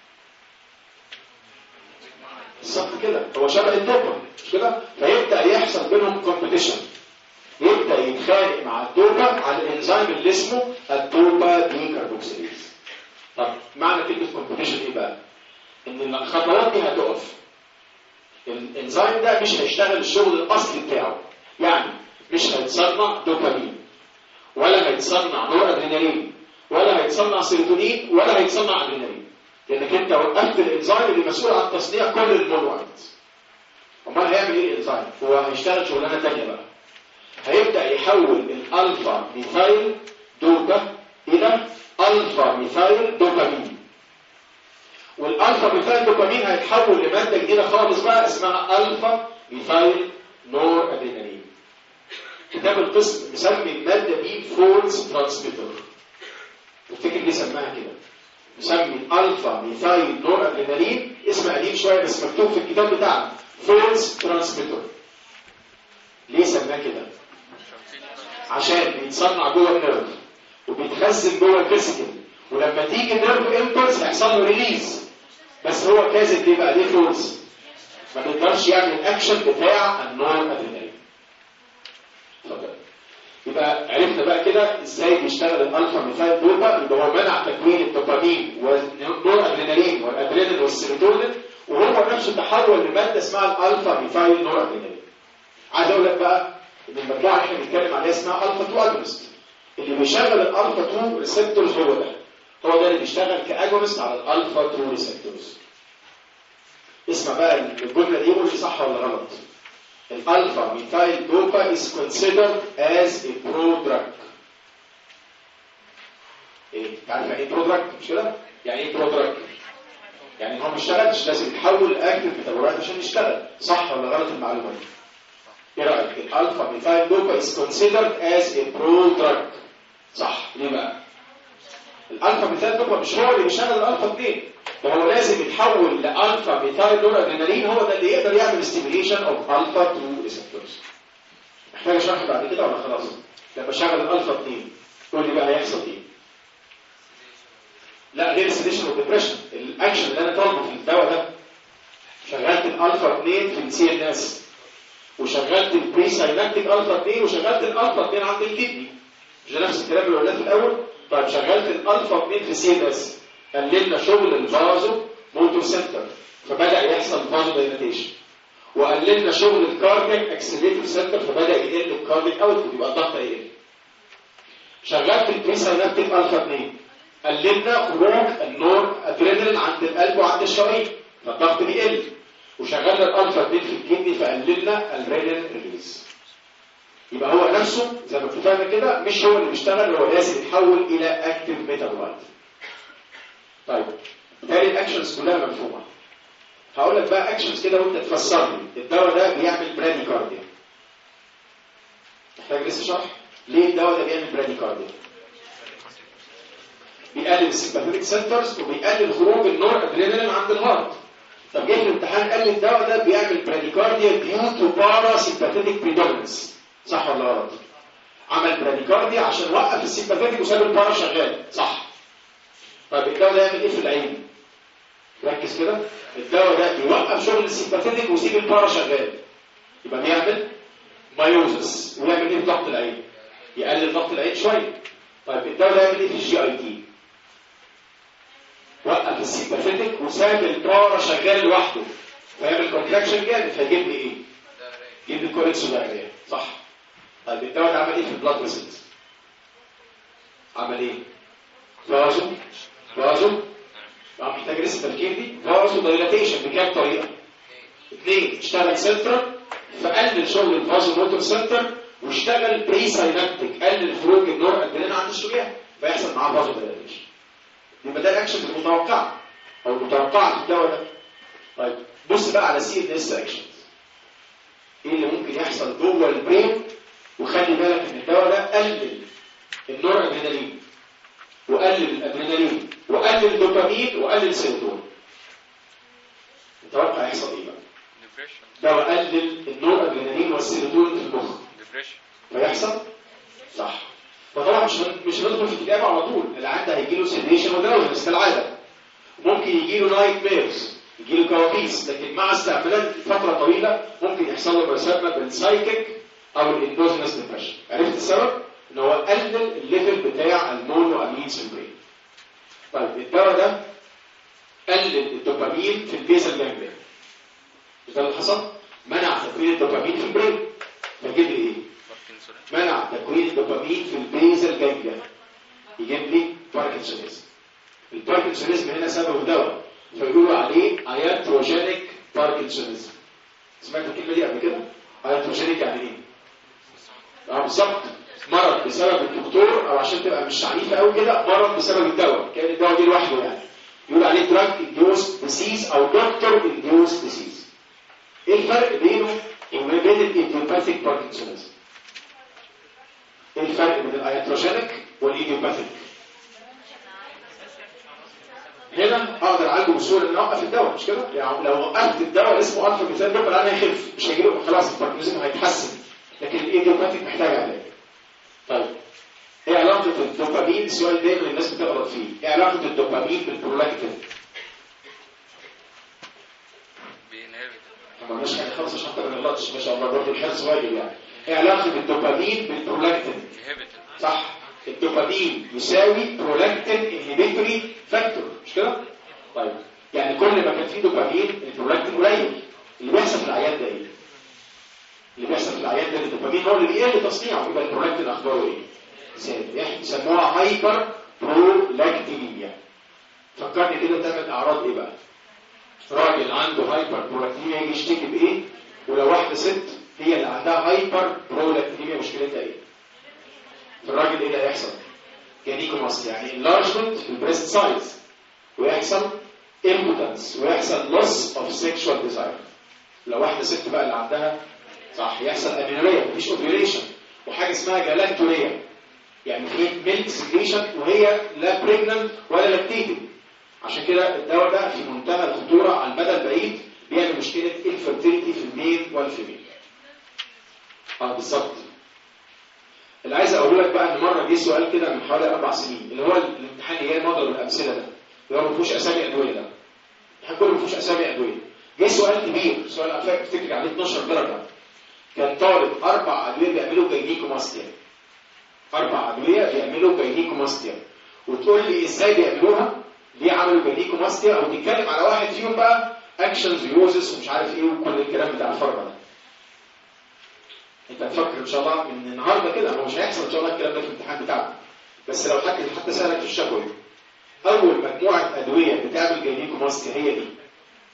بالظبط كده، هو شبه الدوبا مش كده؟ فيبدا يحصل بينهم كومبيتيشن، يبدا يتخانق مع الدوبا على الانزيم اللي اسمه الدوبا ديكاربوكسيليز. طب معنى كلمه كومبيتيشن ايه بقى؟ ان الخطوات دي هتقف، الانزيم ده مش هيشتغل الشغل الاصلي بتاعه، يعني مش هيتصنع دوبامين ولا هيتصنع نور ادرينالين ولا هيتصنع سيروتونين ولا هيتصنع ادرينالين، لانك انت وقفت الانزيم اللي مسؤول عن تصنيع كل المونوات. امال هيعمل ايه الانزيم؟ هو هيشتغل شغلانه ثانيه بقى، هيبدا يحول الالفا ميثايل دوبا الى الفا ميثايل دوبامين، والالفا ميثايل دوبامين هيتحول لماده جديده خالص بقى اسمها الفا ميثايل نور ادرينالين. كتاب القسم مسمي الماده دي فولز ترانسميتر. تفتكر ليه سماها كده؟ مسمي الفا ميثايل نور ادرينالين اسم قديم شويه بس مكتوب في الكتاب بتاعنا فولز ترانسميتر. ليه سماه كده؟ عشان بيتصنع جوه النيرف وبيتخزن جوه الفيسيكل، ولما تيجي النيرف امبلس هيحصل له ريليز، بس هو كاذب ليه بقى؟ ليه فولز؟ ما بيقدرش يعمل الاكشن بتاع النور ادرينالين. اتفضل. يبقى عرفنا بقى كده ازاي بيشتغل الالفا ميثايل دوبا، يبقى هو منع تكوين الدوبامين والنور ادرينالين والادرينال والسيروتونين، وهو نفسه تحول لماده اسمها الالفا ميثايل نور ادرينالين. عايز اقول لك بقى ان المجموعه اللي احنا بنتكلم عليها اسمها الفا اتنين اجونست، اللي بيشغل الالفا اتنين ريسبتورز هو ده، هو ده اللي بيشتغل كاجونست على الالفا اتنين ريسبتورز. اسمع بقى الجمله دي قول لي صح ولا غلط. الالفا ميثايل دوبا is considered as a prodrug. ايه؟ عارف يعني ايه برودراج مش كده؟ يعني ايه برودراج؟ يعني هو ما بيشتغلش، لازم يتحول لاكتف ميتابولايت عشان يشتغل، صح ولا غلط المعلومه دي؟ ايه رايك؟ الالفا ميثايل دوبا is considered as a prodrug. صح، ليه بقى؟ الالفا ميثايل دوبا مش هو اللي بيشغل الالفا اتنين، ده هو لازم يتحول لالفا ميثايل نور ادرينالين، هو ده اللي يقدر يعمل ستيميليشن اوف الفا اتنين ريسبتورز. محتاج اشرح بعد كده ولا خلاص؟ لما اشغل الالفا اتنين قول لي بقى هيحصل ايه؟ لا غير السيديشن والديبريشن، الاكشن اللي انا طالبه في الدواء ده شغلت الالفا اتنين في السي ان اس، وشغلت البري ساينابتيك الفا اتنين، وشغلت الالفا اتنين عند الكدني، مش نفس الكلام اللي قلناه في الاول؟ طيب شغلت الالفا اتنين في السي ان اس، قللنا شغل الفازو موتور سنتر فبدا يحصل فازو دايلاتيشن، وقللنا شغل الكاردياك اكسلريتور سنتر فبدا يقل الكاردياك اوتبوت، يبقى الضغط يقل. شغلت البري ساينابتيك الفا اتنين، قللنا خروج النور ادرينالين عند القلب وعند الشرايين فالضغط بيقل، وشغلنا الالفا اتنين في الكدني فقللنا الرينال ريليز. يبقى هو نفسه زي ما اتفقنا كده مش هو اللي بيشتغل، هو لازم يتحول الى اكتيف ميتابولايت. طيب بالتالي الاكشنز كلها مفهومه. هقول لك بقى اكشنز كده وانت تفسر لي الدواء ده بيعمل براديكارديا. محتاج لسه شرح ليه الدواء ده بيعمل براديكارديا؟ بيقلل السيمباثيك سنترز وبيقلل خروج النور ادرينالين عند الهارت. طب جه في الامتحان قال لي الدواء ده بيعمل براديكارديا ديو تو بارا سيمباثيك بريدوميننس، صح ولا غلط؟ عمل براديكارديا عشان وقف السيمباثيك وساب البارا شغال، صح؟ طيب الدواء ده يعمل ايه في العين؟ ركز كده، الدواء ده بيوقف شغل السيمباثيك ويسيب البارا شغال، يبقى بيعمل مايوزس. ويعمل ايه في ضغط العين؟ يقلل ضغط العين شويه. طيب الدواء ده يعمل ايه في الجي اي تي؟ وقف السيمباثيك وساب البارا شغال لوحده، فيعمل كونتراكشن جامد، فيجيب لي ايه؟ يجيب لي كوريكسو دايريا، صح؟ طيب الدواء ده عمل ايه في البلاد فيسلز؟ عمل ايه؟ فازو فازو بقى محتاج لسه تفكير دي. فازو دايلاتيشن بكام طريقه؟ اثنين، اشتغل سنترال فقلل شغل الفازو موتور سنتر، واشتغل بري ساينابتيك قلل خروج النور ادرينالين عند الشريان، فيحصل معاه فازو دايلاتيشن. يبقى ده الاكشن المتوقع او المتوقع في الدواء ده. طيب بص بقى على سي ان اس اكشنز. ايه اللي ممكن يحصل جوه البرين؟ وخلي بالك ان الدواء ده قلل النور ادرينالين وقلل الادرينالين وقلل الدوبامين وقلل السيروتونين. تتوقع يحصل ايه بقى؟ ديبريشن. دواء قلل النور ادرينالين والسيروتونين في المخ، ديبريشن، فيحصل صح. فطبعا مش مش هندخل في الكتابه على طول، اللي عنده هيجي له سيديشن ودراوزنس كالعاده، ممكن يجي له نايت ميرز، يجي له كوابيس، لكن مع استعمالات فتره طويله ممكن يحصل له ما يسمى بالسايكيك او الاندوجينس ديبريشن. عرفت السبب؟ ان هو قلل الليفل بتاع المونو امين سيمبرين. طيب الدواء ده قلل الدوبامين في البيزل جانجليا، ده اللي حصل، منع تكوين الدوبامين في البرين، فيجيب لي ايه؟ منع تكوين الدوبامين في البيزل جانجليا، يجيب لي باركنسونيزم. الباركنسونيزم هنا سببه دواء فيقولوا عليه اياتروجينيك باركنسونيزم. سمعت الكلمه دي قبل كده؟ اياتروجينيك يعني ايه؟ اه بالظبط، مرض بسبب الدكتور، او عشان تبقى مش عنيفه قوي كده، مرض بسبب الدواء، كان الدواء دي لوحده يعني يقول عليه دراج انديوس ديسيز او دكتور انديوس ديسيز. ايه الفرق بينه وبين الايديوباثيك باركنسونيزم؟ ايه الفرق بين الاياتروجينيك والايديوباثيك؟ هنا اقدر اعالجه بسهوله ان اوقف الدواء، مش كده؟ يعني لو وقفت الدواء اسمه الفا ميثان دوبل انا هيخف، مش هيجيله خلاص الباركنسونيزم هيتحسن، لكن الايديوباثيك محتاج علاج. طيب ايه علاقه الدوبامين؟ السؤال دايما الناس بتغلط فيه، ايه علاقه الدوبامين بالبرولاكتين؟ بينهبت. ما مش حاجه خالص عشان ما نغلطش، ما شاء الله برضه الحرص واجب يعني. ايه علاقه الدوبامين بالبرولاكتين؟ صح، الدوبامين يساوي برولاكتين انهبيتوري فاكتور، مش كده؟ طيب يعني كل ما كان فيه دوبامين البرولاكتين قليل. اللي بيحصل في العيان ده ايه؟ اللي بيحصل في العيان ده الدوبامين هو اللي بيقل تصنيعه، يبقى البرولاكتين اخباره ايه؟ زاد. يسموها هايبر برولاكتينيميا. فكرني كده تعمل اعراض ايه بقى؟ راجل عنده هايبر برولاكتينيميا يجي يشتكي بايه؟ ولو واحده ست هي اللي عندها هايبر برولاكتينيميا مشكلتها ايه؟ في الراجل ايه اللي هيحصل؟ جانيكوماستيا، يعني انلارجمنت في البريست سايز، ويحصل امبوتنس، ويحصل لوس اوف سيكشوال ديزاير. لو واحده ست بقى اللي عندها صح يحصل امينوريا، مفيش اوفيوليشن، وحاجه اسمها جلاكتوريا، يعني في ميلك سكريشن وهي لا بريجننت ولا لاكتيتنج. عشان كده الدواء ده في منتهى الخطوره على المدى البعيد، بيعمل مشكله الفيرتيليتي في الميل والفيميل. اه بالظبط. اللي عايز اقول لك بقى ان مره جه سؤال كده من حوالي اربع سنين، اللي هو الامتحان اللي جاي مضرب الامثله ده، اللي هو ما فيهوش اسامي ادويه ده. الامتحان كله ما فيهوش اسامي ادويه. جه سؤال كبير، سؤال انا افتكر عليه اتناشر درجه. كان طالب اربع ادويه بيعملوا جاينيكوماستيا. اربع ادويه بيعملوا جاينيكوماستيا، وتقول لي ازاي بيعملوها؟ ليه عملوا جاينيكوماستيا؟ او تتكلم على واحد فيهم بقى اكشنز يوزس ومش عارف ايه وكل الكلام بتاع الفرقه ده. انت هتفكر ان شاء الله من النهارده كده، هو مش هيحصل ان شاء الله الكلام ده في الامتحان بتاعك، بس لو حد حتى سالك في الشفوي اول مجموعه ادويه بتعمل جاينيكوماستيا هي دي.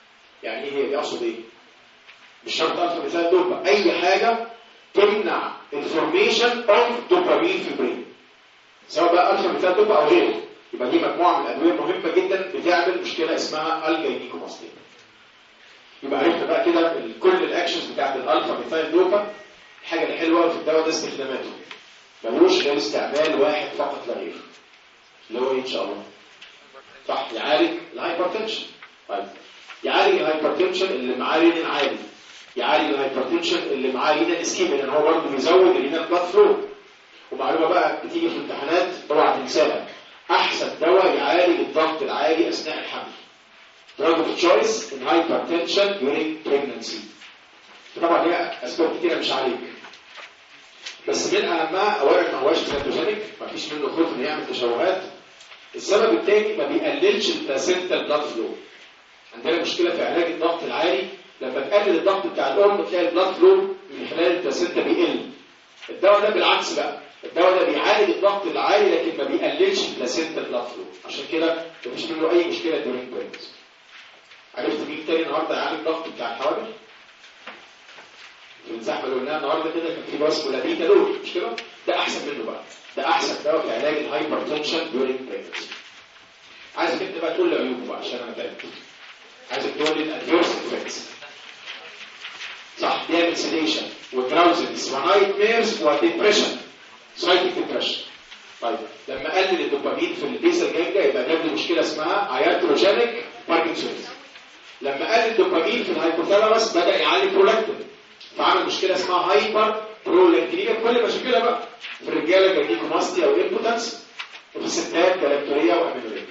يعني ايه هي دي؟ اقصد ايه؟ مش شرط الفا مثال دوبا، اي حاجه تمنع انفورميشن اوف دوبامين في البرين، سواء بقى الفا بيتا دوبا او غيره. يبقى دي مجموعه من الادويه مهمه جدا بتعمل مشكله اسمها الجاينيكوماستين. يبقى عرفنا بقى كده كل الاكشنز بتاعت الالفا بيتا دوبا. الحاجه الحلوه في الدواء ده استخداماته ملوش غير استعمال واحد فقط لا غير، اللي هو ان شاء الله صح يعالج الهايبرتنشن. طيب يعالج الهايبرتنشن اللي معاه رينين عالي، يعالج الهايبرتنشن اللي معاه رينين اسكيميا، لان هو برضه بيزود الرينين بلاد فلو. ومعلومه بقى بتيجي في الامتحانات اوعى تنساها، احسن دواء يعالج الضغط العالي اثناء الحمل drug of choice in hypertension during pregnancy. طبعا ليها اسباب كتيره مش عليك، بس من اهمها اولا ما هواش كاتوجينيك، ما فيش منه خوف انه يعمل تشوهات. السبب الثاني ما بيقللش البلاسينتا بلاد فلو. عندنا مشكله في علاج الضغط العالي، لما تقلل الضغط بتاع الام تلاقي البلاد فلو من خلال البلاسينتا بيقل. الدواء ده بالعكس بقى، الدواء ده بيعالج الضغط العالي لكن ما بيقللش البلاسينتا بلاد فلو، عشان كده مفيش منه اي مشكله دورين بريجنسي. عرفت مين تاني النهارده يعالج الضغط بتاع الحوامل؟ في الزحمه اللي قلناها النهارده كده كان في دواء اسمه لابيتالول، مش كده؟ ده احسن منه بقى، ده احسن دواء في علاج الهايبرتنشن دورين بريجنسي. عايزك انت بقى تقول لي عيوبه بقى عشان انا تعبت. عايزك تقول لي الادفيرس افكتس. صح، بيعمل سيديشن ودراوزنس ونايت ميرز وديبريشن، سايكيك ديبريشن. طيب لما قلل الدوبامين في البيزل جانجا يبقى جاب لي مشكله اسمها اياتروجينيك باركنسونز. لما قلل الدوبامين في الهايبوثالاموس بدا يعلي برولاكتين، فعمل مشكله اسمها هايبر برولكتينيا. كل مشاكلها بقى في الرجاله جاينيكوماستيا او امبوتنس، وفي الستات جلاكتوريا وامينوريا.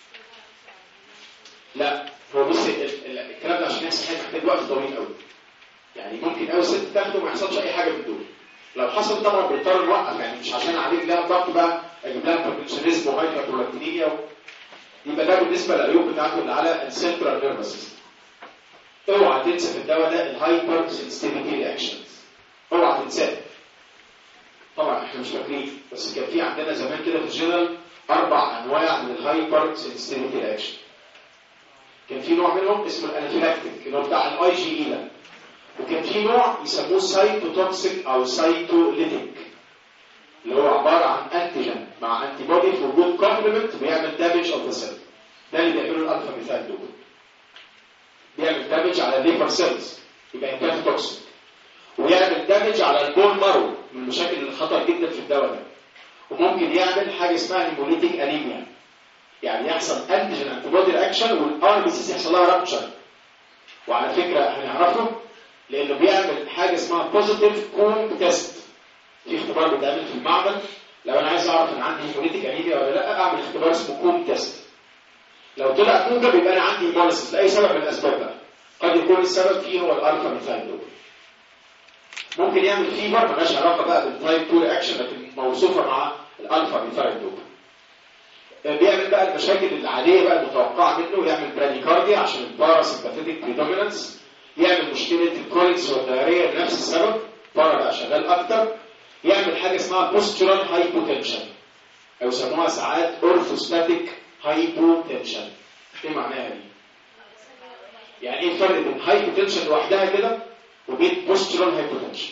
لا هو بص الكلام ده عشان يحصل حاجه محتاج وقت طويل قوي، يعني ممكن قوي ست تاخده وما يحصلش اي حاجه في الدول. لو حصل طبعا بنضطر نوقف، يعني مش عشان اعالج لها الضغط بقى اجيب لها باركنسونيزم وهايبر برولكتينيا. يبقى ده بالنسبه للعيوب بتاعته اللي على السنترال نيرفس سيستم. اوعى تنسى في الدواء ده الهايبر سنسيتيفيتي رياكشنز، اوعى تنساه. طبعا احنا مش فاكرين، بس كان في عندنا زمان كده في الجنرال اربع انواع من الهايبر سنسيتيفيتي رياكشن. كان في نوع منهم اسمه الانافيلاكتيك اللي هو بتاع الاي جي اي ده، وكان في نوع يسموه سايتوتوكسيك او سايتوليتيك اللي هو عباره عن انتيجين مع انتي بودي في وجود كومبلمنت بيعمل دامج اوف ذا سيل. ده اللي بيعمله الالفا ميثايل دوبا، بيعمل دامج على الليفر سيلز يبقى انتيتوكسيك، ويعمل دامج على البون مارو من المشاكل اللي خطر جدا في الدواء ده. وممكن يعمل حاجه اسمها هيموليتيك انيميا، يعني يحصل انتيجين انتي بودي رياكشن والار بي سي يحصل لها رابتشر. وعلى فكره هنعرفه لانه بيعمل حاجه اسمها بوزيتيف كوم تيست. في اختبار بيتعمل في المعمل، لو انا عايز اعرف ان عندي هيموليتيك انيميا ولا لا اعمل اختبار اسمه كوم تيست. لو طلع موجب يبقى انا عندي هيموليسيس لاي سبب من الاسباب بقى، قد يكون السبب فيه هو الالفا ميثايل دوبا. ممكن يعمل فيبر مالهاش علاقه بقى بالتايب اتنين رياكشن لكن موصوفه مع الالفا ميثايل دوبا. بيعمل بقى المشاكل العاديه بقى المتوقعه منه، يعمل براديكارديا عشان الباراسمباثيك بريدومينانس، يعمل مشكله الكوليكس والدايريه بنفس السبب، بارا بقى شغال اكتر، يعمل حاجه اسمها بوسترال هايبوتنشن او يسموها ساعات اورثوستاتيك هايبوتنشن. ايه معناها دي؟ يعني ايه الفرق بين هايبوتنشن لوحدها كده وبين بوسترال هايبوتنشن؟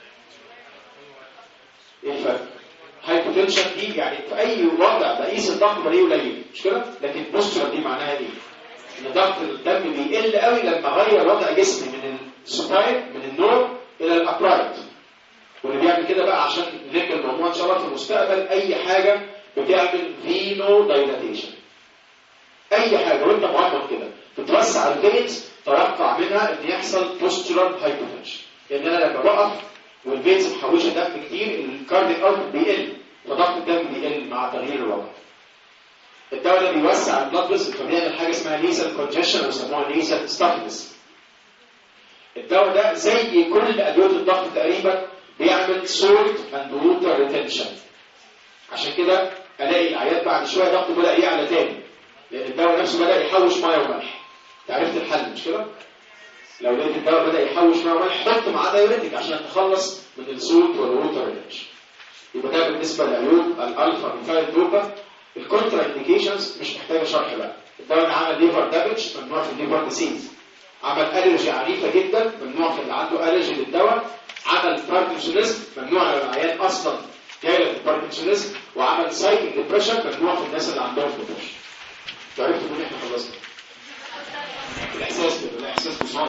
ايه الفرق؟ هايبوتنشن دي يعني في اي وضع بقيس الضغط بلاقيه قليل، مش كده؟ لكن بوسترال دي معناها ايه؟ ان ضغط الدم بيقل قوي لما اغير وضع جسمي من السوباين من النور الى الابرايت. واللي بيعمل كده بقى عشان نلم الموضوع ان شاء الله في المستقبل اي حاجه بتعمل فينو دايلاتيشن. اي حاجه وانت مغمض كده بتوسع الفينز توقع منها ان يحصل بوسترال هايبوتنشن، لان انا لما بقف والفينز محوشه دم كتير الكاردياك اوت بيقل فضغط الدم بيقل مع تغيير الوضع. الدواء ده بيوسع البلاد فيسل فبيعمل حاجه اسمها نيزل كونجيشن ويسموها نيزل ستافنس. الدواء ده زي كل ادويه الضغط تقريبا بيعمل سولت اند ووتر ريتنشن. عشان كده الاقي العيان بعد شويه ضغطه بدا يعلى تاني لان الدواء نفسه بدا يحوش ميه وملح. عرفت الحل مش كده؟ لو لقيت الدواء بدا يحوش ميه وملح حط معاه دايوريتك عشان تخلص من السولت والووتر ريتنشن. يبقى ده بالنسبه لعيوب الالفا ميثايل دوبا. الكونترا انديكيشنز مش محتاجه شرح بقى. الدواء ده عمل ليفر دامج ممنوع في الليفر ديسيز، عمل الرجي عنيفه جدا ممنوع في اللي عنده الرجي للدواء، عمل باركنسونيزم ممنوع للعيان اصلا جاي لك باركنسونيزم، وعمل سايكل ديبريشن ممنوع في الناس اللي عندهم ديبريشن. عرفتوا ان احنا خلصنا الاحساس كده، الاحساس بصعوبة